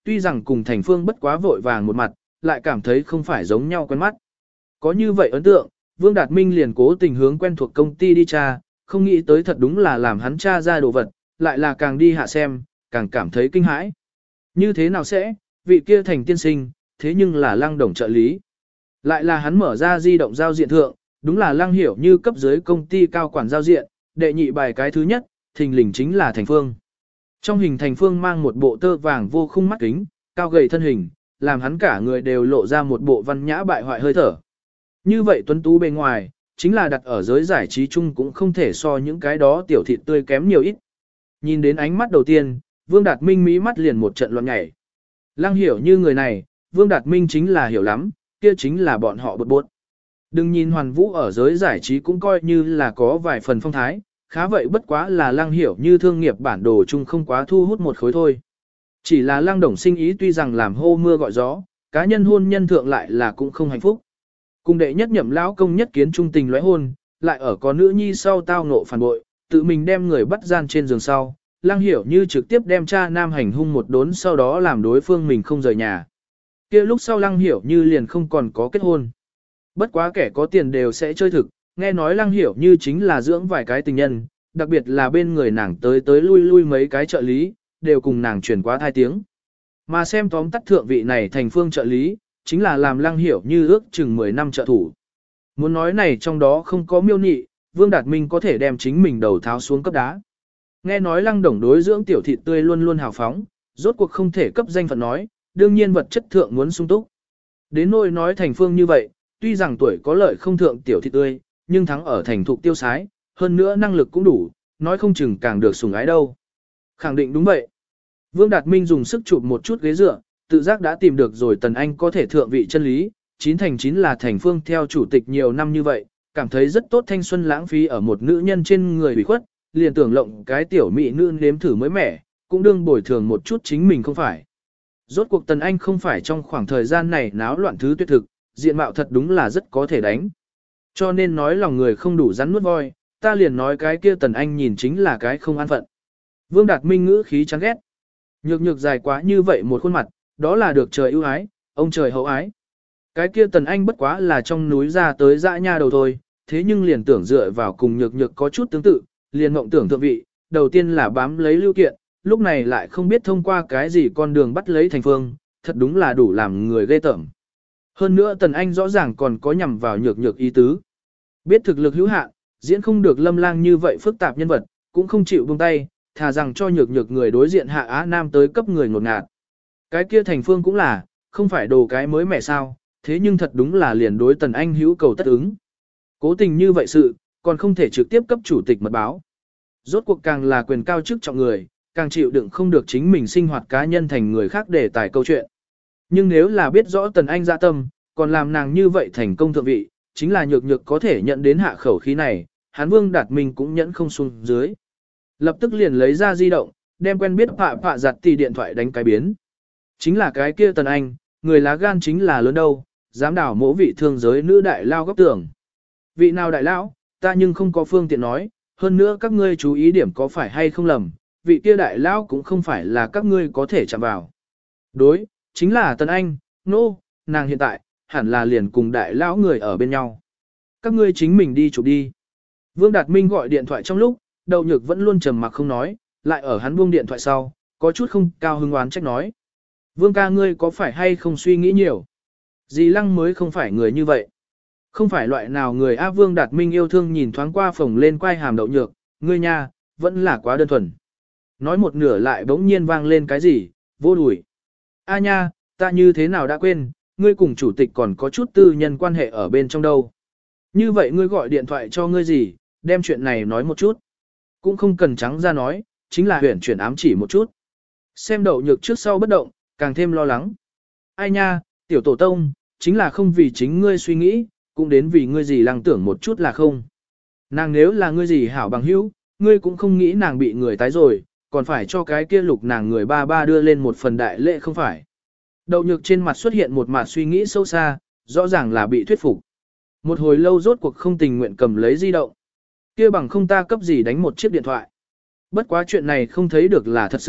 tuy rằng cùng Thành Phương bất quá vội vàng một mặt, lại cảm thấy không phải giống nhau quen mắt. Có như vậy ấn tượng, Vương Đạt Minh liền cố tình hướng quen thuộc công ty đi tra, không nghĩ tới thật đúng là làm hắn tra ra đồ vật, lại là càng đi hạ xem, càng cảm thấy kinh hãi. Như thế nào sẽ, vị kia Thành tiên sinh, thế nhưng là Lăng Đồng trợ lý. Lại là hắn mở ra di động giao diện thượng, đúng là Lăng Hiểu Như cấp dưới công ty cao quản giao diện, đệ nhị bài cái thứ nhất, thình lình chính là Thành Phương. Trong hình Thành Phương mang một bộ tơ vàng vô khung mắt kính, cao gầy thân hình, làm hắn cả người đều lộ ra một bộ văn nhã bại hoại hơi thở. Như vậy tuấn tú bề ngoài, chính là đặt ở giới giải trí chung cũng không thể so những cái đó tiểu thịt tươi kém nhiều ít. Nhìn đến ánh mắt đầu tiên, Vương Đạt Minh mí mắt liền một trận loạn nhảy. Lăng Hiểu Như người này, Vương Đạt Minh chính là hiểu lắm, kia chính là bọn họ bột bột. Đừng nhìn Hoàn Vũ ở giới giải trí cũng coi như là có vài phần phong thái, khá vậy bất quá là Lăng Hiểu Như thương nghiệp bản đồ chung không quá thu hút một khối thôi. Chỉ là Lăng Đồng sinh ý tuy rằng làm hô mưa gọi gió, cá nhân hôn nhân thượng lại là cũng không hạnh phúc. Cùng đệ nhất nhậm lão công nhất kiến trung tình lóe hôn, lại ở có nữ nhi sau tao ngộ phản bội, tự mình đem người bắt gian trên giường sau, Lăng Hiểu Như trực tiếp đem cha nam hành hung một đốn sau đó làm đối phương mình không rời nhà. Kia lúc sau Lăng Hiểu Như liền không còn có kết hôn. Bất quá kẻ có tiền đều sẽ chơi thực, nghe nói Lăng Hiểu Như chính là dưỡng vài cái tình nhân, đặc biệt là bên người nàng tới tới lui lui mấy cái trợ lý, đều cùng nàng truyền quá thai tiếng. Mà xem tóm tắt thượng vị này Thành Phương trợ lý, chính là làm Lăng Hiểu Như ước chừng 10 năm trợ thủ. Muốn nói này trong đó không có miêu nị, Vương Đạt Minh có thể đem chính mình đầu tháo xuống cấp đá. Nghe nói Lăng Đồng đối dưỡng tiểu thịt tươi luôn luôn hào phóng, rốt cuộc không thể cấp danh phận nói, đương nhiên vật chất thượng muốn sung túc. Đến nỗi nói Thành Phương như vậy, tuy rằng tuổi có lợi không thượng tiểu thịt tươi, nhưng thắng ở thành thục tiêu sái, hơn nữa năng lực cũng đủ, nói không chừng càng được sủng ái đâu. Khẳng định đúng vậy. Vương Đạt Minh dùng sức chụp một chút ghế dựa, tự giác đã tìm được rồi Tần Anh có thể thượng vị chân lý, 9/9 là Thành Phương theo chủ tịch nhiều năm như vậy, cảm thấy rất tốt thanh xuân lãng phí ở một nữ nhân trên người bị khuất, liền tưởng lộng cái tiểu mỹ nữ nếm thử mới mẻ, cũng đương bồi thường một chút chính mình không phải. Rốt cuộc Tần Anh không phải trong khoảng thời gian này náo loạn thứ tuyệt thực, diện mạo thật đúng là rất có thể đánh. Cho nên nói lòng người không đủ rắn nuốt voi, ta liền nói cái kia Tần Anh nhìn chính là cái không an phận. Vương Đạt Minh ngữ khí chán ghét. Nhược nhược dài quá như vậy một khuôn mặt, đó là được trời ưu ái, ông trời hậu ái. Cái kia Tần Anh bất quá là trong núi ra tới dã nha đầu thôi, thế nhưng liền tưởng dựa vào cùng nhược nhược có chút tương tự, liền mộng tưởng thượng vị, đầu tiên là bám lấy lưu kiện, lúc này lại không biết thông qua cái gì con đường bắt lấy Thành Phương, thật đúng là đủ làm người ghê tởm. Hơn nữa Tần Anh rõ ràng còn có nhằm vào nhược nhược ý tứ. Biết thực lực hữu hạn, diễn không được Lâm Lang như vậy phức tạp nhân vật, cũng không chịu buông tay, thà rằng cho nhược nhược người đối diện hạ Á Nam tới cấp người ngột ngạt. Cái kia Thành Phương cũng là, không phải đồ cái mới mẻ sao, thế nhưng thật đúng là liền đối Tần Anh hữu cầu tất ứng. Cố tình như vậy sự, còn không thể trực tiếp cấp chủ tịch mật báo. Rốt cuộc càng là quyền cao chức trọng người, càng chịu đựng không được chính mình sinh hoạt cá nhân thành người khác để tải câu chuyện. Nhưng nếu là biết rõ Tần Anh dạ tâm, còn làm nàng như vậy thành công thượng vị, chính là nhược nhược có thể nhận đến hạ khẩu khí này, Hán Vương Đạt Minh cũng nhẫn không xuống dưới. Lập tức liền lấy ra di động, đem quen biết phạ giặt tỷ điện thoại đánh cái biến. Chính là cái kia Tần Anh, người lá gan chính là lớn đâu, dám đảo mỗ vị thương giới nữ đại lao góc tưởng. Vị nào đại lão, ta nhưng không có phương tiện nói, hơn nữa các ngươi chú ý điểm có phải hay không lầm, vị kia đại lão cũng không phải là các ngươi có thể chạm vào. Đối, chính là Tần Anh, nàng hiện tại, hẳn là liền cùng đại lão người ở bên nhau. Các ngươi chính mình đi chụp đi. Vương Đạt Minh gọi điện thoại trong lúc, Đậu Nhược vẫn luôn trầm mặc không nói, lại ở hắn buông điện thoại sau, có chút không cao hứng oán trách nói. Vương ca ngươi có phải hay không suy nghĩ nhiều? Dì Lăng mới không phải người như vậy. Không phải loại nào người A Vương Đạt Minh yêu thương nhìn thoáng qua phồng lên quai hàm Đậu Nhược, ngươi nha, vẫn là quá đơn thuần. Nói một nửa lại bỗng nhiên vang lên cái gì, vô đùi. A nha, ta như thế nào đã quên, ngươi cùng chủ tịch còn có chút tư nhân quan hệ ở bên trong đâu. Như vậy ngươi gọi điện thoại cho ngươi gì, đem chuyện này nói một chút. Cũng không cần trắng ra nói, chính là huyển chuyển ám chỉ một chút. Xem Đậu Nhược trước sau bất động, càng thêm lo lắng. Ai nha, tiểu tổ tông, chính là không vì chính ngươi suy nghĩ, cũng đến vì ngươi gì lăng tưởng một chút là không. Nàng nếu là ngươi gì hảo bằng hữu, ngươi cũng không nghĩ nàng bị người tái rồi, còn phải cho cái kia lục nàng người ba ba đưa lên một phần đại lễ không phải. Đậu Nhược trên mặt xuất hiện một mặt suy nghĩ sâu xa, rõ ràng là bị thuyết phục. Một hồi lâu rốt cuộc không tình nguyện cầm lấy di động. Kia bằng không ta cấp gì đánh một chiếc điện thoại. Bất quá chuyện này không thấy được là thật sự,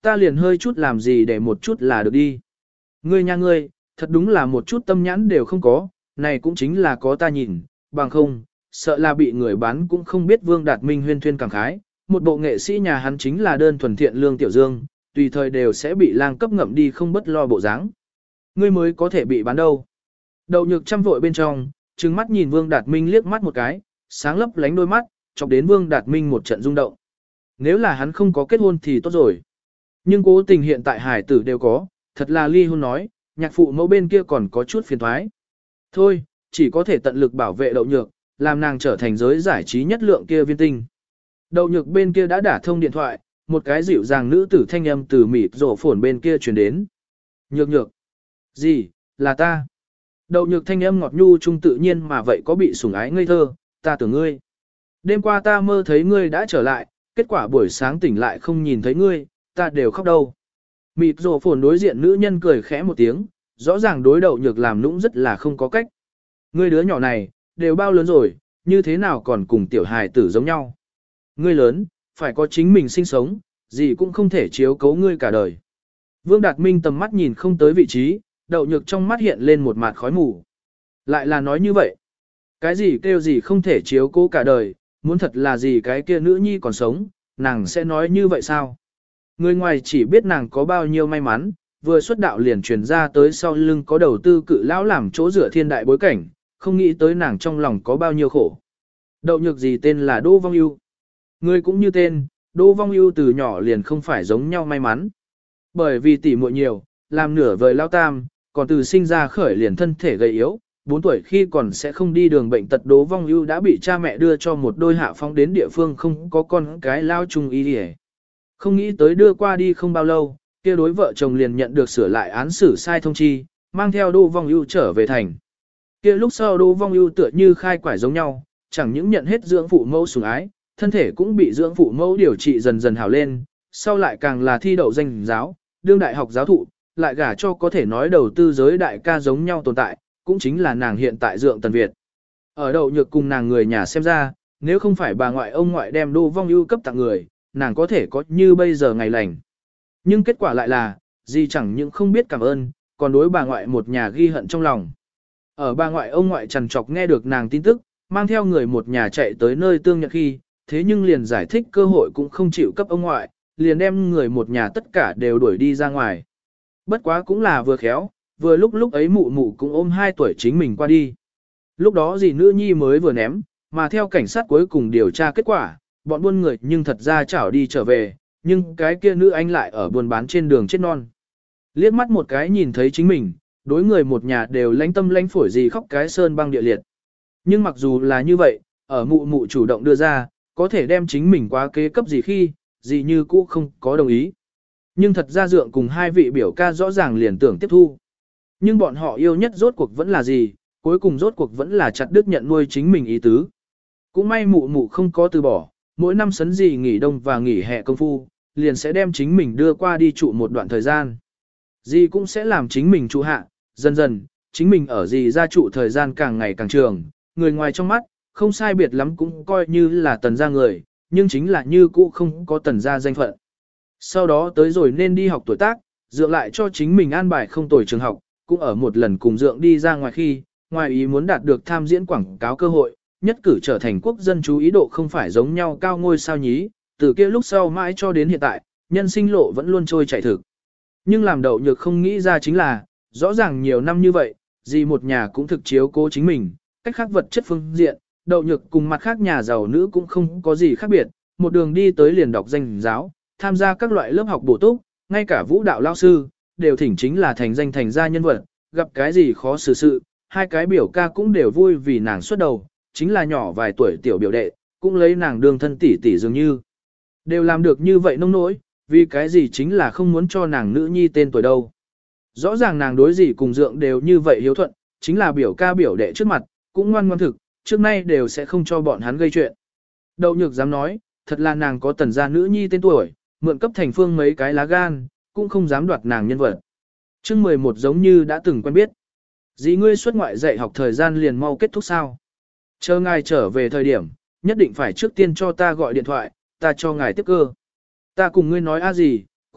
ta liền hơi chút làm gì để một chút là được đi. Ngươi nha ngươi, thật đúng là một chút tâm nhãn đều không có, này cũng chính là có ta nhìn, bằng không, sợ là bị người bán cũng không biết Vương Đạt Minh huyên thuyên cảm khái, một bộ nghệ sĩ nhà hắn chính là đơn thuần thiện lương tiểu dương, tùy thời đều sẽ bị lang cấp ngậm đi không bất lo bộ dáng. Ngươi mới có thể bị bán đâu. Đậu Nhược chăm vội bên trong, trừng mắt nhìn Vương Đạt Minh liếc mắt một cái, sáng lấp lánh đôi mắt, chọc đến Vương Đạt Minh một trận rung động. Nếu là hắn không có kết hôn thì tốt rồi. Nhưng cố tình hiện tại hải tử đều có, thật là ly hôn nói, nhạc phụ mẫu bên kia còn có chút phiền thoái. Thôi, chỉ có thể tận lực bảo vệ Đậu Nhược, làm nàng trở thành giới giải trí nhất lượng kia viên tinh. Đậu Nhược bên kia đã đả thông điện thoại, một cái dịu dàng nữ tử thanh âm từ mịt rổ phồn bên kia truyền đến. Nhược nhược. Gì, là ta. Đậu Nhược thanh âm ngọt nhu trung tự nhiên mà vậy có bị sủng ái ngây thơ, ta tưởng ngươi. Đêm qua ta mơ thấy ngươi đã trở lại, kết quả buổi sáng tỉnh lại không nhìn thấy ngươi, ta đều khóc đâu. Mịt rổ phồn đối diện nữ nhân cười khẽ một tiếng, rõ ràng đối Đậu Nhược làm nũng rất là không có cách. Ngươi đứa nhỏ này, đều bao lớn rồi, như thế nào còn cùng tiểu hài tử giống nhau. Ngươi lớn, phải có chính mình sinh sống, gì cũng không thể chiếu cố ngươi cả đời. Vương Đạt Minh tầm mắt nhìn không tới vị trí, Đậu Nhược trong mắt hiện lên một mạt khói mù. Lại là nói như vậy. Cái gì kêu gì không thể chiếu cố cả đời, muốn thật là gì cái kia nữ nhi còn sống, nàng sẽ nói như vậy sao? Người ngoài chỉ biết nàng có bao nhiêu may mắn, vừa xuất đạo liền truyền ra tới sau lưng có đầu tư cự lão làm chỗ dựa thiên đại bối cảnh, không nghĩ tới nàng trong lòng có bao nhiêu khổ. Đậu Nhược gì tên là Đỗ Vong Ưu. Người cũng như tên, Đỗ Vong Ưu từ nhỏ liền không phải giống nhau may mắn. Bởi vì tỷ muội nhiều, làm nửa vời lao tam, còn từ sinh ra khởi liền thân thể gầy yếu, 4 tuổi khi còn sẽ không đi đường bệnh tật. Đỗ Vong Ưu đã bị cha mẹ đưa cho một đôi hạ phong đến địa phương không có con cái lao chung y đi. Không nghĩ tới đưa qua đi không bao lâu, kia đối vợ chồng liền nhận được sửa lại án xử sai thông chi, mang theo Đỗ Vong Ưu trở về thành. Kia lúc sau Đỗ Vong Ưu tựa như khai quải giống nhau, chẳng những nhận hết dưỡng phụ mẫu sủng ái, thân thể cũng bị dưỡng phụ mẫu điều trị dần dần hảo lên, sau lại càng là thi đậu danh giáo, đương đại học giáo thụ, lại gả cho có thể nói đầu tư giới đại ca giống nhau tồn tại, cũng chính là nàng hiện tại Dượng Tần Việt. Ở Đậu Nhược cùng nàng người nhà xem ra, nếu không phải bà ngoại ông ngoại đem Đỗ Vong Ưu cấp tặng người, nàng có thể có như bây giờ ngày lành. Nhưng kết quả lại là, gì chẳng những không biết cảm ơn, còn đối bà ngoại một nhà ghi hận trong lòng. Ở bà ngoại ông ngoại trằn trọc nghe được nàng tin tức, mang theo người một nhà chạy tới nơi tương nhận khi, thế nhưng liền giải thích cơ hội cũng không chịu cấp ông ngoại, liền đem người một nhà tất cả đều đuổi đi ra ngoài. Bất quá cũng là vừa khéo, vừa lúc ấy mụ mụ cũng ôm 2 tuổi chính mình qua đi. Lúc đó dì nữ nhi mới vừa ném, mà theo cảnh sát cuối cùng điều tra kết quả, bọn buôn người nhưng thật ra chảo đi trở về, nhưng cái kia nữ anh lại ở buôn bán trên đường chết non. Liếc mắt một cái nhìn thấy chính mình, đối người một nhà đều lánh tâm lánh phổi gì khóc cái sơn băng địa liệt. Nhưng mặc dù là như vậy, ở mụ mụ chủ động đưa ra, có thể đem chính mình qua kế cấp gì khi, gì như cũ không có đồng ý. Nhưng thật ra Dượng cùng 2 vị biểu ca rõ ràng liền tưởng tiếp thu. Nhưng bọn họ yêu nhất rốt cuộc vẫn là gì, cuối cùng rốt cuộc vẫn là chặt đứt nhận nuôi chính mình ý tứ. Cũng may mụ mụ không có từ bỏ, mỗi năm sấn gì nghỉ đông và nghỉ hè công phu, liền sẽ đem chính mình đưa qua đi trụ một đoạn thời gian. Dì cũng sẽ làm chính mình trụ hạ, dần dần, chính mình ở dì ra trụ thời gian càng ngày càng trường, người ngoài trong mắt, không sai biệt lắm cũng coi như là tần gia người, nhưng chính là như cũ không có tần gia danh phận. Sau đó tới rồi nên đi học tuổi tác, Dượng lại cho chính mình an bài không tồi trường học, cũng ở một lần cùng Dượng đi ra ngoài khi, ngoài ý muốn đạt được tham diễn quảng cáo cơ hội, nhất cử trở thành quốc dân chú ý độ không phải giống nhau cao ngôi sao nhí, từ kia lúc sau mãi cho đến hiện tại, nhân sinh lộ vẫn luôn trôi chảy thực. Nhưng làm Đậu Nhược không nghĩ ra chính là, rõ ràng nhiều năm như vậy, gì một nhà cũng thực chiếu cố chính mình, cách khác vật chất phương diện, Đậu Nhược cùng mặt khác nhà giàu nữ cũng không có gì khác biệt, một đường đi tới liền đọc danh giáo, tham gia các loại lớp học bổ túc, ngay cả vũ đạo lao sư, đều thỉnh chính là thành danh thành gia nhân vật, gặp cái gì khó xử sự, 2 cái biểu ca cũng đều vui vì nàng xuất đầu, chính là nhỏ vài tuổi tiểu biểu đệ, cũng lấy nàng đương thân tỷ tỷ dường như. Đều làm được như vậy nông nỗi, vì cái gì chính là không muốn cho nàng nữ nhi tên tuổi đâu. Rõ ràng nàng đối gì cùng Dượng đều như vậy hiếu thuận, chính là biểu ca biểu đệ trước mặt, cũng ngoan ngoan thực, trước nay đều sẽ không cho bọn hắn gây chuyện. Đậu Nhược dám nói, thật là nàng có tần gia nữ nhi tên tuổi, mượn cấp thành phương mấy cái lá gan, cũng không dám đoạt nàng nhân vật. Chương 11 giống như đã từng quen biết. Dì ngươi xuất ngoại dạy học thời gian liền mau kết thúc sao? Chờ ngài trở về thời điểm, nhất định phải trước tiên cho ta gọi điện thoại, ta cho ngài tiếp cơ. Ta cùng ngươi nói gì,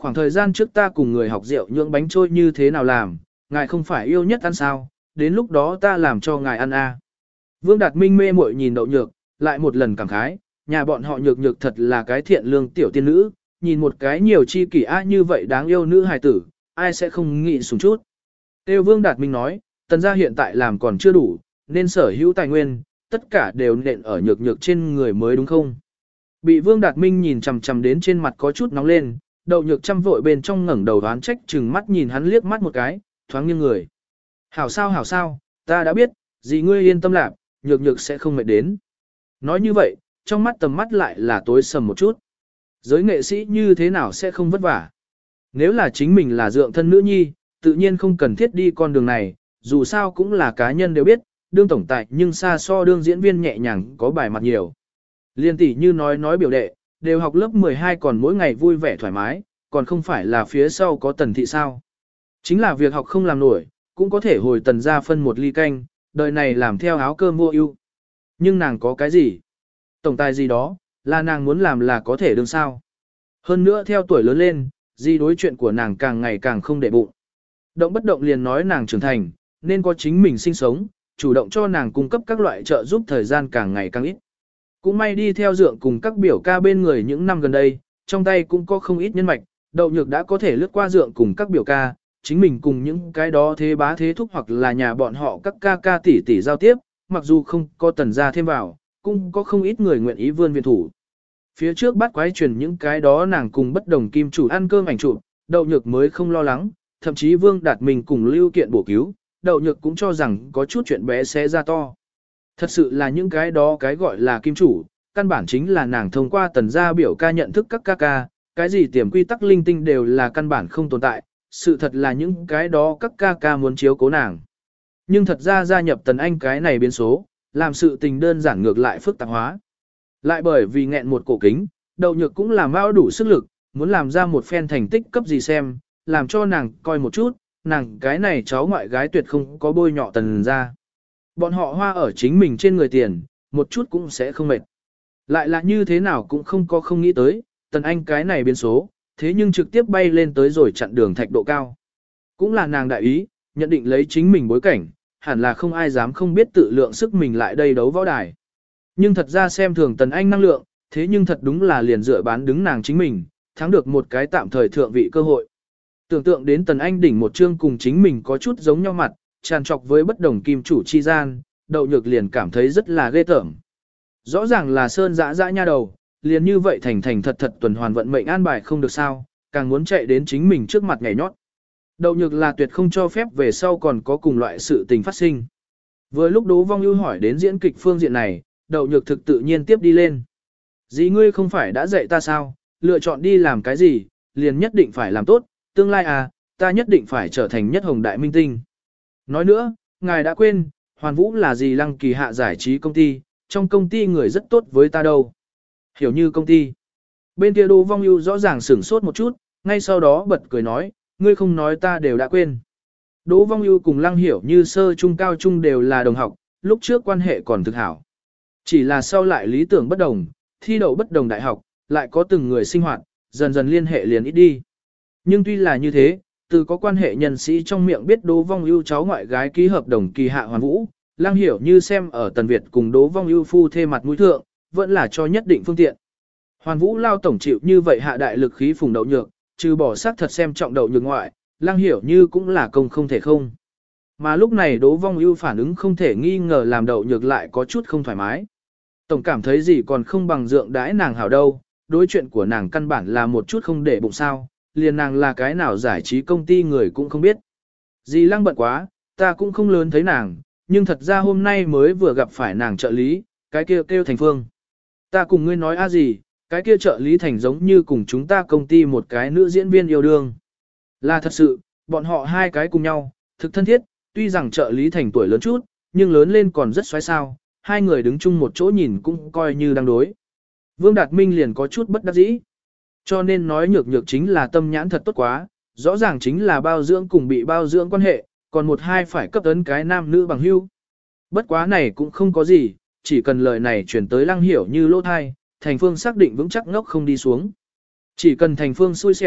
khoảng thời gian trước ta cùng người học rượu nhượng bánh trôi như thế nào làm, ngài không phải yêu nhất ăn sao, đến lúc đó ta làm cho ngài ăn a. Vương Đạt Minh mê muội nhìn Đậu Nhược, lại một lần cảm khái, nhà bọn họ Nhược Nhược thật là cái thiện lương tiểu tiên nữ, nhìn một cái nhiều chi kỷ a như vậy đáng yêu nữ hài tử, ai sẽ không nghĩ sủng chút. Tiêu Vương Đạt Minh nói, Tần gia hiện tại làm còn chưa đủ, nên sở hữu tài nguyên, tất cả đều nện ở Nhược Nhược trên người mới đúng không? Bị Vương Đạt Minh nhìn chằm chằm đến trên mặt có chút nóng lên, Đậu Nhược chăm vội bên trong ngẩng đầu đoán trách chừng mắt nhìn hắn liếc mắt một cái, thoáng nghiêng người. Hảo sao, ta đã biết, gì ngươi yên tâm lạc, Nhược Nhược sẽ không mệt đến. Nói như vậy, trong mắt tầm mắt lại là tối sầm một chút. Giới nghệ sĩ như thế nào sẽ không vất vả? Nếu là chính mình là dượng thân nữ nhi, tự nhiên không cần thiết đi con đường này, dù sao cũng là cá nhân đều biết, đương tổng tài nhưng xa so đương diễn viên nhẹ nhàng có bài mặt nhiều. Liên tỷ như nói biểu đệ, đều học lớp 12 còn mỗi ngày vui vẻ thoải mái, còn không phải là phía sau có Tần thị sao. Chính là việc học không làm nổi, cũng có thể hồi Tần ra phân một ly canh, đời này làm theo áo cơm vô ưu. Nhưng nàng có cái gì? Tổng tài gì đó, là nàng muốn làm là có thể đương sao. Hơn nữa theo tuổi lớn lên, di đối chuyện của nàng càng ngày càng không để bụng. Động bất động liền nói nàng trưởng thành, nên có chính mình sinh sống, chủ động cho nàng cung cấp các loại trợ giúp thời gian càng ngày càng ít. Cũng may đi theo dượng cùng các biểu ca bên người những năm gần đây, trong tay cũng có không ít nhân mạch, Đậu Nhược đã có thể lướt qua dượng cùng các biểu ca, chính mình cùng những cái đó thế bá thế thúc hoặc là nhà bọn họ các ca ca tỷ tỷ giao tiếp, mặc dù không có Tần gia thêm vào, cũng có không ít người nguyện ý vươn viện thủ. Phía trước bắt quái truyền những cái đó nàng cùng bất đồng kim chủ ăn cơm ảnh chụp, Đậu Nhược mới không lo lắng, thậm chí Vương Đạt Minh cùng Lưu Kiện bổ cứu, Đậu Nhược cũng cho rằng có chút chuyện bé xé ra to. Thật sự là những cái đó cái gọi là kim chủ, căn bản chính là nàng thông qua Tần gia biểu ca nhận thức các ca ca, cái gì tiềm quy tắc linh tinh đều là căn bản không tồn tại, sự thật là những cái đó các ca ca muốn chiếu cố nàng. Nhưng thật ra gia nhập Tần Anh cái này biến số, làm sự tình đơn giản ngược lại phức tạp hóa. Lại bởi vì nghẹn một cổ kính, Đậu Nhược cũng làm bao đủ sức lực, muốn làm ra một phen thành tích cấp gì xem, làm cho nàng coi một chút, nàng cái này cháu ngoại gái tuyệt không có bôi nhọ Tần ra. Bọn họ hoa ở chính mình trên người tiền, một chút cũng sẽ không mệt. Lại là như thế nào cũng không nghĩ tới, Tần Anh cái này biến số, thế nhưng trực tiếp bay lên tới rồi chặn đường thạch độ cao. Cũng là nàng đại ý, nhận định lấy chính mình bối cảnh, hẳn là không ai dám không biết tự lượng sức mình lại đây đấu võ đài. Nhưng thật ra xem thường Tần Anh năng lượng, thế nhưng thật đúng là liền dựa bán đứng nàng chính mình, thắng được một cái tạm thời thượng vị cơ hội. Tưởng tượng đến Tần Anh đỉnh một chương cùng chính mình có chút giống nhau mặt, tràn trọc với bất đồng kim chủ chi gian, Đậu Nhược liền cảm thấy rất là ghê tởm. Rõ ràng là sơn dã dã nha đầu, liền như vậy thành thật tuần hoàn vận mệnh an bài không được sao, càng muốn chạy đến chính mình trước mặt nhảy nhót. Đậu Nhược là tuyệt không cho phép về sau còn có cùng loại sự tình phát sinh. Vừa lúc Đỗ Vong Ưu hỏi đến diễn kịch phương diện này, Đậu Nhược thực tự nhiên tiếp đi lên. Dì ngươi không phải đã dạy ta sao, lựa chọn đi làm cái gì, liền nhất định phải làm tốt, tương lai à, ta nhất định phải trở thành nhất hồng đại minh tinh. Nói nữa, ngài đã quên, Hoàn Vũ là gì Lăng Kỳ hạ giải trí công ty, trong công ty người rất tốt với ta đâu. Hiểu như công ty. Bên kia Đỗ Vong Ưu rõ ràng sửng sốt một chút, ngay sau đó bật cười nói, ngươi không nói ta đều đã quên. Đỗ Vong Ưu cùng Lăng Hiểu như sơ trung cao trung đều là đồng học, lúc trước quan hệ còn thực hảo. Chỉ là sau lại lý tưởng bất đồng, thi đậu bất đồng đại học, lại có từng người sinh hoạt, dần dần liên hệ liền ít đi. Nhưng tuy là như thế, từ có quan hệ nhân sĩ trong miệng biết Đỗ Vong Ưu cháu ngoại gái ký hợp đồng kỳ hạ Hoàn Vũ, Lăng Hiểu như xem ở Tần Việt cùng Đỗ Vong Ưu phu thê mặt mũi thượng, vẫn là cho nhất định phương tiện. Hoàn Vũ lao tổng chịu như vậy hạ đại lực khí phùng Đậu Nhược, trừ bỏ sắc thật xem trọng Đậu Nhược ngoại, Lăng Hiểu như cũng là công không thể không. Mà lúc này Đỗ Vong Ưu phản ứng không thể nghi ngờ làm Đậu Nhược lại có chút không thoải mái. Tổng cảm thấy gì còn không bằng dượng đãi nàng hảo đâu, đối chuyện của nàng căn bản là một chút không để bụng sao, liền nàng là cái nào giải trí công ty người cũng không biết. Dì Lăng bận quá, ta cũng không lớn thấy nàng, nhưng thật ra hôm nay mới vừa gặp phải nàng trợ lý, cái kia kêu Thành Phương. Ta cùng ngươi nói gì, cái kia trợ lý Thành giống như cùng chúng ta công ty một cái nữ diễn viên yêu đương. Là thật sự, bọn họ hai cái cùng nhau, thực thân thiết, tuy rằng trợ lý Thành tuổi lớn chút, nhưng lớn lên còn rất xoáy sao, hai người đứng chung một chỗ nhìn cũng coi như đang đối. Vương Đạt Minh liền có chút bất đắc dĩ. Cho nên nói Nhược Nhược chính là tâm nhãn thật tốt quá, rõ ràng chính là bao dưỡng cùng bị bao dưỡng quan hệ, còn một hai phải cấp ấn cái nam nữ bằng hữu. Bất quá này cũng không có gì, chỉ cần lời này chuyển tới Lăng Hiểu như lỗ thai, Thành Phương xác định vững chắc ngốc không đi xuống. Chỉ cần Thành Phương xui xẻo,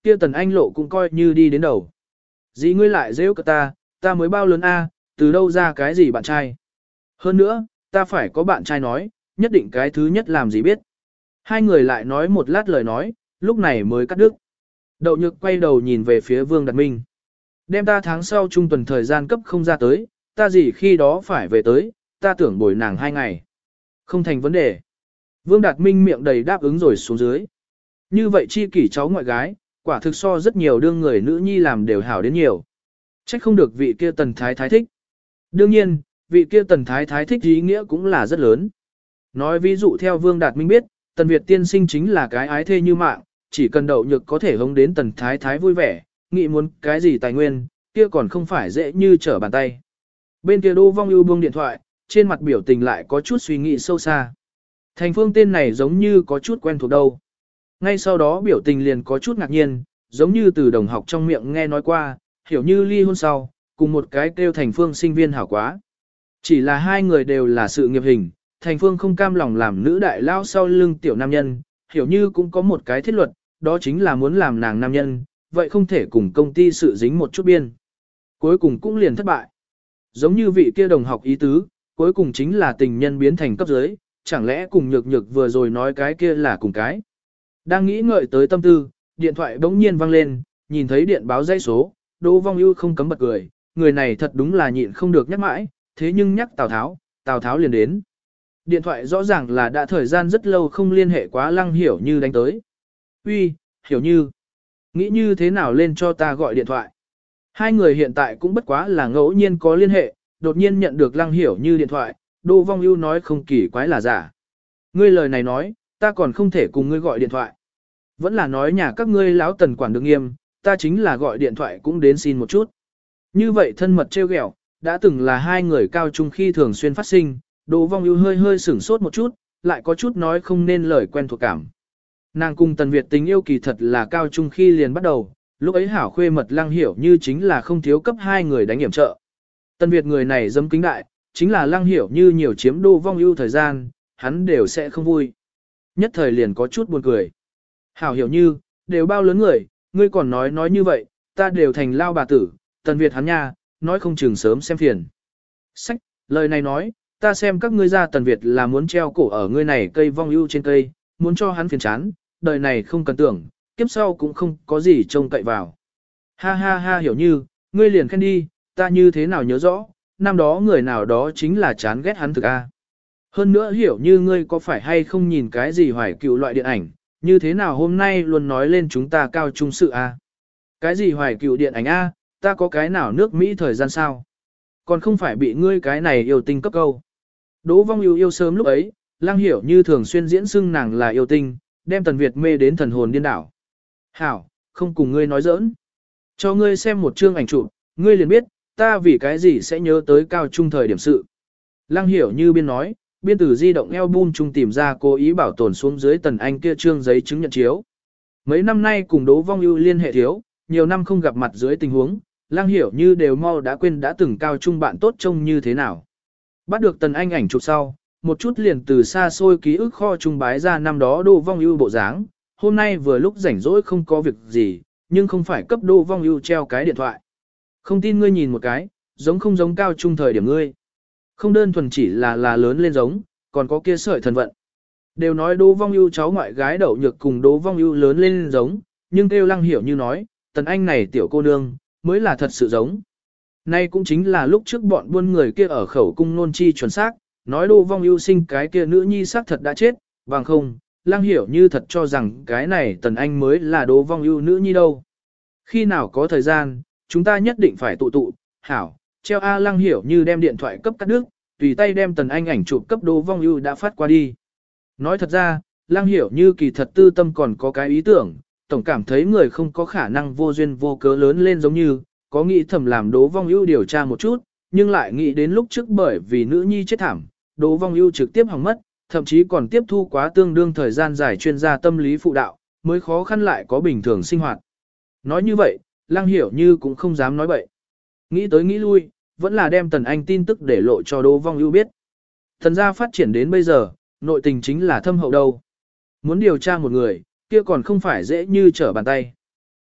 kia Tần Anh lộ cũng coi như đi đến đầu. Dĩ ngươi lại rêu cả ta mới bao lớn a, từ đâu ra cái gì bạn trai. Hơn nữa, ta phải có bạn trai nói, nhất định cái thứ nhất làm gì biết. Hai người lại nói một lát lời nói, lúc này mới cắt đứt. Đậu Nhược quay đầu nhìn về phía Vương Đạt Minh. Đem ta tháng sau trung tuần thời gian cấp không ra tới, ta gì khi đó phải về tới, ta tưởng bồi nàng 2 ngày. Không thành vấn đề. Vương Đạt Minh miệng đầy đáp ứng rồi xuống dưới. Như vậy chi kỷ cháu ngoại gái, quả thực so rất nhiều đương người nữ nhi làm đều hảo đến nhiều. Trách không được vị kia Tần Thái Thái thích. Đương nhiên, vị kia Tần Thái Thái thích ý nghĩa cũng là rất lớn. Nói ví dụ theo Vương Đạt Minh biết, Tần Việt tiên sinh chính là cái ái thê như mạng, chỉ cần Đậu Nhược có thể hống đến Tần Thái Thái vui vẻ, nghĩ muốn cái gì tài nguyên, kia còn không phải dễ như trở bàn tay. Bên kia Đỗ Vong Ưu buông điện thoại, trên mặt biểu tình lại có chút suy nghĩ sâu xa. Thành Phương tên này giống như có chút quen thuộc đâu. Ngay sau đó biểu tình liền có chút ngạc nhiên, giống như từ đồng học trong miệng nghe nói qua, hiểu như ly hôn sau, cùng một cái kêu Thành Phương sinh viên hảo quá. Chỉ là hai người đều là sự nghiệp hình, Thành Phương không cam lòng làm nữ đại lao sau lưng tiểu nam nhân, hiểu như cũng có một cái thiết luật, đó chính là muốn làm nàng nam nhân, vậy không thể cùng công ty sự dính một chút biên. Cuối cùng cũng liền thất bại. Giống như vị kia đồng học ý tứ, cuối cùng chính là tình nhân biến thành cấp dưới, chẳng lẽ cùng nhược nhược vừa rồi nói cái kia là cùng cái. Đang nghĩ ngợi tới tâm tư, điện thoại bỗng nhiên vang lên, nhìn thấy điện báo dãy số, Đỗ Vong Ưu không cấm bật cười, người này thật đúng là nhịn không được nhắc mãi, thế nhưng nhắc Tào Tháo liền đến. Điện thoại rõ ràng là đã thời gian rất lâu không liên hệ quá Lăng Hiểu Như đánh tới. Uy, Hiểu Như, nghĩ như thế nào lên cho ta gọi điện thoại. Hai người hiện tại cũng bất quá là ngẫu nhiên có liên hệ, đột nhiên nhận được Lăng Hiểu Như điện thoại, Đỗ Vong Ưu nói không kỳ quái là giả. Ngươi lời này nói, ta còn không thể cùng ngươi gọi điện thoại. Vẫn là nói nhà các ngươi lão Tần quản được nghiêm, ta chính là gọi điện thoại cũng đến xin một chút. Như vậy thân mật trêu ghẹo, đã từng là hai người cao trung khi thường xuyên phát sinh, Đỗ Vong Ưu hơi hơi sửng sốt một chút, lại có chút nói không nên lời quen thuộc cảm. Nàng cùng Tần Việt tình yêu kỳ thật là cao trung khi liền bắt đầu, lúc ấy hảo khuê mật Lăng Hiểu Như chính là không thiếu cấp hai người đánh hiểm trợ. Tần Việt người này dâm kính đại, chính là Lăng Hiểu Như nhiều chiếm Đỗ Vong Ưu thời gian, hắn đều sẽ không vui. Nhất thời liền có chút buồn cười. Hảo Hiểu Như, đều bao lớn người, ngươi còn nói như vậy, ta đều thành lao bà tử, Tần Việt hắn nha, nói không chừng sớm xem phiền. Sách, lời này nói, ta xem các ngươi ra Tần Việt là muốn treo cổ ở ngươi này cây Vong Ưu trên cây, muốn cho hắn phiền chán, đời này không cần tưởng, kiếp sau cũng không có gì trông cậy vào. Ha ha ha Hiểu Như, ngươi liền khen đi, ta như thế nào nhớ rõ, năm đó người nào đó chính là chán ghét hắn thực a. Hơn nữa Hiểu Như ngươi có phải hay không nhìn cái gì hoài cựu loại điện ảnh, như thế nào hôm nay luôn nói lên chúng ta cao trung sự a. Cái gì hoài cựu điện ảnh a, ta có cái nào nước Mỹ thời gian sao? Còn không phải bị ngươi cái này yêu tinh cấp câu. Đỗ Vong Ưu yêu sớm lúc ấy, Lăng Hiểu Như thường xuyên diễn xưng nàng là yêu tinh, đem Tần Việt mê đến thần hồn điên đảo. Hảo, không cùng ngươi nói giỡn. Cho ngươi xem một chương ảnh chụp, ngươi liền biết, ta vì cái gì sẽ nhớ tới cao trung thời điểm sự. Lăng Hiểu Như biên nói, biên từ di động album chung tìm ra cố ý bảo tồn xuống dưới Tần Anh kia trương giấy chứng nhận chiếu. Mấy năm nay cùng Đỗ Vong Ưu liên hệ thiếu, nhiều năm không gặp mặt dưới tình huống, Lăng Hiểu Như đều mau đã quên đã từng cao trung bạn tốt trông như thế nào. Bắt được Tần Anh ảnh chụp sau, một chút liền từ xa xôi ký ức kho trung bái ra năm đó Đỗ Vong Ưu bộ dáng, hôm nay vừa lúc rảnh rỗi không có việc gì, nhưng không phải cấp Đỗ Vong Ưu treo cái điện thoại. Không tin ngươi nhìn một cái, giống không giống cao trung thời điểm ngươi. Không đơn thuần chỉ là lớn lên giống, còn có kia sợi thần vận. Đều nói Đỗ Vong Ưu cháu ngoại gái Đậu Nhược cùng Đỗ Vong Ưu lớn lên giống, nhưng kêu Lăng Hiểu Như nói, Tần Anh này tiểu cô nương, mới là thật sự giống. Nay cũng chính là lúc trước bọn buôn người kia ở khẩu cung nôn chi chuẩn xác, nói Đỗ Vong Ưu sinh cái kia nữ nhi xác thật đã chết, bằng không, Lăng Hiểu Như thật cho rằng cái này Tần Anh mới là Đỗ Vong Ưu nữ nhi đâu. Khi nào có thời gian, chúng ta nhất định phải tụ, hảo, treo A. Lăng Hiểu Như đem điện thoại cấp cắt đứt, tùy tay đem Tần Anh ảnh chụp cấp Đỗ Vong Ưu đã phát qua đi. Nói thật ra, Lăng Hiểu Như kỳ thật tư tâm còn có cái ý tưởng, tổng cảm thấy người không có khả năng vô duyên vô cớ lớn lên giống như, có nghĩ thầm làm Đỗ Vong Ưu điều tra một chút, nhưng lại nghĩ đến lúc trước bởi vì nữ nhi chết thảm, Đỗ Vong Ưu trực tiếp hỏng mất, thậm chí còn tiếp thu quá tương đương thời gian dài chuyên gia tâm lý phụ đạo, mới khó khăn lại có bình thường sinh hoạt. Nói như vậy, Lăng Hiểu Như cũng không dám nói bậy. Nghĩ tới nghĩ lui, vẫn là đem Tần Anh tin tức để lộ cho Đỗ Vong Ưu biết. Thần gia phát triển đến bây giờ, nội tình chính là thâm hậu đâu. Muốn điều tra một người, kia còn không phải dễ như trở bàn tay.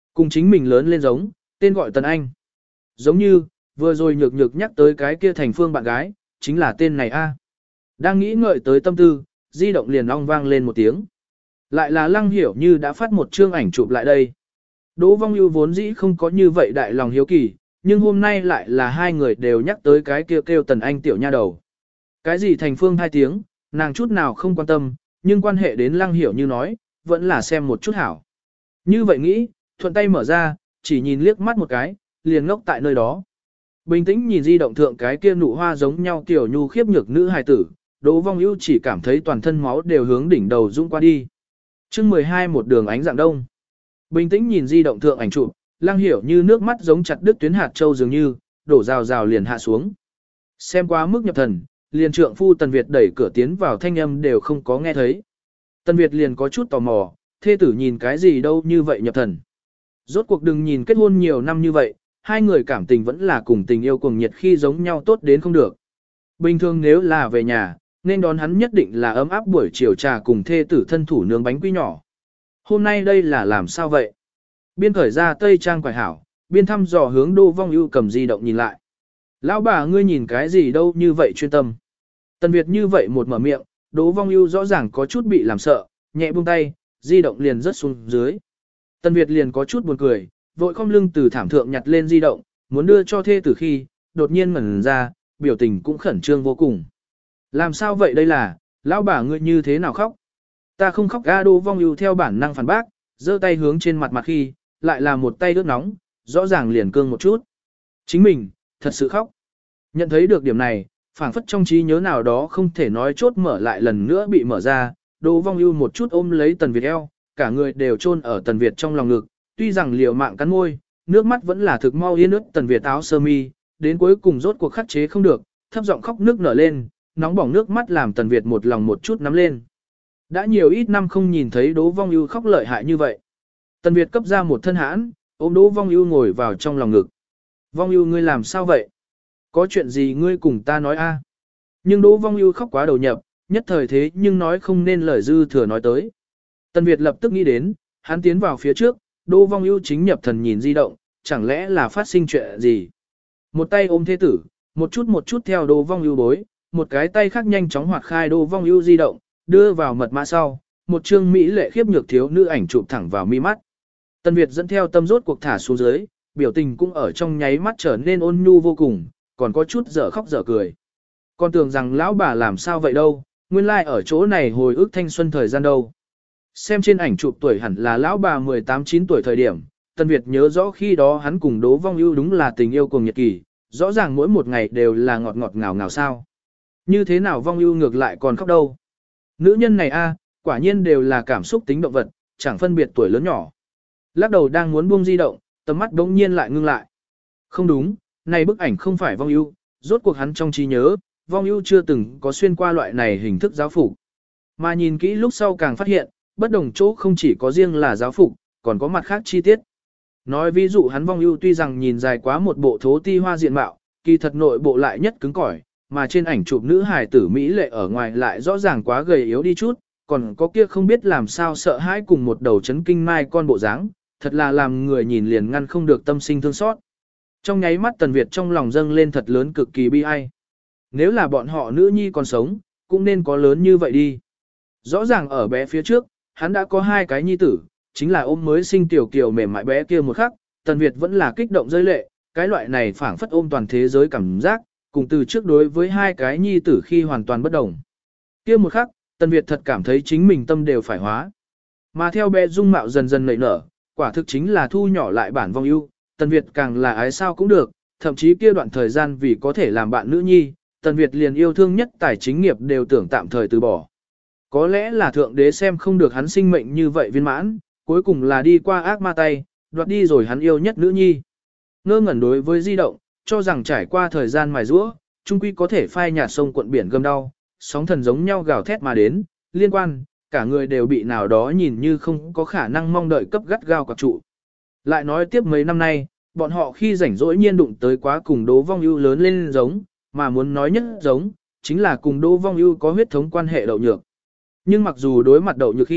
Cùng chính mình lớn lên giống, tên gọi Tần Anh. Giống như, vừa rồi nhược nhược nhắc tới cái kia thành phương bạn gái, chính là tên này a. Đang nghĩ ngợi tới tâm tư, di động liền ong vang lên một tiếng. Lại là Lăng Hiểu Như đã phát một chương ảnh chụp lại đây. Đỗ Vong Ưu vốn dĩ không có như vậy đại lòng hiếu kỳ, nhưng hôm nay lại là hai người đều nhắc tới cái kia kêu Tần Anh tiểu nha đầu. Cái gì thành phương hai tiếng, nàng chút nào không quan tâm, nhưng quan hệ đến Lăng Hiểu Như nói, vẫn là xem một chút hảo. Như vậy nghĩ, thuận tay mở ra, chỉ nhìn liếc mắt một cái, liền ngốc tại nơi đó. Bình tĩnh nhìn di động thượng cái kia nụ hoa giống nhau kiểu nhu khiếp nhược nữ hài tử, Đỗ Vong Ưu chỉ cảm thấy toàn thân máu đều hướng đỉnh đầu dũng qua đi. Chương 12 một đường ánh dạng đông. Bình tĩnh nhìn di động thượng ảnh chụp, Lăng Hiểu Như nước mắt giống chặt đứt tuyến hạt châu dường như, đổ rào rào liền hạ xuống. Xem quá mức nhập thần, liền trượng phu Tần Việt đẩy cửa tiến vào thanh âm đều không có nghe thấy. Tần Việt liền có chút tò mò, thê tử nhìn cái gì đâu như vậy nhập thần. Rốt cuộc đừng nhìn kết hôn nhiều năm như vậy, hai người cảm tình vẫn là cùng tình yêu cuồng nhiệt khi giống nhau tốt đến không được. Bình thường nếu là về nhà, nên đón hắn nhất định là ấm áp buổi chiều trà cùng thê tử thân thủ nướng bánh quy nhỏ. Hôm nay đây là làm sao vậy? Biên khởi ra tây trang quải hảo, biên thăm dò hướng Đỗ Vong Ưu cầm di động nhìn lại. Lão bà ngươi nhìn cái gì đâu như vậy chuyên tâm. Tần Việt như vậy một mở miệng, Đỗ Vong Ưu rõ ràng có chút bị làm sợ, nhẹ buông tay, di động liền rớt xuống dưới. Tần Việt liền có chút buồn cười, vội khom lưng từ thảm thượng nhặt lên di động, muốn đưa cho thê tử khi, đột nhiên ngẩn ra, biểu tình cũng khẩn trương vô cùng. Làm sao vậy đây là, lão bà ngươi như thế nào khóc? Ta không khóc. Đỗ Vong Ưu theo bản năng phản bác, giơ tay hướng trên mặt mặt khi, lại là một tay ướt nóng, rõ ràng liền cương một chút. Chính mình, thật sự khóc. Nhận thấy được điểm này, phảng phất trong trí nhớ nào đó không thể nói chốt mở lại lần nữa bị mở ra, Đỗ Vong Ưu một chút ôm lấy Tần Việt eo, cả người đều chôn ở Tần Việt trong lòng ngực, tuy rằng liều mạng cắn môi, nước mắt vẫn là thực mau yên ướt Tần Việt áo sơ mi, đến cuối cùng rốt cuộc khắc chế không được, thấp giọng khóc nước nở lên, nóng bỏng nước mắt làm Tần Việt một lòng một chút nắm lên. Đã nhiều ít năm không nhìn thấy Đỗ Vong Ưu khóc lợi hại như vậy. Tần Việt cấp ra một thân hãn, ôm Đỗ Vong Ưu ngồi vào trong lòng ngực. Vong Ưu ngươi làm sao vậy? Có chuyện gì ngươi cùng ta nói a? Nhưng Đỗ Vong Ưu khóc quá đầu nhập, nhất thời thế nhưng nói không nên lời dư thừa nói tới. Tần Việt lập tức nghĩ đến, hắn tiến vào phía trước, Đỗ Vong Ưu chính nhập thần nhìn di động, chẳng lẽ là phát sinh chuyện gì? Một tay ôm thế tử, một chút theo Đỗ Vong Ưu bối, một cái tay khác nhanh chóng hoạt khai Đỗ Vong Ưu di động, đưa vào mật mã sau, một chương mỹ lệ khiếp nhược thiếu nữ ảnh chụp thẳng vào mi mắt. Tần Việt dẫn theo tâm rốt cuộc thả xuống dưới, biểu tình cũng ở trong nháy mắt trở nên ôn nhu vô cùng, còn có chút dở khóc dở cười. Con tưởng rằng lão bà làm sao vậy đâu, nguyên lai ở chỗ này hồi ức thanh xuân thời gian đâu. Xem trên ảnh chụp tuổi hẳn là lão bà 18-9 tuổi thời điểm, Tần Việt nhớ rõ khi đó hắn cùng Đỗ Vong Ưu đúng là tình yêu cùng nhiệt kỳ, rõ ràng mỗi một ngày đều là ngọt ngọt ngào ngào sao. Như thế nào Vong Ưu ngược lại còn khóc đâu. Nữ nhân này a, quả nhiên đều là cảm xúc tính động vật, chẳng phân biệt tuổi lớn nhỏ. Lắc đầu đang muốn buông di động, tầm mắt đống nhiên lại ngưng lại. Không đúng, này bức ảnh không phải Vong Ưu, rốt cuộc hắn trong trí nhớ, Vong Ưu chưa từng có xuyên qua loại này hình thức giáo phục. Mà nhìn kỹ lúc sau càng phát hiện, bất đồng chỗ không chỉ có riêng là giáo phục, còn có mặt khác chi tiết. Nói ví dụ hắn Vong Ưu tuy rằng nhìn dài quá một bộ thố ti hoa diện mạo, kỳ thật nội bộ lại nhất cứng cỏi, mà trên ảnh chụp nữ hài tử mỹ lệ ở ngoài lại rõ ràng quá gầy yếu đi chút, còn có kia không biết làm sao sợ hãi cùng một đầu chấn kinh mai con bộ dáng, thật là làm người nhìn liền ngăn không được tâm sinh thương xót. Trong nháy mắt Tần Việt trong lòng dâng lên thật lớn cực kỳ bi ai. Nếu là bọn họ nữ nhi còn sống, cũng nên có lớn như vậy đi. Rõ ràng ở bé phía trước, hắn đã có hai cái nhi tử, chính là ôm mới sinh tiểu kiều mềm mại bé kia một khắc, Tần Việt vẫn là kích động rơi lệ, cái loại này phảng phất ôm toàn thế giới cảm giác, cùng từ trước đối với hai cái nhi tử khi hoàn toàn bất đồng. Kia một khắc, Tần Việt thật cảm thấy chính mình tâm đều phải hóa. Mà theo bé dung mạo dần dần nảy nở, quả thực chính là thu nhỏ lại bản Vong Ưu, Tần Việt càng là ái sao cũng được, thậm chí kia đoạn thời gian vì có thể làm bạn nữ nhi, Tần Việt liền yêu thương nhất tài chính nghiệp đều tưởng tạm thời từ bỏ. Có lẽ là thượng đế xem không được hắn sinh mệnh như vậy viên mãn, cuối cùng là đi qua ác ma tay, đoạt đi rồi hắn yêu nhất nữ nhi. Ngơ ngẩn đối với di động, cho rằng trải qua thời gian mài giũa, chung quy có thể phai nhạt sông cuộn biển gầm đau, sóng thần giống nhau gào thét mà đến, liên quan, cả người đều bị nào đó nhìn như không có khả năng mong đợi cấp gắt gao quặc trụ. Lại nói tiếp mấy năm nay, bọn họ khi rảnh rỗi nhiên đụng tới quá cùng Đỗ Vong Ưu lớn lên giống, mà muốn nói nhất giống, chính là cùng Đỗ Vong Ưu có huyết thống quan hệ đậu nhược. Nhưng mặc dù đối mặt đậu nhược khi,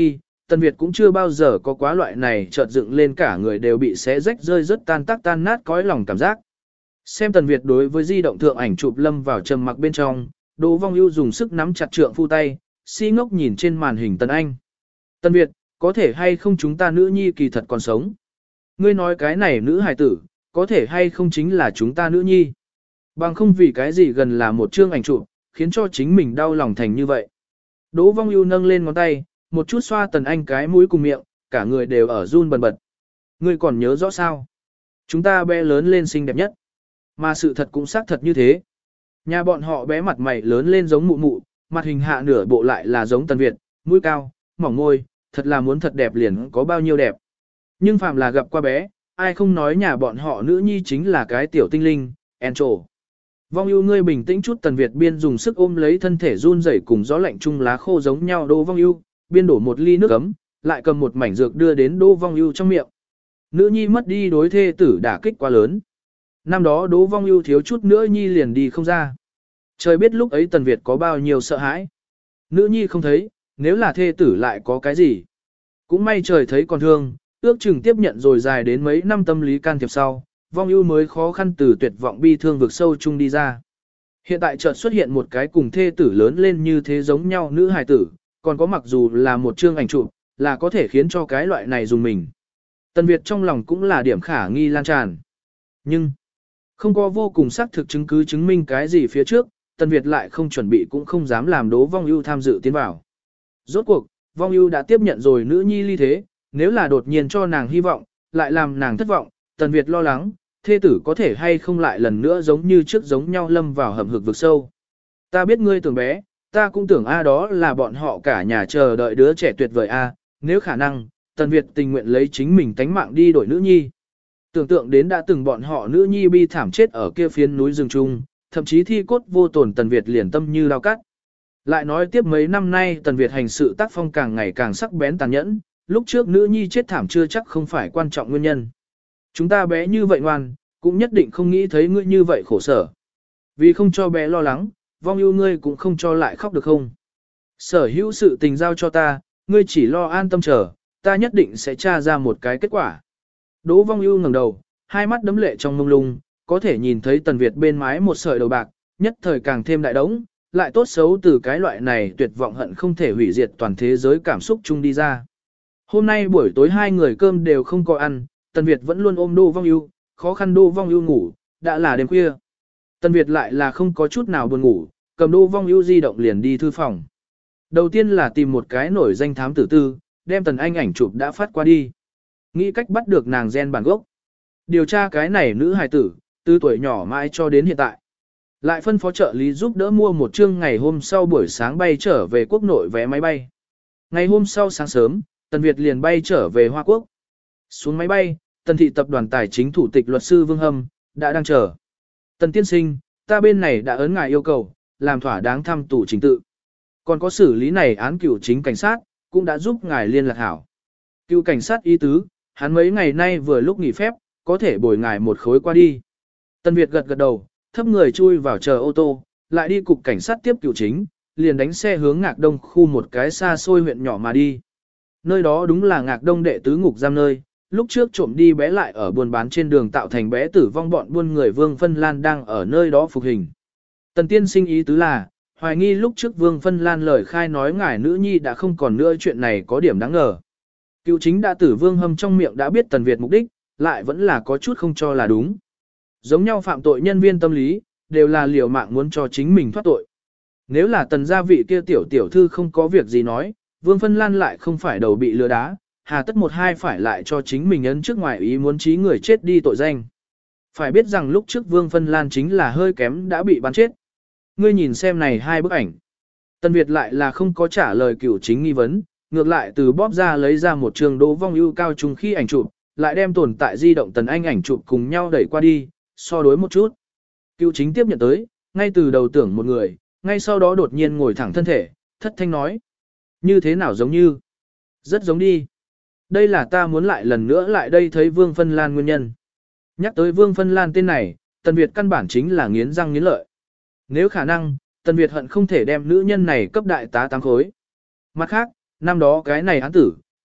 Tần Việt cũng chưa bao giờ có quá loại này chợt dựng lên cả người đều bị xé rách rơi rất tan tác tan nát cõi lòng cảm giác. Xem Tần Việt đối với di động thượng ảnh chụp lâm vào trầm mặc bên trong, Đỗ Vong Ưu dùng sức nắm chặt trượng phu tay, si ngốc nhìn trên màn hình Tần Anh. Tần Việt, có thể hay không chúng ta nữ nhi kỳ thật còn sống? Ngươi nói cái này nữ hài tử, có thể hay không chính là chúng ta nữ nhi? Bằng không vì cái gì gần là một chương ảnh chụp, khiến cho chính mình đau lòng thành như vậy. Đỗ Vong Ưu nâng lên ngón tay, một chút xoa Tần Anh cái mũi cùng miệng, cả người đều ở run bần bật. Ngươi còn nhớ rõ sao? Chúng ta bé lớn lên xinh đẹp nhất. Mà sự thật cũng xác thật như thế. Nhà bọn họ bé mặt mày lớn lên giống mụ mụ, mặt hình hạ nửa bộ lại là giống Tần Việt, mũi cao, mỏng môi, thật là muốn thật đẹp liền có bao nhiêu đẹp. Nhưng phàm là gặp qua bé, ai không nói nhà bọn họ nữ nhi chính là cái tiểu tinh linh, Angel. Vong Ưu ngươi bình tĩnh chút. Tần Việt biên dùng sức ôm lấy thân thể run rẩy cùng gió lạnh chung lá khô giống nhau Đỗ Vong Ưu, biên đổ một ly nước ấm, lại cầm một mảnh dược đưa đến Đỗ Vong Ưu trong miệng. Nữ nhi mất đi đối thê tử đả kích quá lớn. Năm đó Đỗ Vong Ưu thiếu chút nữa nhi liền đi không ra. Trời biết lúc ấy Tần Việt có bao nhiêu sợ hãi. Nữ nhi không thấy, nếu là thê tử lại có cái gì. Cũng may trời thấy còn thương, ước chừng tiếp nhận rồi dài đến mấy năm tâm lý can thiệp sau, Vong Ưu mới khó khăn từ tuyệt vọng bi thương vực sâu chung đi ra. Hiện tại chợt xuất hiện một cái cùng thê tử lớn lên như thế giống nhau nữ hài tử, còn có mặc dù là một chương ảnh chụp, là có thể khiến cho cái loại này dùng mình. Tần Việt trong lòng cũng là điểm khả nghi lan tràn. Nhưng, không có vô cùng xác thực chứng cứ chứng minh cái gì phía trước, Tần Việt lại không chuẩn bị cũng không dám làm Đỗ Vong Ưu tham dự tiến vào. Rốt cuộc, Vong Ưu đã tiếp nhận rồi nữ nhi ly thế, nếu là đột nhiên cho nàng hy vọng, lại làm nàng thất vọng, Tần Việt lo lắng, thê tử có thể hay không lại lần nữa giống như trước giống nhau lâm vào hầm hực vực sâu. Ta biết ngươi tưởng bé, ta cũng tưởng đó là bọn họ cả nhà chờ đợi đứa trẻ tuyệt vời nếu khả năng, Tần Việt tình nguyện lấy chính mình tánh mạng đi đổi nữ nhi. Tưởng tượng đến đã từng bọn họ nữ nhi bi thảm chết ở kia phiến núi rừng trung, thậm chí thi cốt vô tổn, Tần Việt liền tâm như dao cắt. Lại nói tiếp mấy năm nay Tần Việt hành sự tác phong càng ngày càng sắc bén tàn nhẫn, lúc trước nữ nhi chết thảm chưa chắc không phải quan trọng nguyên nhân. Chúng ta bé như vậy ngoan, cũng nhất định không nghĩ thấy ngươi như vậy khổ sở. Vì không cho bé lo lắng, Vong Ưu ngươi cũng không cho lại khóc được không? Sở hữu sự tình giao cho ta, ngươi chỉ lo an tâm chờ, ta nhất định sẽ tra ra một cái kết quả. Đỗ Vong Ưu ngẩng đầu, hai mắt đấm lệ trong mông lung, có thể nhìn thấy Tần Việt bên mái một sợi đầu bạc, nhất thời càng thêm đại đống, lại tốt xấu từ cái loại này tuyệt vọng hận không thể hủy diệt toàn thế giới cảm xúc chung đi ra. Hôm nay buổi tối hai người cơm đều không có ăn, Tần Việt vẫn luôn ôm Đỗ Vong Ưu, khó khăn Đỗ Vong Ưu ngủ, đã là đêm khuya. Tần Việt lại là không có chút nào buồn ngủ, cầm Đỗ Vong Ưu di động liền đi thư phòng. Đầu tiên là tìm một cái nổi danh thám tử tư, đem Tần Anh ảnh chụp đã phát qua đi. Nghĩ cách bắt được nàng gen bản gốc. Điều tra cái này nữ hài tử, từ tuổi nhỏ mãi cho đến hiện tại. Lại phân phó trợ lý giúp đỡ mua một chương ngày hôm sau buổi sáng bay trở về quốc nội vé máy bay. Ngày hôm sau sáng sớm, Tần Việt liền bay trở về Hoa Quốc. Xuống máy bay, Tần thị tập đoàn tài chính thủ tịch luật sư Vương Hâm đã đang chờ. Tần tiên sinh, ta bên này đã ấn ngài yêu cầu, làm thỏa đáng thăm tủ chính tự. Còn có xử lý này án cựu chính cảnh sát, cũng đã giúp ngài liên lạc hảo. Cựu cảnh sát ý tứ, hắn mấy ngày nay vừa lúc nghỉ phép, có thể bồi ngài một khối qua đi. Tần Việt gật gật đầu, thấp người chui vào chờ ô tô, lại đi cục cảnh sát tiếp cựu chính, liền đánh xe hướng Ngạc Đông khu một cái xa xôi huyện nhỏ mà đi. Nơi đó đúng là Ngạc Đông đệ tứ ngục giam nơi, lúc trước trộm đi bé lại ở buôn bán trên đường tạo thành bé tử vong bọn buôn người Vương Phân Lan đang ở nơi đó phục hình. Tần tiên sinh ý tứ là, hoài nghi lúc trước Vương Phân Lan lời khai nói ngài nữ nhi đã không còn nữa chuyện này có điểm đáng ngờ. Cựu chính đã tử Vương Hâm trong miệng đã biết Tần Việt mục đích, lại vẫn là có chút không cho là đúng. Giống nhau phạm tội nhân viên tâm lý, đều là liều mạng muốn cho chính mình thoát tội. Nếu là Tần gia vị kia tiểu thư không có việc gì nói, Vương Phân Lan lại không phải đầu bị lừa đá, hà tất một hai phải lại cho chính mình ấn trước ngoài ý muốn trí người chết đi tội danh. Phải biết rằng lúc trước Vương Phân Lan chính là hơi kém đã bị bắn chết. Ngươi nhìn xem này hai bức ảnh. Tần Việt lại là không có trả lời cựu chính nghi vấn, ngược lại từ bóp ra lấy ra một trường Đỗ Vong Ưu cao trung khi ảnh chụp, lại đem tồn tại di động Tần Anh ảnh chụp cùng nhau đẩy qua đi, so đối một chút. Cựu chính tiếp nhận tới, ngay từ đầu tưởng một người, ngay sau đó đột nhiên ngồi thẳng thân thể, thất thanh nói. Như thế nào giống như? Rất giống đi. Đây là ta muốn lại lần nữa lại đây thấy Vương Phân Lan nguyên nhân. Nhắc tới Vương Phân Lan tên này, Tần Việt căn bản chính là nghiến răng nghiến lợi. Nếu khả năng, Tần Việt hận không thể đem nữ nhân này cấp đại tá 8 khối. Mặt khác, năm đó cái này án tử,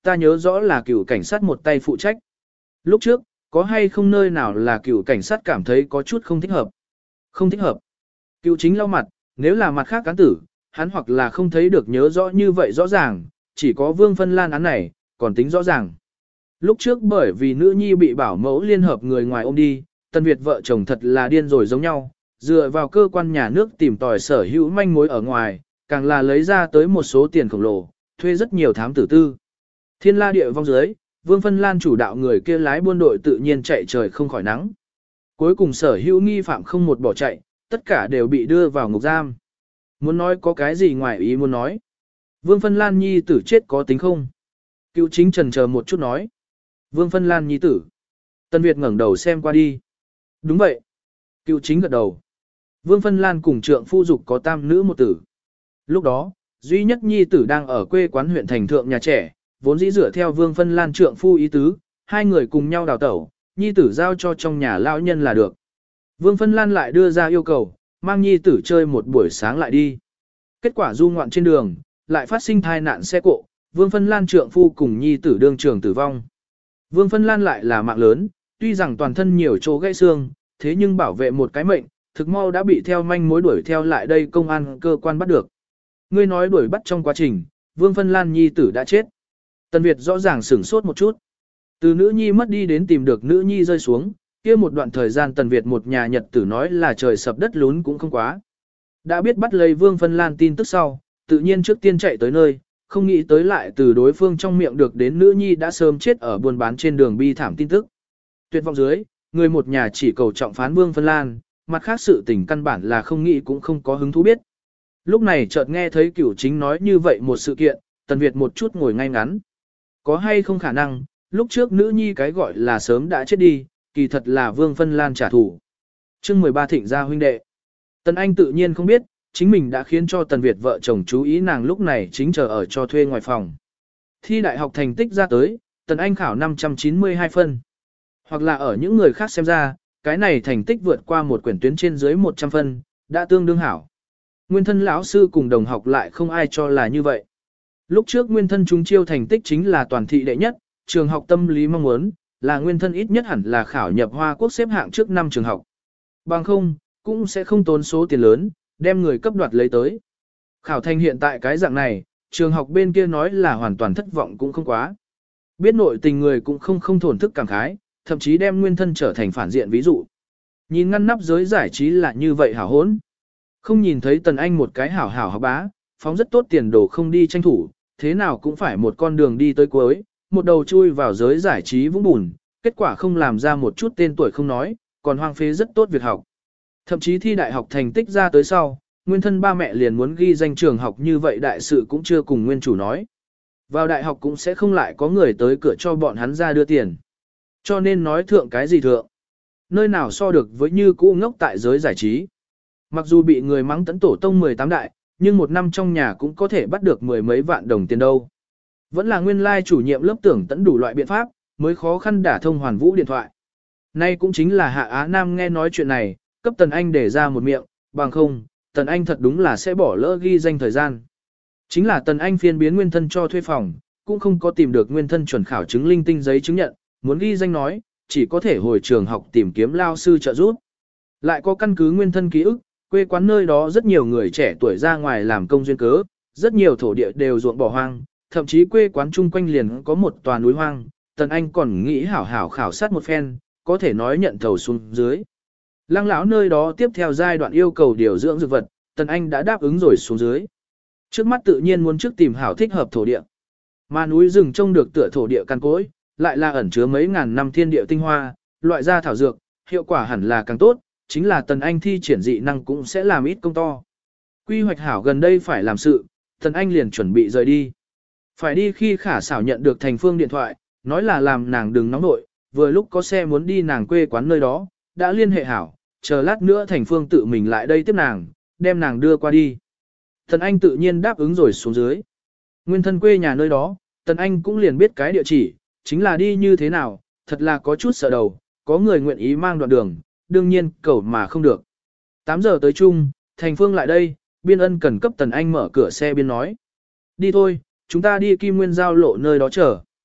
ta nhớ rõ là cựu cảnh sát một tay phụ trách. Lúc trước, có hay không nơi nào là cựu cảnh sát cảm thấy có chút không thích hợp? Không thích hợp. Cựu chính lau mặt, nếu là mặt khác cán tử, hắn hoặc là không thấy được nhớ rõ như vậy rõ ràng, chỉ có Vương Phân Lan án này, còn tính rõ ràng. Lúc trước bởi vì nữ nhi bị bảo mẫu liên hợp người ngoài ôm đi, Tần Việt vợ chồng thật là điên rồi giống nhau, dựa vào cơ quan nhà nước tìm tòi sở hữu manh mối ở ngoài, càng là lấy ra tới một số tiền khổng lồ, thuê rất nhiều thám tử tư. Thiên la địa vong dưới, Vương Phân Lan chủ đạo người kia lái buôn đội tự nhiên chạy trời không khỏi nắng. Cuối cùng sở hữu nghi phạm không một bỏ chạy, tất cả đều bị đưa vào ngục giam. Muốn nói có cái gì ngoài ý muốn nói. Vương Phân Lan nhi tử chết có tính không? Cựu chính trần chờ một chút nói. Vương Phân Lan nhi tử. Tân Việt ngẩng đầu xem qua đi. Đúng vậy. Cựu chính gật đầu. Vương Phân Lan cùng trượng phu dục có tam nữ một tử. Lúc đó, duy nhất nhi tử đang ở quê quán huyện thành thượng nhà trẻ, vốn dĩ dựa theo Vương Phân Lan trượng phu ý tứ, hai người cùng nhau đào tẩu, nhi tử giao cho trong nhà lão nhân là được. Vương Phân Lan lại đưa ra yêu cầu, mang nhi tử chơi một buổi sáng lại đi. Kết quả du ngoạn trên đường, lại phát sinh thai nạn xe cộ, Vương Phân Lan trượng phu cùng nhi tử đương trường tử vong. Vương Phân Lan lại là mạng lớn, tuy rằng toàn thân nhiều chỗ gãy xương, thế nhưng bảo vệ một cái mệnh, thực mau đã bị theo manh mối đuổi theo lại đây công an cơ quan bắt được. Ngươi nói đuổi bắt trong quá trình, Vương Phân Lan nhi tử đã chết. Tần Việt rõ ràng sửng sốt một chút. Từ nữ nhi mất đi đến tìm được nữ nhi rơi xuống, kia một đoạn thời gian Tần Việt một nhà nhật tử nói là trời sập đất lún cũng không quá. Đã biết bắt lấy Vương Phân Lan tin tức sau, tự nhiên trước tiên chạy tới nơi, không nghĩ tới lại từ đối phương trong miệng được đến nữ nhi đã sớm chết ở buôn bán trên đường bi thảm tin tức. Tuyệt vọng dưới, người một nhà chỉ cầu trọng phán Vương Phân Lan, mặt khác sự tình căn bản là không nghĩ cũng không có hứng thú biết. Lúc này chợt nghe thấy cửu chính nói như vậy một sự kiện, Tần Việt một chút ngồi ngay ngắn. Có hay không khả năng, lúc trước nữ nhi cái gọi là sớm đã chết đi, kỳ thật là Vương Phân Lan trả thù. Chương 13 thịnh gia huynh đệ. Tần Anh tự nhiên không biết, chính mình đã khiến cho Tần Việt vợ chồng chú ý nàng lúc này chính chờ ở cho thuê ngoài phòng. Thi đại học thành tích ra tới, Tần Anh khảo 592 phân. Hoặc là ở những người khác xem ra, cái này thành tích vượt qua một quyển tuyến trên dưới 100 phân, đã tương đương hảo. Nguyên thân lão sư cùng đồng học lại không ai cho là như vậy. Lúc trước nguyên thân chúng chiêu thành tích chính là toàn thị đệ nhất, trường học tâm lý mong muốn, là nguyên thân ít nhất hẳn là khảo nhập Hoa Quốc xếp hạng trước 5 trường học. Bằng không, cũng sẽ không tốn số tiền lớn, đem người cấp đoạt lấy tới. Khảo thành hiện tại cái dạng này, trường học bên kia nói là hoàn toàn thất vọng cũng không quá. Biết nội tình người cũng không thổn thức cảm khái, thậm chí đem nguyên thân trở thành phản diện ví dụ. Nhìn ngăn nắp giới giải trí là như vậy hảo hốn. Không nhìn thấy Tần Anh một cái hảo hảo học bá, phóng rất tốt tiền đồ không đi tranh thủ, thế nào cũng phải một con đường đi tới cuối, một đầu chui vào giới giải trí vũng bùn, kết quả không làm ra một chút tên tuổi không nói, còn hoang phế rất tốt việc học. Thậm chí thi đại học thành tích ra tới sau, nguyên thân ba mẹ liền muốn ghi danh trường học như vậy đại sự cũng chưa cùng nguyên chủ nói. Vào đại học cũng sẽ không lại có người tới cửa cho bọn hắn ra đưa tiền. Cho nên nói thượng cái gì thượng. Nơi nào so được với như cũ ngốc tại giới giải trí. Mặc dù bị người mắng tấn tổ tông 18 đại, nhưng một năm trong nhà cũng có thể bắt được mười mấy vạn đồng tiền đâu. Vẫn là nguyên lai chủ nhiệm lớp tưởng tấn đủ loại biện pháp, mới khó khăn đả thông Hoàn Vũ điện thoại. Nay cũng chính là Hạ Á Nam nghe nói chuyện này, cấp Tần Anh để ra một miệng, bằng không, Tần Anh thật đúng là sẽ bỏ lỡ ghi danh thời gian. Chính là Tần Anh phiên biến nguyên thân cho thuê phòng, cũng không có tìm được nguyên thân chuẩn khảo chứng linh tinh giấy chứng nhận, muốn ghi danh nói, chỉ có thể hồi trường học tìm kiếm lao sư trợ giúp. Lại có căn cứ nguyên thân ký ức, quê quán nơi đó rất nhiều người trẻ tuổi ra ngoài làm công duyên cớ, rất nhiều thổ địa đều ruộng bỏ hoang, thậm chí quê quán chung quanh liền có một tòa núi hoang, Tần Anh còn nghĩ hảo hảo khảo sát một phen, có thể nói nhận thầu xuống dưới. Lăng lão nơi đó tiếp theo giai đoạn yêu cầu điều dưỡng dược vật, Tần Anh đã đáp ứng rồi xuống dưới. Trước mắt tự nhiên muốn trước tìm hảo thích hợp thổ địa. Mà núi rừng trông được tựa thổ địa căn cối, lại là ẩn chứa mấy ngàn năm thiên địa tinh hoa, loại ra thảo dược, hiệu quả hẳn là càng tốt, chính là Tần Anh thi triển dị năng cũng sẽ làm ít công to. Quy hoạch hảo gần đây phải làm sự, Tần Anh liền chuẩn bị rời đi. Phải đi khi Khả Xảo nhận được Thành Phương điện thoại, nói là làm nàng đừng nóng nội, vừa lúc có xe muốn đi nàng quê quán nơi đó, đã liên hệ hảo, chờ lát nữa Thành Phương tự mình lại đây tiếp nàng, đem nàng đưa qua đi. Tần Anh tự nhiên đáp ứng rồi xuống dưới. Nguyên thân quê nhà nơi đó, Tần Anh cũng liền biết cái địa chỉ, chính là đi như thế nào, thật là có chút sợ đầu, có người nguyện ý mang đoạn đường, đương nhiên cầu mà không được. 8 giờ tới chung, Thành Phương lại đây, Biên Ân cần cấp Tần Anh mở cửa xe biên nói. Đi thôi, chúng ta đi Kim Nguyên giao lộ nơi đó chờ.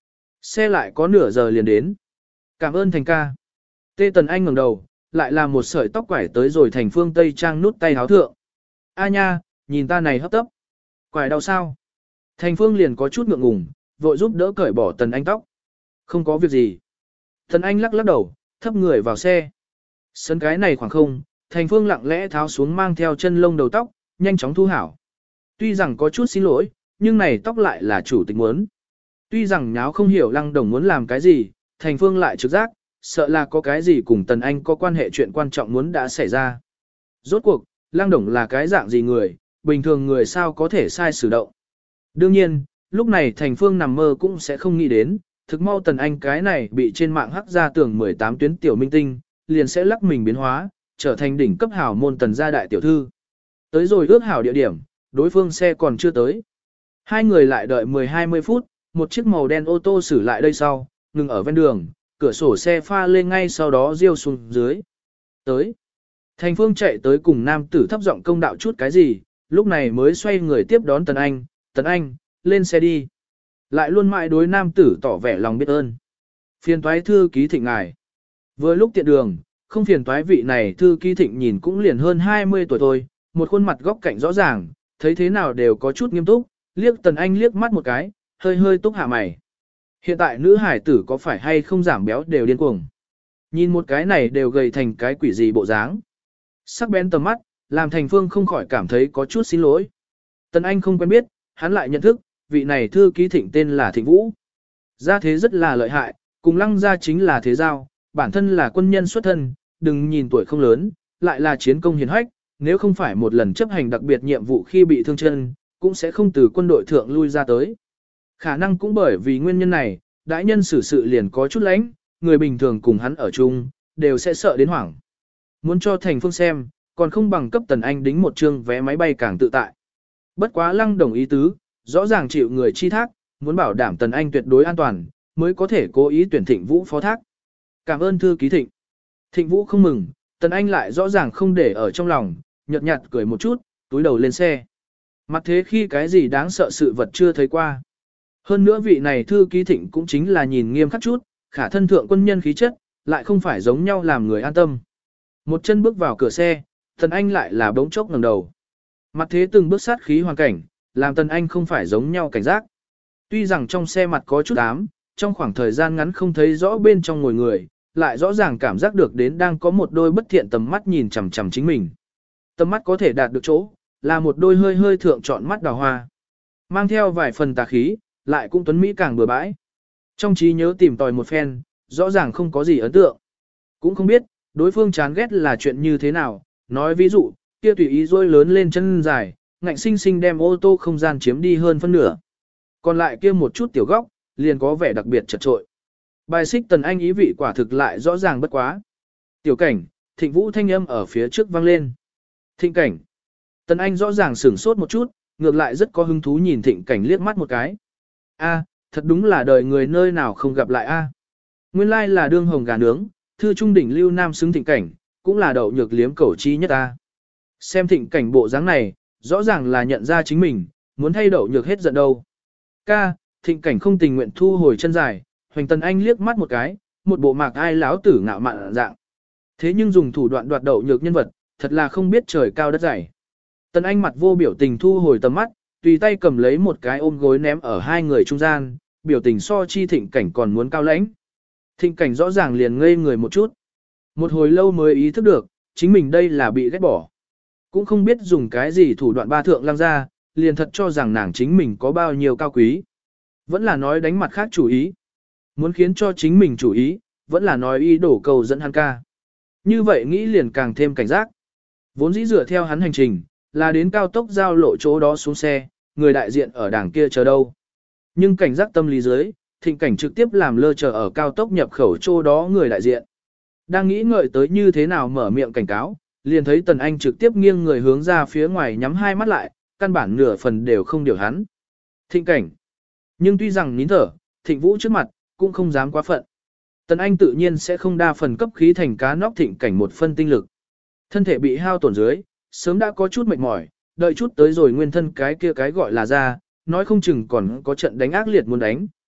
Xe lại có nửa giờ liền đến. Cảm ơn Thành ca. Tê Tần Anh ngẩng đầu, lại là một sợi tóc quải tới rồi Thành Phương Tây Trang nút tay háo thượng. A nha, nhìn ta này hấp tấp. Quải đau sao? Thành Phương liền có chút ngượng ngùng, vội giúp đỡ cởi bỏ Tần Anh tóc. Không có việc gì. Tần Anh lắc lắc đầu, thấp người vào xe. Sân cái này khoảng không, Thành Phương lặng lẽ tháo xuống mang theo chân lông đầu tóc, nhanh chóng thu hảo. Tuy rằng có chút xin lỗi, nhưng này tóc lại là chủ tịch muốn. Tuy rằng nháo không hiểu Lăng Đồng muốn làm cái gì, Thành Phương lại trực giác, sợ là có cái gì cùng Tần Anh có quan hệ chuyện quan trọng muốn đã xảy ra. Rốt cuộc, Lăng Đồng là cái dạng gì người, bình thường người sao có thể sai xử động. Đương nhiên, lúc này Thành Phương nằm mơ cũng sẽ không nghĩ đến, thực mau Tần Anh cái này bị trên mạng hắc ra tưởng 18 tuyến tiểu minh tinh, liền sẽ lắc mình biến hóa, trở thành đỉnh cấp hảo môn Tần gia đại tiểu thư. Tới rồi ước hảo địa điểm, đối phương xe còn chưa tới. Hai người lại đợi 10-20 phút, một chiếc màu đen ô tô xử lại đây sau, ngừng ở ven đường, cửa sổ xe pha lên ngay sau đó riêu xuống dưới. Tới. Thành Phương chạy tới cùng nam tử thấp giọng công đạo chút cái gì, lúc này mới xoay người tiếp đón Tần Anh. Tần Anh, lên xe đi. Lại luôn mãi đối nam tử tỏ vẻ lòng biết ơn. Phiền toái thư ký Thịnh ngài. Vừa lúc tiện đường, không phiền toái vị này thư ký Thịnh nhìn cũng liền hơn 20 tuổi thôi, một khuôn mặt góc cạnh rõ ràng, thấy thế nào đều có chút nghiêm túc, liếc Tần Anh liếc mắt một cái, hơi hơi túc hạ mày. Hiện tại nữ hải tử có phải hay không giảm béo đều điên cuồng. Nhìn một cái này đều gầy thành cái quỷ gì bộ dáng. Sắc bén tầm mắt, làm Thành Phương không khỏi cảm thấy có chút xin lỗi. Tần Anh không quen biết, hắn lại nhận thức, vị này thư ký Thịnh tên là Thịnh Vũ. Gia thế rất là lợi hại, cùng Lăng gia chính là thế giao, bản thân là quân nhân xuất thân, đừng nhìn tuổi không lớn, lại là chiến công hiển hách, nếu không phải một lần chấp hành đặc biệt nhiệm vụ khi bị thương chân, cũng sẽ không từ quân đội thượng lui ra tới. Khả năng cũng bởi vì nguyên nhân này, đại nhân xử sự liền có chút lãnh, người bình thường cùng hắn ở chung, đều sẽ sợ đến hoảng. Muốn cho Thành Phương xem, còn không bằng cấp Tần Anh đính một chương vé máy bay càng tự tại. Bất quá Lăng Đồng ý tứ, rõ ràng chịu người chi thác, muốn bảo đảm Tần Anh tuyệt đối an toàn, mới có thể cố ý tuyển Thịnh Vũ phó thác. Cảm ơn thư ký Thịnh. Thịnh Vũ không mừng, Tần Anh lại rõ ràng không để ở trong lòng, nhợt nhạt cười một chút, túi đầu lên xe. Mặt thế khi cái gì đáng sợ sự vật chưa thấy qua. Hơn nữa vị này thư ký Thịnh cũng chính là nhìn nghiêm khắc chút, khả thân thượng quân nhân khí chất, lại không phải giống nhau làm người an tâm. Một chân bước vào cửa xe, Tần Anh lại là bỗng chốc ngẩng đầu. Mặt thế từng bước sát khí hoàn cảnh, làm Tần Anh không phải giống nhau cảnh giác. Tuy rằng trong xe mặt có chút ám, trong khoảng thời gian ngắn không thấy rõ bên trong ngồi người, lại rõ ràng cảm giác được đến đang có một đôi bất thiện tầm mắt nhìn chằm chằm chính mình. Tầm mắt có thể đạt được chỗ, là một đôi hơi hơi thượng trọn mắt đào hoa. Mang theo vài phần tà khí, lại cũng tuấn mỹ càng bừa bãi. Trong trí nhớ tìm tòi một phen, rõ ràng không có gì ấn tượng. Cũng không biết, đối phương chán ghét là chuyện như thế nào, nói ví dụ, kia tùy ý rôi lớn lên chân dài, ngạnh sinh sinh đem ô tô không gian chiếm đi hơn phân nửa. Còn lại kia một chút tiểu góc, liền có vẻ đặc biệt chật trội. Bài xích Tần Anh ý vị quả thực lại rõ ràng bất quá. Tiểu cảnh, Thịnh Vũ thanh âm ở phía trước vang lên. Thịnh cảnh. Tần Anh rõ ràng sửng sốt một chút, ngược lại rất có hứng thú nhìn Thịnh cảnh liếc mắt một cái. A, thật đúng là đời người nơi nào không gặp lại a. Nguyên lai là đương hồng gà nướng, thư trung đỉnh lưu nam xứng Thịnh cảnh, cũng là đậu nhược liếm cẩu chi nhất a. Xem Thịnh cảnh bộ dáng này, rõ ràng là nhận ra chính mình, muốn thay đậu nhược hết giận đâu. Ca, Thịnh cảnh không tình nguyện thu hồi chân dài, Hoành Tần Anh liếc mắt một cái, một bộ mạc ai láo tử ngạo mạn dạng. Thế nhưng dùng thủ đoạn đoạt đậu nhược nhân vật, thật là không biết trời cao đất dày. Tần Anh mặt vô biểu tình thu hồi tầm mắt, tùy tay cầm lấy một cái ôm gối ném ở hai người trung gian, biểu tình so chi Thịnh cảnh còn muốn cao lãnh. Thịnh cảnh rõ ràng liền ngây người một chút. Một hồi lâu mới ý thức được, chính mình đây là bị ghét bỏ. Cũng không biết dùng cái gì thủ đoạn ba thượng lăng ra, liền thật cho rằng nàng chính mình có bao nhiêu cao quý. Vẫn là nói đánh mặt khác chủ ý. Muốn khiến cho chính mình chủ ý, vẫn là nói ý đổ cầu dẫn hắn ca. Như vậy nghĩ liền càng thêm cảnh giác. Vốn dĩ dựa theo hắn hành trình, là đến cao tốc giao lộ chỗ đó xuống xe, người đại diện ở đảng kia chờ đâu. Nhưng cảnh giác tâm lý dưới, Thịnh cảnh trực tiếp làm lơ chờ ở cao tốc nhập khẩu chỗ đó người đại diện. Đang nghĩ ngợi tới như thế nào mở miệng cảnh cáo, liền thấy Tần Anh trực tiếp nghiêng người hướng ra phía ngoài nhắm hai mắt lại, căn bản nửa phần đều không điều hắn. Thịnh cảnh. Nhưng tuy rằng nín thở, Thịnh Vũ trước mặt, cũng không dám quá phận. Tần Anh tự nhiên sẽ không đa phần cấp khí thành cá nóc Thịnh cảnh một phân tinh lực. Thân thể bị hao tổn dưới, sớm đã có chút mệt mỏi, đợi chút tới rồi nguyên thân cái kia cái gọi là ra, nói không chừng còn có trận đánh ác liệt muốn đánh,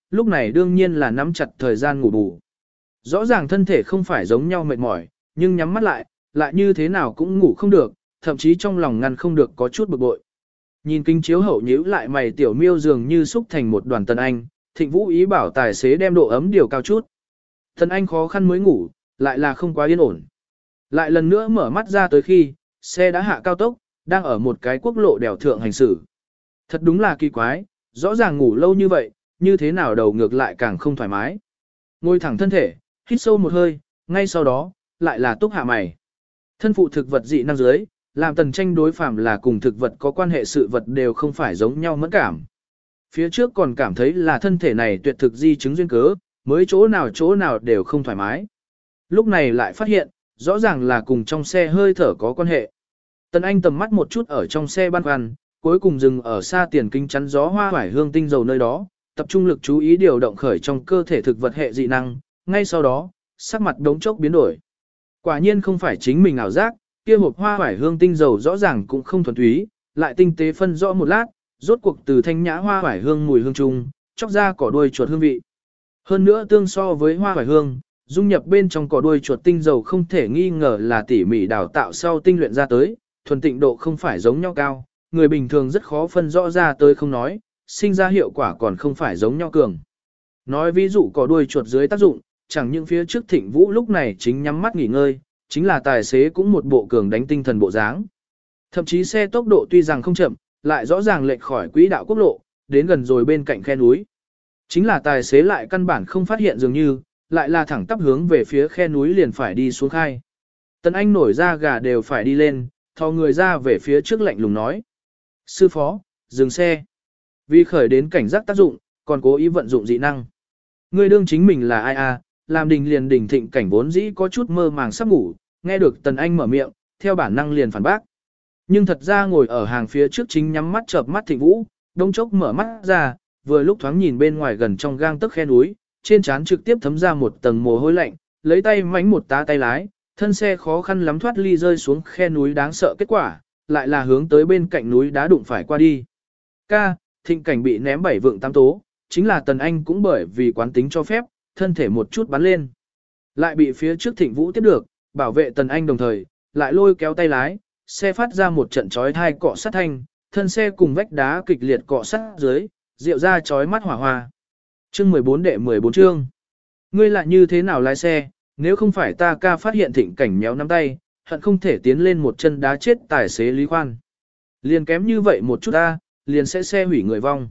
lúc này đương nhiên là nắm chặt thời gian ngủ bù. Rõ ràng thân thể không phải giống nhau mệt mỏi, nhưng nhắm mắt lại như thế nào cũng ngủ không được, thậm chí trong lòng ngăn không được có chút bực bội. Nhìn kính chiếu hậu nhíu lại mày tiểu miêu dường như xúc thành một đoàn Tần Anh, Thịnh Vũ ý bảo tài xế đem độ ấm điều cao chút. Tần Anh khó khăn mới ngủ, lại là không quá yên ổn. Lại lần nữa mở mắt ra tới khi, xe đã hạ cao tốc, đang ở một cái quốc lộ đèo thượng hành xử. Thật đúng là kỳ quái, rõ ràng ngủ lâu như vậy, như thế nào đầu ngược lại càng không thoải mái. Ngồi thẳng thân thể, hít sâu một hơi, ngay sau đó, lại là túc hạ mày. Thân phụ thực vật dị năng dưới, làm Tần Tranh đối phạm là cùng thực vật có quan hệ sự vật đều không phải giống nhau mẫn cảm. Phía trước còn cảm thấy là thân thể này tuyệt thực di chứng duyên cớ, mới chỗ nào đều không thoải mái. Lúc này lại phát hiện, rõ ràng là cùng trong xe hơi thở có quan hệ. Tần Anh tầm mắt một chút ở trong xe ban khoăn, cuối cùng dừng ở xa tiền kính chắn gió hoa vải hương tinh dầu nơi đó, tập trung lực chú ý điều động khởi trong cơ thể thực vật hệ dị năng, ngay sau đó, sắc mặt đống chốc biến đổi. Quả nhiên không phải chính mình ảo giác, kia hộp hoa vải hương tinh dầu rõ ràng cũng không thuần túy, lại tinh tế phân rõ một lát, rốt cuộc từ thanh nhã hoa vải hương mùi hương trung, chóc ra cỏ đuôi chuột hương vị. Hơn nữa tương so với hoa vải hương, dung nhập bên trong cỏ đuôi chuột tinh dầu không thể nghi ngờ là tỉ mỉ đào tạo sau tinh luyện ra tới, thuần tịnh độ không phải giống nhau cao, người bình thường rất khó phân rõ ra tới không nói, sinh ra hiệu quả còn không phải giống nhau cường. Nói ví dụ cỏ đuôi chuột dưới tác dụng, chẳng những phía trước Thịnh Vũ lúc này chính nhắm mắt nghỉ ngơi, chính là tài xế cũng một bộ cường đánh tinh thần bộ dáng. Thậm chí xe tốc độ tuy rằng không chậm, lại rõ ràng lệch khỏi quỹ đạo quốc lộ, đến gần rồi bên cạnh khe núi. Chính là tài xế lại căn bản không phát hiện dường như, lại là thẳng tắp hướng về phía khe núi liền phải đi xuống khai. Tần Anh nổi ra gà đều phải đi lên, thò người ra về phía trước lạnh lùng nói. Sư phó, dừng xe. Vì khởi đến cảnh giác tác dụng, còn cố ý vận dụng dị năng. Ngươi đương chính mình là ai à, làm đình liền đỉnh thịnh cảnh vốn dĩ có chút mơ màng sắp ngủ, nghe được Tần Anh mở miệng, theo bản năng liền phản bác. Nhưng thật ra ngồi ở hàng phía trước chính nhắm mắt chợp mắt Thịnh Vũ, đông chốc mở mắt ra, vừa lúc thoáng nhìn bên ngoài gần trong gang tấc khe núi, trên trán trực tiếp thấm ra một tầng mồ hôi lạnh, lấy tay mánh một tá tay lái, thân xe khó khăn lắm thoát ly rơi xuống khe núi đáng sợ kết quả, lại là hướng tới bên cạnh núi đá đụng phải qua đi. Ca, Thịnh cảnh bị ném 7 vượng 8 tố, chính là Tần Anh cũng bởi vì quán tính cho phép, thân thể một chút bắn lên. Lại bị phía trước Thịnh Vũ tiếp được, bảo vệ Tần Anh đồng thời, lại lôi kéo tay lái, xe phát ra một trận chói tai cọ sát thanh, thân xe cùng vách đá kịch liệt cọ sát dưới, rượu ra chói mắt hỏa hoa. Chương 14 đệ 14 chương. Ngươi lại như thế nào lái xe, nếu không phải ta ca phát hiện Thịnh cảnh méo nắm tay, hận không thể tiến lên một chân đá chết tài xế Lý Khoan. Liền kém như vậy một chút ta, liền sẽ xe hủy người vong.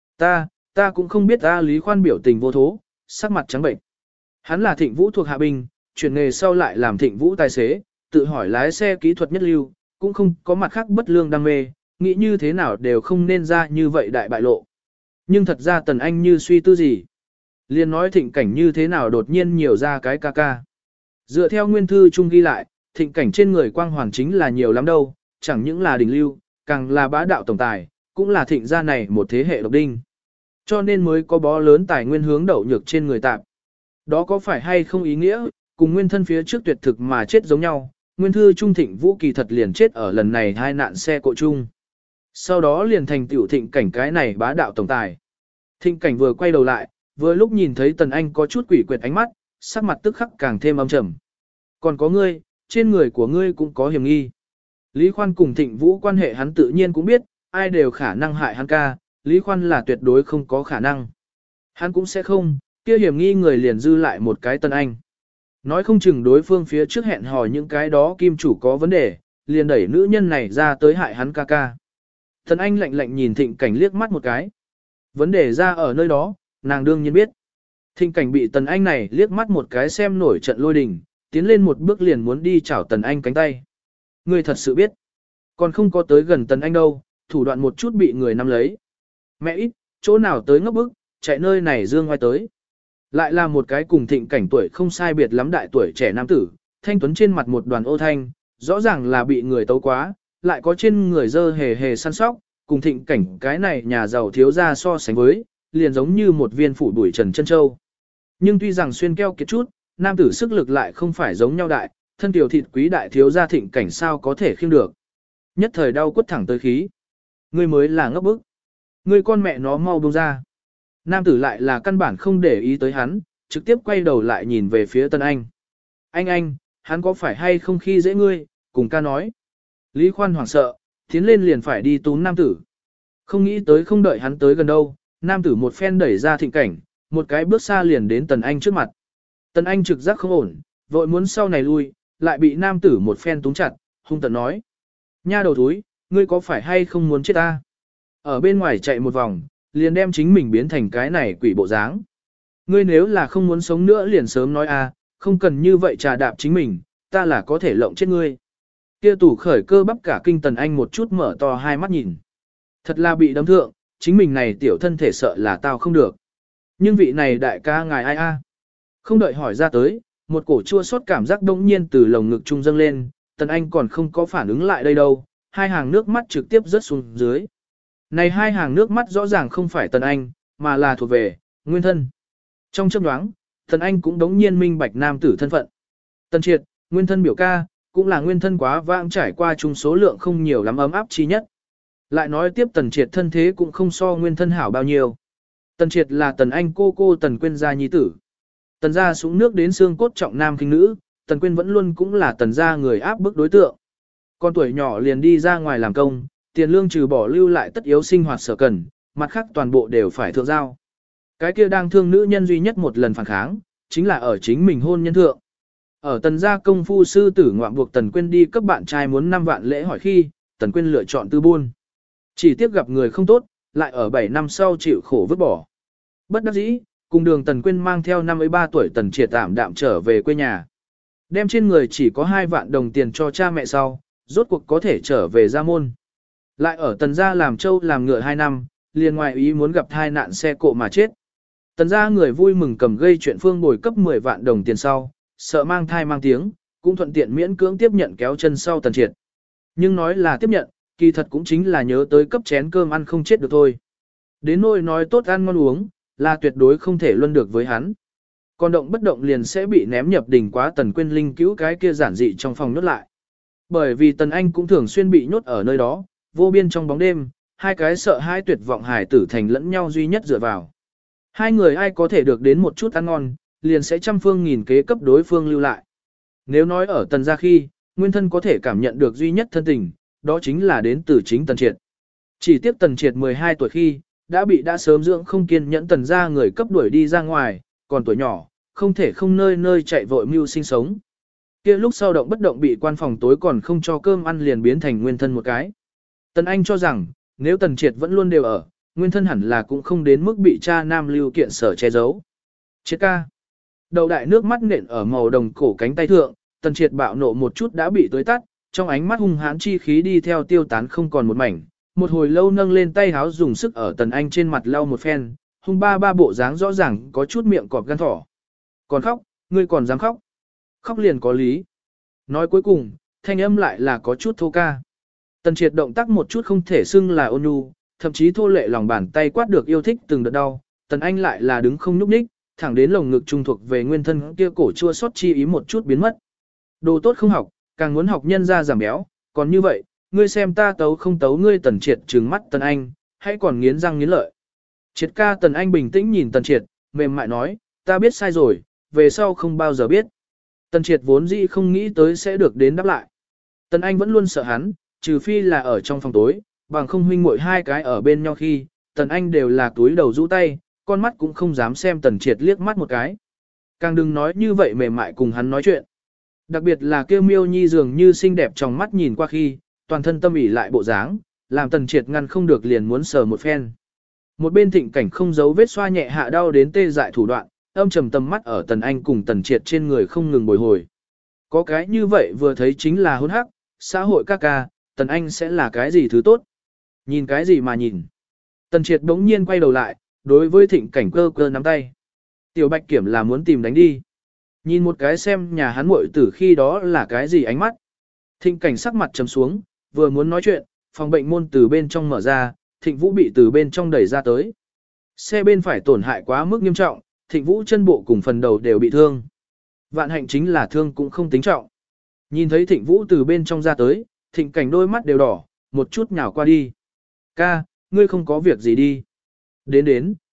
Ta cũng không biết ta Lý Khoan biểu tình vô thố, sắc mặt trắng bệnh. Hắn là Thịnh Vũ thuộc hạ binh, chuyển nghề sau lại làm Thịnh Vũ tài xế, tự hỏi lái xe kỹ thuật nhất lưu, cũng không có mặt khác bất lương đam mê, nghĩ như thế nào đều không nên ra như vậy đại bại lộ. Nhưng thật ra Tần Anh như suy tư gì. Liền nói Thịnh cảnh như thế nào đột nhiên nhiều ra cái ca ca. Dựa theo nguyên thư chung ghi lại, Thịnh cảnh trên người quang hoàn chính là nhiều lắm đâu, chẳng những là đỉnh lưu, càng là bá đạo tổng tài, cũng là Thịnh gia này một thế hệ độc đinh. Cho nên mới có bó lớn tài nguyên hướng đậu nhược trên người tạp. Đó có phải hay không ý nghĩa, cùng nguyên thân phía trước tuyệt thực mà chết giống nhau, nguyên thư trung Thịnh Vũ kỳ thật liền chết ở lần này hai nạn xe cộ chung. Sau đó liền thành tiểu Thịnh cảnh cái này bá đạo tổng tài. Thịnh cảnh vừa quay đầu lại, vừa lúc nhìn thấy Tần Anh có chút quỷ quyệt ánh mắt, sắc mặt tức khắc càng thêm âm trầm. Còn có ngươi, trên người của ngươi cũng có hiểm nghi. Lý Khoan cùng Thịnh Vũ quan hệ hắn tự nhiên cũng biết, ai đều khả năng hại hắn ca, Lý Khoan là tuyệt đối không có khả năng. Hắn cũng sẽ không, kia hiểm nghi người liền dư lại một cái Tần Anh. Nói không chừng đối phương phía trước hẹn hò những cái đó kim chủ có vấn đề, liền đẩy nữ nhân này ra tới hại hắn ca ca. Tần Anh lạnh lạnh nhìn Thịnh cảnh liếc mắt một cái. Vấn đề ra ở nơi đó, nàng đương nhiên biết. Thịnh cảnh bị Tần Anh này liếc mắt một cái xem nổi trận lôi đình, tiến lên một bước liền muốn đi chảo Tần Anh cánh tay. Người thật sự biết. Còn không có tới gần Tần Anh đâu, thủ đoạn một chút bị người nắm lấy. Mẹ ít, chỗ nào tới ngốc bức, chạy nơi này dương ngoài tới. Lại là một cái cùng Thịnh cảnh tuổi không sai biệt lắm đại tuổi trẻ nam tử, thanh tuấn trên mặt một đoàn ô thanh, rõ ràng là bị người tấu quá, lại có trên người dơ hề hề săn sóc, cùng Thịnh cảnh cái này nhà giàu thiếu gia so sánh với, liền giống như một viên phủ đuổi trần chân châu. Nhưng tuy rằng xuyên keo kiệt chút, nam tử sức lực lại không phải giống nhau đại, thân tiểu thịt quý đại thiếu gia Thịnh cảnh sao có thể khiêng được. Nhất thời đau quất thẳng tới khí. Ngươi mới là ngốc bức. Ngươi con mẹ nó mau buông ra. Nam tử lại là căn bản không để ý tới hắn, trực tiếp quay đầu lại nhìn về phía Tần Anh. Anh, hắn có phải hay không khi dễ ngươi, cùng ca nói. Lý Khoan hoảng sợ, tiến lên liền phải đi túm nam tử. Không nghĩ tới không đợi hắn tới gần đâu, nam tử một phen đẩy ra Thịnh Cảnh, một cái bước xa liền đến Tần Anh trước mặt. Tần Anh trực giác không ổn, vội muốn sau này lui, lại bị nam tử một phen túm chặt, hung tợn nói. Nha đầu thúi, ngươi có phải hay không muốn chết ta? Ở bên ngoài chạy một vòng, liền đem chính mình biến thành cái này quỷ bộ dáng. Ngươi nếu là không muốn sống nữa liền sớm nói a, không cần như vậy trà đạp chính mình, ta là có thể lộng chết ngươi. Kia tủ khởi cơ bắp cả kinh Tần Anh một chút mở to hai mắt nhìn. Thật là bị đấm thượng, chính mình này tiểu thân thể sợ là tao không được. Nhưng vị này đại ca ngài ai a? Không đợi hỏi ra tới, một cổ chua xót cảm giác đông nhiên từ lồng ngực trung dâng lên, Tần Anh còn không có phản ứng lại đây đâu, hai hàng nước mắt trực tiếp rớt xuống dưới. Này hai hàng nước mắt rõ ràng không phải Tần Anh, mà là thuộc về nguyên thân. Trong chớp nhoáng, Tần Anh cũng đống nhiên minh bạch nam tử thân phận. Tần Triệt, nguyên thân biểu ca, cũng là nguyên thân quá vãng trải qua chung số lượng không nhiều lắm ấm áp chi nhất. Lại nói tiếp Tần Triệt thân thế cũng không so nguyên thân hảo bao nhiêu. Tần Triệt là Tần Anh cô Tần Quyên gia nhi tử. Tần gia súng nước đến xương cốt trọng nam khinh nữ, Tần Quyên vẫn luôn cũng là Tần gia người áp bức đối tượng. Con tuổi nhỏ liền đi ra ngoài làm công, tiền lương trừ bỏ lưu lại tất yếu sinh hoạt sở cần, mặt khác toàn bộ đều phải thượng giao. Cái kia đang thương nữ nhân duy nhất một lần phản kháng, chính là ở chính mình hôn nhân thượng. Ở Tần gia công phu sư tử ngoạm buộc Tần Quyên đi cấp bạn trai muốn 5 vạn lễ hỏi khi, Tần Quyên lựa chọn tư buôn. Chỉ tiếp gặp người không tốt, lại ở 7 năm sau chịu khổ vứt bỏ. Bất đắc dĩ, cùng đường Tần Quyên mang theo 53 tuổi Tần Triệt tạm đạm trở về quê nhà. Đem trên người chỉ có 2 vạn đồng tiền cho cha mẹ sau, rốt cuộc có thể trở về gia môn. Lại ở Tần gia làm trâu làm ngựa 2 năm, liền ngoài ý muốn gặp thai nạn xe cộ mà chết. Tần gia người vui mừng cầm gây chuyện phương bồi cấp 10 vạn đồng tiền sau, sợ mang thai mang tiếng, cũng thuận tiện miễn cưỡng tiếp nhận kéo chân sau Tần Triệt. Nhưng nói là tiếp nhận, kỳ thật cũng chính là nhớ tới cấp chén cơm ăn không chết được thôi. Đến nỗi nói tốt ăn ngon uống, là tuyệt đối không thể luân được với hắn. Còn động bất động liền sẽ bị ném nhập đỉnh quá Tần Quyên linh cứu cái kia giản dị trong phòng nhốt lại. Bởi vì Tần Anh cũng thường xuyên bị nhốt ở nơi đó, vô biên trong bóng đêm, hai cái sợ hai tuyệt vọng hài tử thành lẫn nhau duy nhất dựa vào. Hai người ai có thể được đến một chút ăn ngon, liền sẽ trăm phương nghìn kế cấp đối phương lưu lại. Nếu nói ở Tần gia khi, nguyên thân có thể cảm nhận được duy nhất thân tình, đó chính là đến từ chính Tần Triệt. Chỉ tiếp Tần Triệt 12 tuổi khi, đã sớm dưỡng không kiên nhẫn Tần gia người cấp đuổi đi ra ngoài, còn tuổi nhỏ, không thể không nơi nơi chạy vội mưu sinh sống. Kia lúc sau động bất động bị quan phòng tối còn không cho cơm ăn liền biến thành nguyên thân một cái. Tần Anh cho rằng, nếu Tần Triệt vẫn luôn đều ở, nguyên thân hẳn là cũng không đến mức bị cha nam lưu kiện sở che giấu. Triệt ca. Đầu đại nước mắt nện ở màu đồng cổ cánh tay thượng, Tần Triệt bạo nộ một chút đã bị tưới tắt, trong ánh mắt hung hãn chi khí đi theo tiêu tán không còn một mảnh. Một hồi lâu nâng lên tay háo dùng sức ở Tần Anh trên mặt lau một phen, hung ba bộ dáng rõ ràng có chút miệng cọp gan thỏ. Còn khóc, ngươi còn dám khóc. Khóc liền có lý. Nói cuối cùng, thanh âm lại là có chút thô ca. Tần Triệt động tác một chút không thể xưng là ôn nhu, thậm chí thô lệ lòng bàn tay quát được yêu thích từng đợt đau. Tần Anh lại là đứng không nhúc nhích, thẳng đến lồng ngực trung thuộc về nguyên thân kia cổ chua xót chi ý một chút biến mất. Đồ tốt không học, càng muốn học nhân ra giảm béo, còn như vậy, ngươi xem ta tấu không tấu ngươi. Tần Triệt trừng mắt Tần Anh, hãy còn nghiến răng nghiến lợi. Triệt ca. Tần Anh bình tĩnh nhìn Tần Triệt, mềm mại nói, ta biết sai rồi, về sau không bao giờ biết. Tần Triệt vốn dĩ không nghĩ tới sẽ được đến đáp lại. Tần Anh vẫn luôn sợ hắn, trừ phi là ở trong phòng tối, bằng không huynh muội hai cái ở bên nhau khi, Tần Anh đều là túi đầu rũ tay, con mắt cũng không dám xem Tần Triệt liếc mắt một cái. Càng đừng nói như vậy mềm mại cùng hắn nói chuyện. Đặc biệt là kêu Miêu Nhi dường như xinh đẹp trong mắt nhìn qua khi, toàn thân tâm ỉ lại bộ dáng, làm Tần Triệt ngăn không được liền muốn sờ một phen. Một bên Thịnh Cảnh không giấu vết xoa nhẹ hạ đau đến tê dại thủ đoạn, âm trầm tầm mắt ở Tần Anh cùng Tần Triệt trên người không ngừng bồi hồi. Có cái như vậy vừa thấy chính là hôn hắc, xã hội ca ca, Tần Anh sẽ là cái gì thứ tốt? Nhìn cái gì mà nhìn? Tần Triệt đống nhiên quay đầu lại, đối với Thịnh Cảnh cơ nắm tay. Tiểu Bạch Kiểm là muốn tìm đánh đi. Nhìn một cái xem nhà hắn muội tử khi đó là cái gì ánh mắt. Thịnh Cảnh sắc mặt trầm xuống, vừa muốn nói chuyện, phòng bệnh môn từ bên trong mở ra, Thịnh Vũ bị từ bên trong đẩy ra tới. Xe bên phải tổn hại quá mức nghiêm trọng, Thịnh Vũ chân bộ cùng phần đầu đều bị thương. Vạn hạnh chính là thương cũng không tính trọng. Nhìn thấy Thịnh Vũ từ bên trong ra tới, Thịnh Cảnh đôi mắt đều đỏ, một chút nhào qua đi. Ca, ngươi không có việc gì đi. Đến,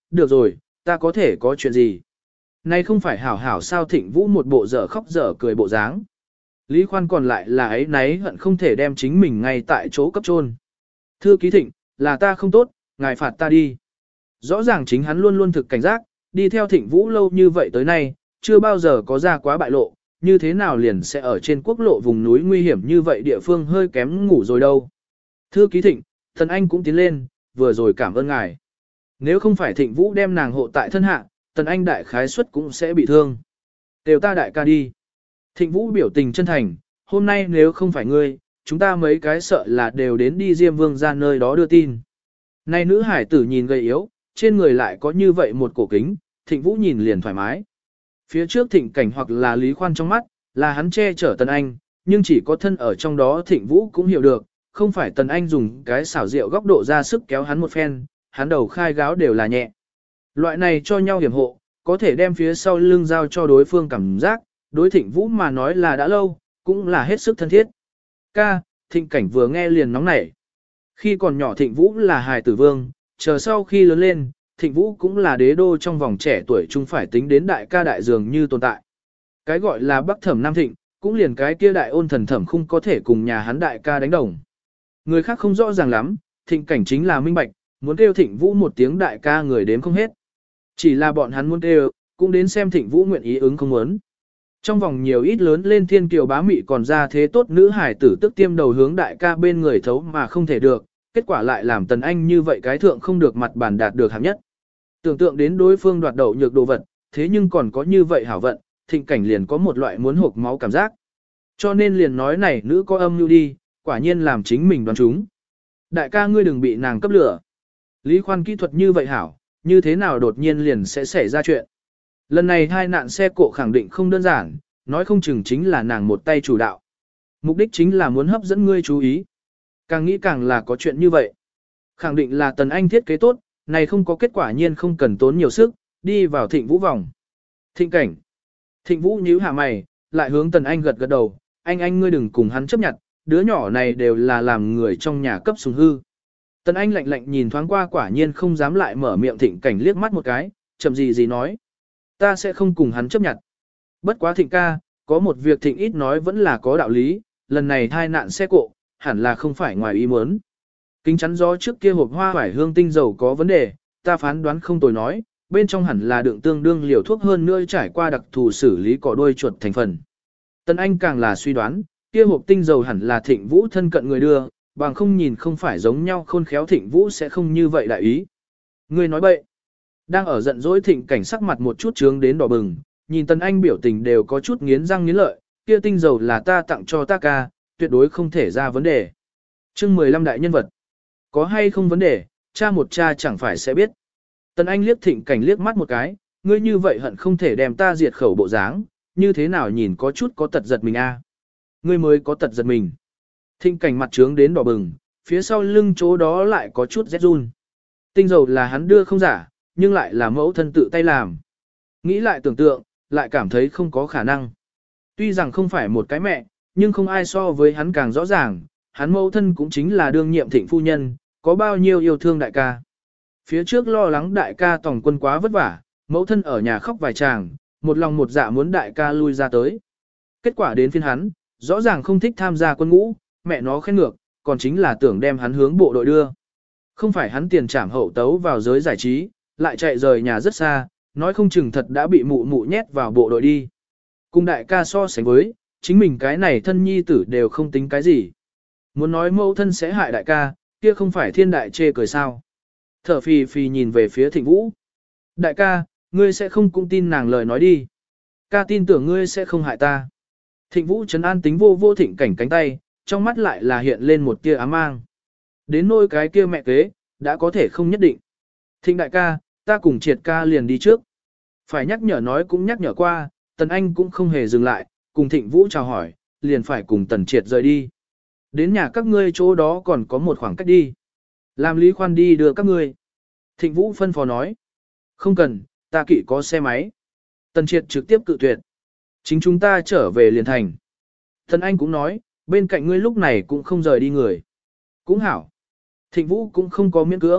được rồi, ta có thể có chuyện gì? Này không phải hảo hảo sao Thịnh Vũ một bộ dở khóc dở cười bộ dáng. Lý Khoan còn lại là ấy náy hận không thể đem chính mình ngay tại chỗ cấp chôn. Thưa ký Thịnh, là ta không tốt, ngài phạt ta đi. Rõ ràng chính hắn luôn luôn thực cảnh giác, đi theo Thịnh Vũ lâu như vậy tới nay, chưa bao giờ có ra quá bại lộ, như thế nào liền sẽ ở trên quốc lộ vùng núi nguy hiểm như vậy địa phương hơi kém ngủ rồi đâu. Thưa ký Thịnh, thần anh cũng tiến lên, vừa rồi cảm ơn ngài. Nếu không phải Thịnh Vũ đem nàng hộ tại thân hạ, tần anh đại khái suất cũng sẽ bị thương. Đều ta đại ca đi. Thịnh Vũ biểu tình chân thành, hôm nay nếu không phải ngươi, chúng ta mấy cái sợ là đều đến đi Diêm Vương ra nơi đó đưa tin. Này nữ hải tử nhìn gầy yếu, trên người lại có như vậy một cổ kính, Thịnh Vũ nhìn liền thoải mái. Phía trước Thịnh Cảnh hoặc là Lý Khoan trong mắt, là hắn che chở Tần Anh, nhưng chỉ có thân ở trong đó Thịnh Vũ cũng hiểu được, không phải Tần Anh dùng cái xảo diệu góc độ ra sức kéo hắn một phen, hắn đầu khai gáo đều là nhẹ. Loại này cho nhau hiểm hộ, có thể đem phía sau lưng giao cho đối phương cảm giác, đối Thịnh Vũ mà nói là đã lâu, cũng là hết sức thân thiết. Ca, Thịnh Cảnh vừa nghe liền nóng nảy. Khi còn nhỏ Thịnh Vũ là hài tử vương, chờ sau khi lớn lên, Thịnh Vũ cũng là đế đô trong vòng trẻ tuổi chung phải tính đến đại ca đại dường như tồn tại. Cái gọi là Bắc Thẩm Nam Thịnh, cũng liền cái kia đại ôn thần thẩm không có thể cùng nhà hắn đại ca đánh đồng. Người khác không rõ ràng lắm, Thịnh Cảnh chính là minh bạch, muốn kêu Thịnh Vũ một tiếng đại ca người đếm không hết. Chỉ là bọn hắn muốn kêu, cũng đến xem Thịnh Vũ nguyện ý ứng không muốn. Trong vòng nhiều ít lớn lên thiên kiều bá mị còn ra thế tốt nữ hải tử tức tiêm đầu hướng đại ca bên người thấu mà không thể được, kết quả lại làm Tần Anh như vậy cái thượng không được mặt bản đạt được hạng nhất. Tưởng tượng đến đối phương đoạt đậu nhược đồ vật, thế nhưng còn có như vậy hảo vận, Thịnh Cảnh liền có một loại muốn hộc máu cảm giác. Cho nên liền nói này nữ có âm mưu đi, quả nhiên làm chính mình đoán chúng. Đại ca ngươi đừng bị nàng cấp lửa. Lý Khoan kỹ thuật như vậy hảo, như thế nào đột nhiên liền sẽ xảy ra chuyện. Lần này hai nạn xe cộ khẳng định không đơn giản, nói không chừng chính là nàng một tay chủ đạo. Mục đích chính là muốn hấp dẫn ngươi chú ý. Càng nghĩ càng là có chuyện như vậy. Khẳng định là Tần Anh thiết kế tốt, này không có kết quả nhiên không cần tốn nhiều sức, đi vào Thịnh Vũ vòng. Thịnh Cảnh. Thịnh Vũ nhíu hạ mày, lại hướng Tần Anh gật gật đầu, anh ngươi đừng cùng hắn chấp nhận, đứa nhỏ này đều là làm người trong nhà cấp sùng hư. Tần Anh lạnh lạnh nhìn thoáng qua quả nhiên không dám lại mở miệng Thịnh Cảnh liếc mắt một cái, chậm gì nói. Ta sẽ không cùng hắn chấp nhận. Bất quá Thịnh ca, có một việc Thịnh ít nói vẫn là có đạo lý, lần này thai nạn xe cộ, hẳn là không phải ngoài ý muốn. Kính chắn gió trước kia hộp hoa vải hương tinh dầu có vấn đề, ta phán đoán không tồi nói, bên trong hẳn là đựng tương đương liều thuốc hơn nữa trải qua đặc thù xử lý cỏ đuôi chuột thành phần. Tân Anh càng là suy đoán, kia hộp tinh dầu hẳn là Thịnh Vũ thân cận người đưa, bằng không nhìn không phải giống nhau khôn khéo Thịnh Vũ sẽ không như vậy đại ý. Ngươi nói bậy. Đang ở giận dỗi Thịnh Cảnh sắc mặt một chút trướng đến đỏ bừng, nhìn Tân Anh biểu tình đều có chút nghiến răng nghiến lợi, kia tinh dầu là ta tặng cho ta ca, tuyệt đối không thể ra vấn đề. Chương 15 đại nhân vật. Có hay không vấn đề, cha một cha chẳng phải sẽ biết. Tân Anh liếc Thịnh Cảnh liếc mắt một cái, ngươi như vậy hận không thể đem ta diệt khẩu bộ dáng, như thế nào nhìn có chút có tật giật mình a? Ngươi mới có tật giật mình. Thịnh Cảnh mặt trướng đến đỏ bừng, phía sau lưng chỗ đó lại có chút rét run. Tinh dầu là hắn đưa không giả, nhưng lại là mẫu thân tự tay làm. Nghĩ lại tưởng tượng, lại cảm thấy không có khả năng. Tuy rằng không phải một cái mẹ, nhưng không ai so với hắn càng rõ ràng, hắn mẫu thân cũng chính là đương nhiệm Thịnh phu nhân, có bao nhiêu yêu thương đại ca. Phía trước lo lắng đại ca tòng quân quá vất vả, mẫu thân ở nhà khóc vài tràng, một lòng một dạ muốn đại ca lui ra tới. Kết quả đến phiên hắn, rõ ràng không thích tham gia quân ngũ, mẹ nó khen ngược, còn chính là tưởng đem hắn hướng bộ đội đưa. Không phải hắn tiền trảm hậu tấu vào giới giải trí, lại chạy rời nhà rất xa, nói không chừng thật đã bị mụ mụ nhét vào bộ đội đi. Cùng đại ca so sánh với, chính mình cái này thân nhi tử đều không tính cái gì. Muốn nói mẫu thân sẽ hại đại ca, kia không phải thiên đại chê cười sao. Thở phì phì nhìn về phía Thịnh Vũ. Đại ca, ngươi sẽ không cũng tin nàng lời nói đi. Ca tin tưởng ngươi sẽ không hại ta. Thịnh Vũ trấn an tính vô vô Thịnh Cảnh cánh tay, trong mắt lại là hiện lên một tia ám mang. Đến nôi cái kia mẹ kế, đã có thể không nhất định. Thịnh đại ca, ta cùng Triệt ca liền đi trước. Phải nhắc nhở nói cũng nhắc nhở qua, Tần Anh cũng không hề dừng lại, cùng Thịnh Vũ chào hỏi, liền phải cùng Tần Triệt rời đi. Đến nhà các ngươi chỗ đó còn có một khoảng cách đi. Làm Lý Khoan đi đưa các ngươi. Thịnh Vũ phân phó nói. Không cần, ta kỵ có xe máy. Tần Triệt trực tiếp cự tuyệt. Chính chúng ta trở về liền thành. Tần Anh cũng nói, bên cạnh ngươi lúc này cũng không rời đi người. Cũng hảo. Thịnh Vũ cũng không có miễn cưỡng,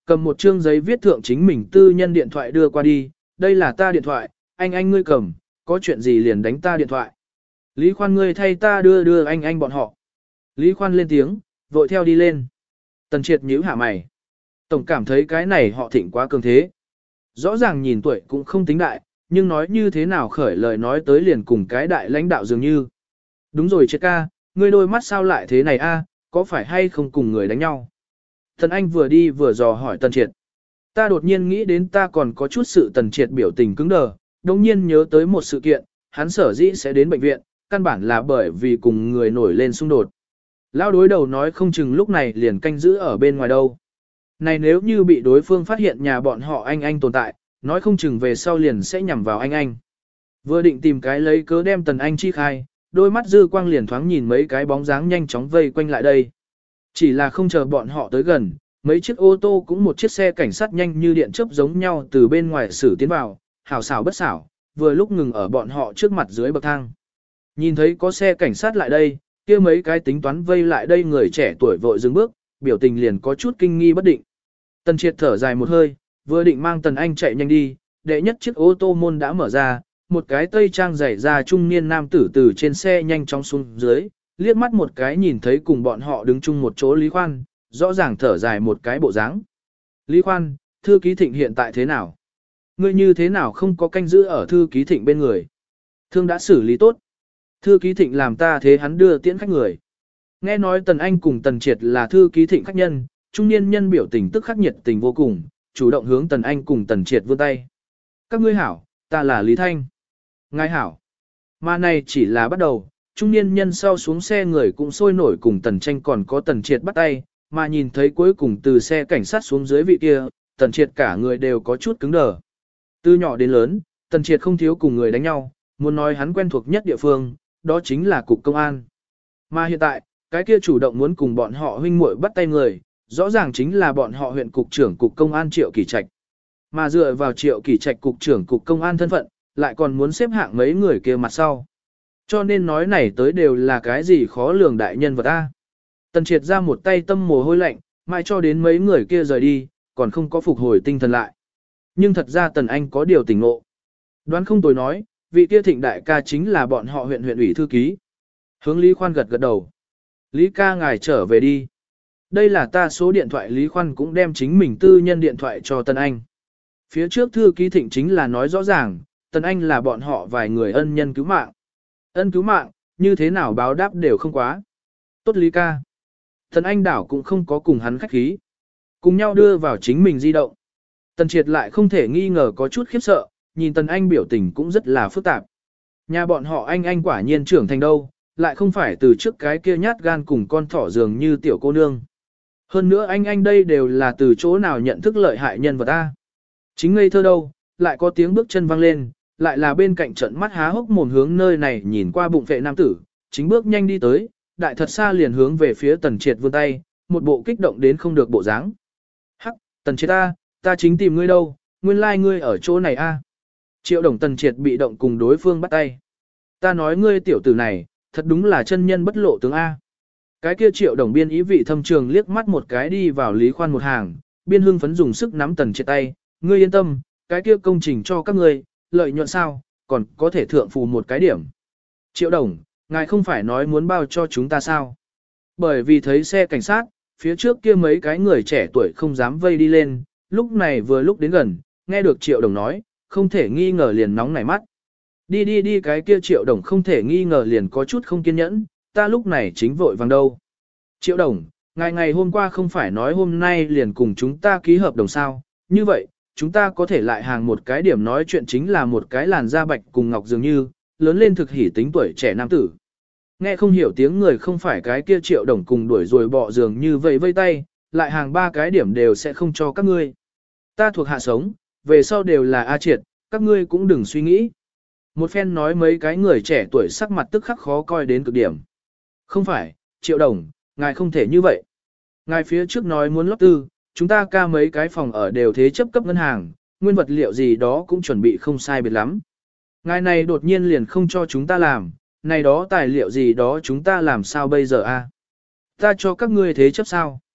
Cầm một chương giấy viết thượng chính mình tư nhân điện thoại đưa qua đi, đây là ta điện thoại, anh ngươi cầm, có chuyện gì liền đánh ta điện thoại. Lý Khoan ngươi thay ta đưa anh bọn họ. Lý Khoan lên tiếng, vội theo đi lên. Tần Triệt nhíu hạ mày. Tổng cảm thấy cái này họ Thịnh quá cường thế. Rõ ràng nhìn tuổi cũng không tính đại, nhưng nói như thế nào khởi lời nói tới liền cùng cái đại lãnh đạo dường như. Đúng rồi Triệt ca, ngươi đôi mắt sao lại thế này a? Có phải hay không cùng người đánh nhau? Tần Anh vừa đi vừa dò hỏi Tần Triệt. Ta đột nhiên nghĩ đến ta còn có chút sự Tần Triệt biểu tình cứng đờ, đồng nhiên nhớ tới một sự kiện, hắn sở dĩ sẽ đến bệnh viện, căn bản là bởi vì cùng người nổi lên xung đột. Lão đối đầu nói không chừng lúc này liền canh giữ ở bên ngoài đâu. Này nếu như bị đối phương phát hiện nhà bọn họ anh tồn tại, nói không chừng về sau liền sẽ nhằm vào anh. Vừa định tìm cái lấy cớ đem Tần Anh chi khai, đôi mắt dư quang liền thoáng nhìn mấy cái bóng dáng nhanh chóng vây quanh lại đây. Chỉ là không chờ bọn họ tới gần, mấy chiếc ô tô cũng một chiếc xe cảnh sát nhanh như điện chớp giống nhau từ bên ngoài xử tiến vào, hảo xảo bất xảo, vừa lúc ngừng ở bọn họ trước mặt dưới bậc thang. Nhìn thấy có xe cảnh sát lại đây, kia mấy cái tính toán vây lại đây người trẻ tuổi vội dừng bước, biểu tình liền có chút kinh nghi bất định. Tần Triệt thở dài một hơi, vừa định mang Tần Anh chạy nhanh đi, đệ nhất chiếc ô tô môn đã mở ra, một cái tây trang dày ra trung niên nam tử từ trên xe nhanh chóng xuống dưới, liếc mắt một cái nhìn thấy cùng bọn họ đứng chung một chỗ Lý Khoan, rõ ràng thở dài một cái bộ dáng. Lý Khoan, thư ký Thịnh hiện tại thế nào? Ngươi như thế nào không có canh giữ ở thư ký Thịnh bên người? Thương đã xử lý tốt. Thư ký Thịnh làm ta thế hắn đưa tiễn khách người. Nghe nói Tần Anh cùng Tần Triệt là thư ký Thịnh khách nhân, trung niên nhân biểu tình tức khắc nhiệt tình vô cùng, chủ động hướng Tần Anh cùng Tần Triệt vươn tay. Các ngươi hảo, ta là Lý Thanh. Ngài hảo. Mà này chỉ là bắt đầu, trung niên nhân sau xuống xe người cũng sôi nổi cùng Tần Tranh còn có Tần Triệt bắt tay, mà nhìn thấy cuối cùng từ xe cảnh sát xuống dưới vị kia, Tần Triệt cả người đều có chút cứng đờ. Từ nhỏ đến lớn, Tần Triệt không thiếu cùng người đánh nhau, muốn nói hắn quen thuộc nhất địa phương, đó chính là cục công an. Mà hiện tại, cái kia chủ động muốn cùng bọn họ huynh muội bắt tay người, rõ ràng chính là bọn họ huyện cục trưởng cục công an Triệu Kỳ Trạch. Mà dựa vào Triệu Kỳ Trạch cục trưởng cục công an thân phận, lại còn muốn xếp hạng mấy người kia mặt sau. Cho nên nói này tới đều là cái gì khó lường đại nhân vật ta. Tần Triệt ra một tay tâm mồ hôi lạnh, mãi cho đến mấy người kia rời đi, còn không có phục hồi tinh thần lại. Nhưng thật ra Tần Anh có điều tỉnh ngộ. Đoán không tồi nói, vị kia Thịnh đại ca chính là bọn họ huyện ủy thư ký. Hướng Lý Khoan gật gật đầu. Lý ca ngài trở về đi. Đây là ta số điện thoại. Lý Khoan cũng đem chính mình tư nhân điện thoại cho Tần Anh. Phía trước thư ký Thịnh chính là nói rõ ràng, Tần Anh là bọn họ vài người ân nhân cứu mạng. Ân cứu mạng, như thế nào báo đáp đều không quá. Tốt Lý ca. Tần Anh đảo cũng không có cùng hắn khách khí. Cùng nhau đưa vào chính mình di động. Tần Triệt lại không thể nghi ngờ có chút khiếp sợ, nhìn Tần Anh biểu tình cũng rất là phức tạp. Nhà bọn họ anh quả nhiên trưởng thành đâu, lại không phải từ trước cái kia nhát gan cùng con thỏ dường như tiểu cô nương. Hơn nữa anh đây đều là từ chỗ nào nhận thức lợi hại nhân vật ta. Chính ngây thơ đâu, lại có tiếng bước chân vang lên, lại là bên cạnh trận mắt há hốc mồm hướng nơi này nhìn qua bụng vệ nam tử, chính bước nhanh đi tới, đại thật xa liền hướng về phía Tần Triệt vươn tay, một bộ kích động đến không được bộ dáng. Hắc, Tần Triệt ta chính tìm ngươi đâu, nguyên lai like ngươi ở chỗ này a. Triệu Đồng Tần Triệt bị động cùng đối phương bắt tay. Ta nói ngươi tiểu tử này, thật đúng là chân nhân bất lộ tướng A. Cái kia Triệu Đồng biên ý vị thâm trường liếc mắt một cái đi vào Lý Khoan một hàng, biên hưng phấn dùng sức nắm Tần Triệt tay, ngươi yên tâm, cái kia công trình cho các ngươi, lợi nhuận sao, còn có thể thượng phù một cái điểm. Triệu Đồng, ngài không phải nói muốn bao cho chúng ta sao? Bởi vì thấy xe cảnh sát, phía trước kia mấy cái người trẻ tuổi không dám vây đi lên, lúc này vừa lúc đến gần, nghe được Triệu Đồng nói, không thể nghi ngờ liền nóng nảy mắt. Đi cái kia Triệu Đồng không thể nghi ngờ liền có chút không kiên nhẫn, ta lúc này chính vội vàng đâu. Triệu Đồng, ngày hôm qua không phải nói hôm nay liền cùng chúng ta ký hợp đồng sao, như vậy, chúng ta có thể lại hàng một cái điểm nói chuyện chính là một cái làn da bạch cùng ngọc dường như, lớn lên thực hỉ tính tuổi trẻ nam tử. Nghe không hiểu tiếng người không phải cái kia Triệu Đồng cùng đuổi rồi bọ dường như vậy vây tay, lại hàng ba cái điểm đều sẽ không cho các ngươi. Ta thuộc hạ sống, về sau đều là A Triệt, các ngươi cũng đừng suy nghĩ. Một phen nói mấy cái người trẻ tuổi sắc mặt tức khắc khó coi đến cực điểm. Không phải, Triệu Đồng, ngài không thể như vậy. Ngài phía trước nói muốn lót tư, chúng ta ca mấy cái phòng ở đều thế chấp cấp ngân hàng, nguyên vật liệu gì đó cũng chuẩn bị không sai biệt lắm. Ngài này đột nhiên liền không cho chúng ta làm, này đó tài liệu gì đó chúng ta làm sao bây giờ a? Ta cho các ngươi thế chấp sao?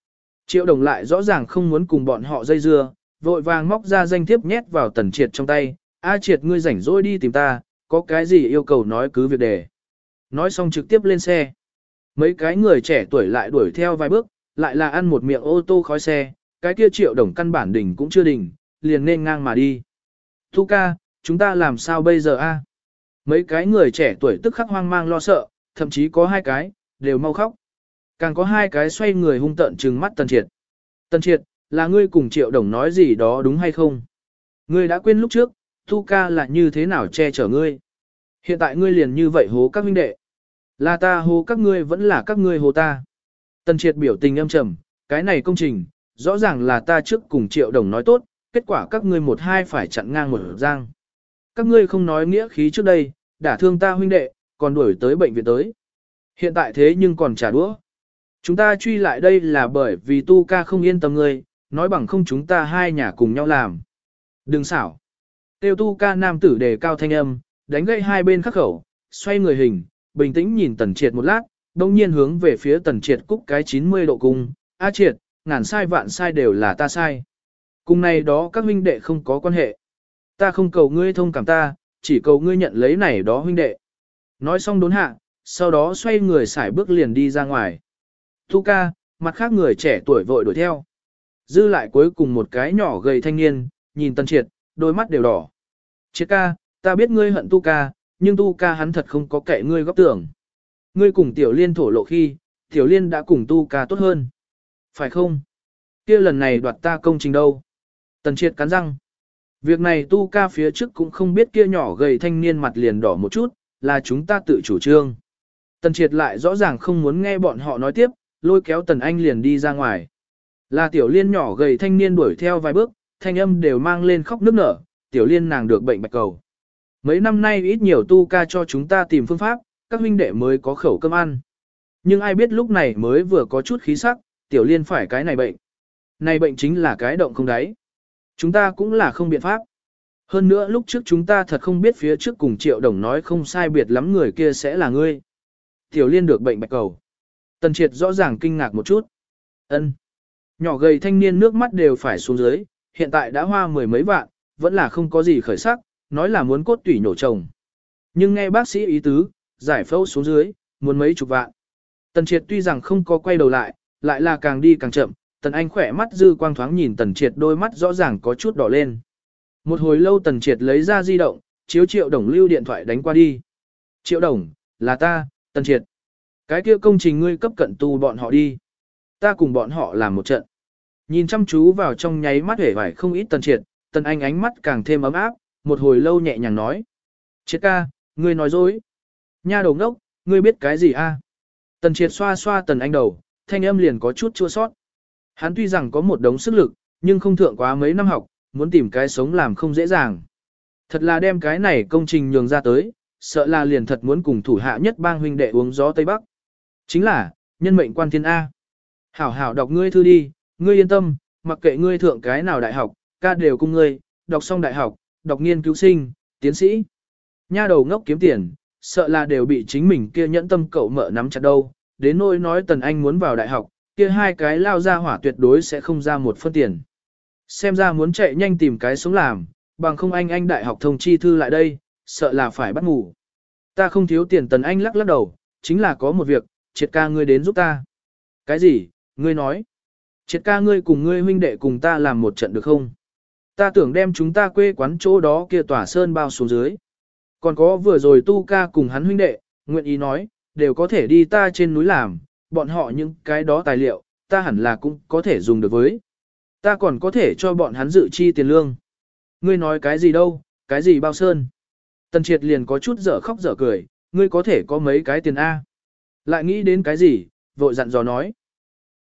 Triệu Đồng lại rõ ràng không muốn cùng bọn họ dây dưa, vội vàng móc ra danh thiếp nhét vào Tần Triệt trong tay. A Triệt, ngươi rảnh rỗi đi tìm ta, có cái gì yêu cầu nói cứ việc đề. Nói xong trực tiếp lên xe. Mấy cái người trẻ tuổi lại đuổi theo vài bước, lại là ăn một miệng ô tô khói xe, cái kia Triệu Đồng căn bản đỉnh cũng chưa đỉnh, liền nên ngang mà đi. Thu ca, chúng ta làm sao bây giờ a? Mấy cái người trẻ tuổi tức khắc hoang mang lo sợ, thậm chí có hai cái, đều mau khóc. Càng có hai cái xoay người hung tợn trừng mắt Tần Triệt. Tần Triệt, là ngươi cùng Triệu Đồng nói gì đó đúng hay không? Ngươi đã quên lúc trước, Thu ca là như thế nào che chở ngươi? Hiện tại ngươi liền như vậy hố các huynh đệ. Là ta hố các ngươi vẫn là các ngươi hố ta. Tần Triệt biểu tình âm trầm, cái này công trình, rõ ràng là ta trước cùng Triệu Đồng nói tốt, kết quả các ngươi một hai phải chặn ngang một giang. Các ngươi không nói nghĩa khí trước đây, đả thương ta huynh đệ, còn đuổi tới bệnh viện tới. Hiện tại thế nhưng còn trả đũa. Chúng ta truy lại đây là bởi vì Tu ca không yên tâm ngươi, nói bằng không chúng ta hai nhà cùng nhau làm. Đừng xảo. Tiêu Tu ca nam tử đề cao thanh âm, đánh gậy hai bên khắc khẩu, xoay người hình, bình tĩnh nhìn Tần Triệt một lát, đồng nhiên hướng về phía Tần Triệt cúc cái 90 độ cung. A Triệt, ngàn sai vạn sai đều là ta sai. Cùng này đó các huynh đệ không có quan hệ. Ta không cầu ngươi thông cảm ta, chỉ cầu ngươi nhận lấy này đó huynh đệ. Nói xong đốn hạ, sau đó xoay người xài bước liền đi ra ngoài. Tu ca, mặt khác người trẻ tuổi vội đuổi theo. Dư lại cuối cùng một cái nhỏ gầy thanh niên, nhìn Tần Triệt, đôi mắt đều đỏ. Triệt ca, ta biết ngươi hận Tu ca, nhưng Tu ca hắn thật không có kệ ngươi góp tưởng. Ngươi cùng Tiểu Liên thổ lộ khi, Tiểu Liên đã cùng Tu ca tốt hơn. Phải không? Kia lần này đoạt ta công trình đâu? Tần Triệt cắn răng. Việc này Tu ca phía trước cũng không biết kia nhỏ gầy thanh niên mặt liền đỏ một chút, là chúng ta tự chủ trương. Tần Triệt lại rõ ràng không muốn nghe bọn họ nói tiếp, lôi kéo Tần Anh liền đi ra ngoài. Là Tiểu Liên nhỏ gầy thanh niên đuổi theo vài bước, thanh âm đều mang lên khóc nức nở, Tiểu Liên nàng được bệnh bạch cầu. Mấy năm nay ít nhiều Tu ca cho chúng ta tìm phương pháp, các huynh đệ mới có khẩu cơm ăn. Nhưng ai biết lúc này mới vừa có chút khí sắc, Tiểu Liên phải cái này bệnh. Này bệnh chính là cái động không đáy. Chúng ta cũng là không biện pháp. Hơn nữa lúc trước chúng ta thật không biết phía trước cùng Triệu Đồng nói không sai biệt lắm người kia sẽ là ngươi. Tiểu Liên được bệnh bạch cầu. Tần Triệt rõ ràng kinh ngạc một chút. Ân. Nhỏ gầy thanh niên nước mắt đều phải xuống dưới, hiện tại đã hoa mười mấy vạn, vẫn là không có gì khởi sắc, nói là muốn cốt tủy nhổ chồng. Nhưng nghe bác sĩ ý tứ, giải phẫu xuống dưới, muốn mấy chục vạn. Tần Triệt tuy rằng không có quay đầu lại, lại là càng đi càng chậm, Tần Anh khỏe mắt dư quang thoáng nhìn Tần Triệt đôi mắt rõ ràng có chút đỏ lên. Một hồi lâu Tần Triệt lấy ra di động, chiếu Triệu Đồng lưu điện thoại đánh qua đi. Triệu Đồng, là ta, Tần Triệt. Cái kia công trình ngươi cấp cận tu bọn họ đi. Ta cùng bọn họ làm một trận. Nhìn chăm chú vào trong nháy mắt hể vải không ít Tần Triệt, Tần Anh ánh mắt càng thêm ấm áp, một hồi lâu nhẹ nhàng nói. Triệt ca, ngươi nói dối. Nha đầu ngốc, ngươi biết cái gì a? Tần Triệt xoa xoa Tần Anh đầu, thanh âm liền có chút chua sót. Hắn tuy rằng có một đống sức lực, nhưng không thượng quá mấy năm học, muốn tìm cái sống làm không dễ dàng. Thật là đem cái này công trình nhường ra tới, sợ là liền thật muốn cùng thủ hạ nhất bang huynh đệ uống gió Tây Bắc. Chính là, nhân mệnh quan thiên A. Hảo hảo đọc ngươi thư đi, ngươi yên tâm, mặc kệ ngươi thượng cái nào đại học, ca đều cùng ngươi, đọc xong đại học, đọc nghiên cứu sinh, tiến sĩ. Nha đầu ngốc kiếm tiền, sợ là đều bị chính mình kia nhẫn tâm cậu mợ nắm chặt đâu, đến nỗi nói Tần Anh muốn vào đại học, kia hai cái lao ra hỏa tuyệt đối sẽ không ra một phân tiền. Xem ra muốn chạy nhanh tìm cái sống làm, bằng không anh đại học thông chi thư lại đây, sợ là phải bắt ngủ. Ta không thiếu tiền. Tần Anh lắc lắc đầu, chính là có một việc, Triệt ca ngươi đến giúp ta. Cái gì, ngươi nói? Triệt ca ngươi cùng ngươi huynh đệ cùng ta làm một trận được không? Ta tưởng đem chúng ta quê quán chỗ đó kia tỏa sơn bao xuống dưới. Còn có vừa rồi Tu ca cùng hắn huynh đệ, nguyện ý nói, đều có thể đi ta trên núi làm, bọn họ những cái đó tài liệu, ta hẳn là cũng có thể dùng được với. Ta còn có thể cho bọn hắn dự chi tiền lương. Ngươi nói cái gì đâu, cái gì bao sơn. Tần Triệt liền có chút dở khóc dở cười, ngươi có thể có mấy cái tiền A. Lại nghĩ đến cái gì, vội dặn dò nói.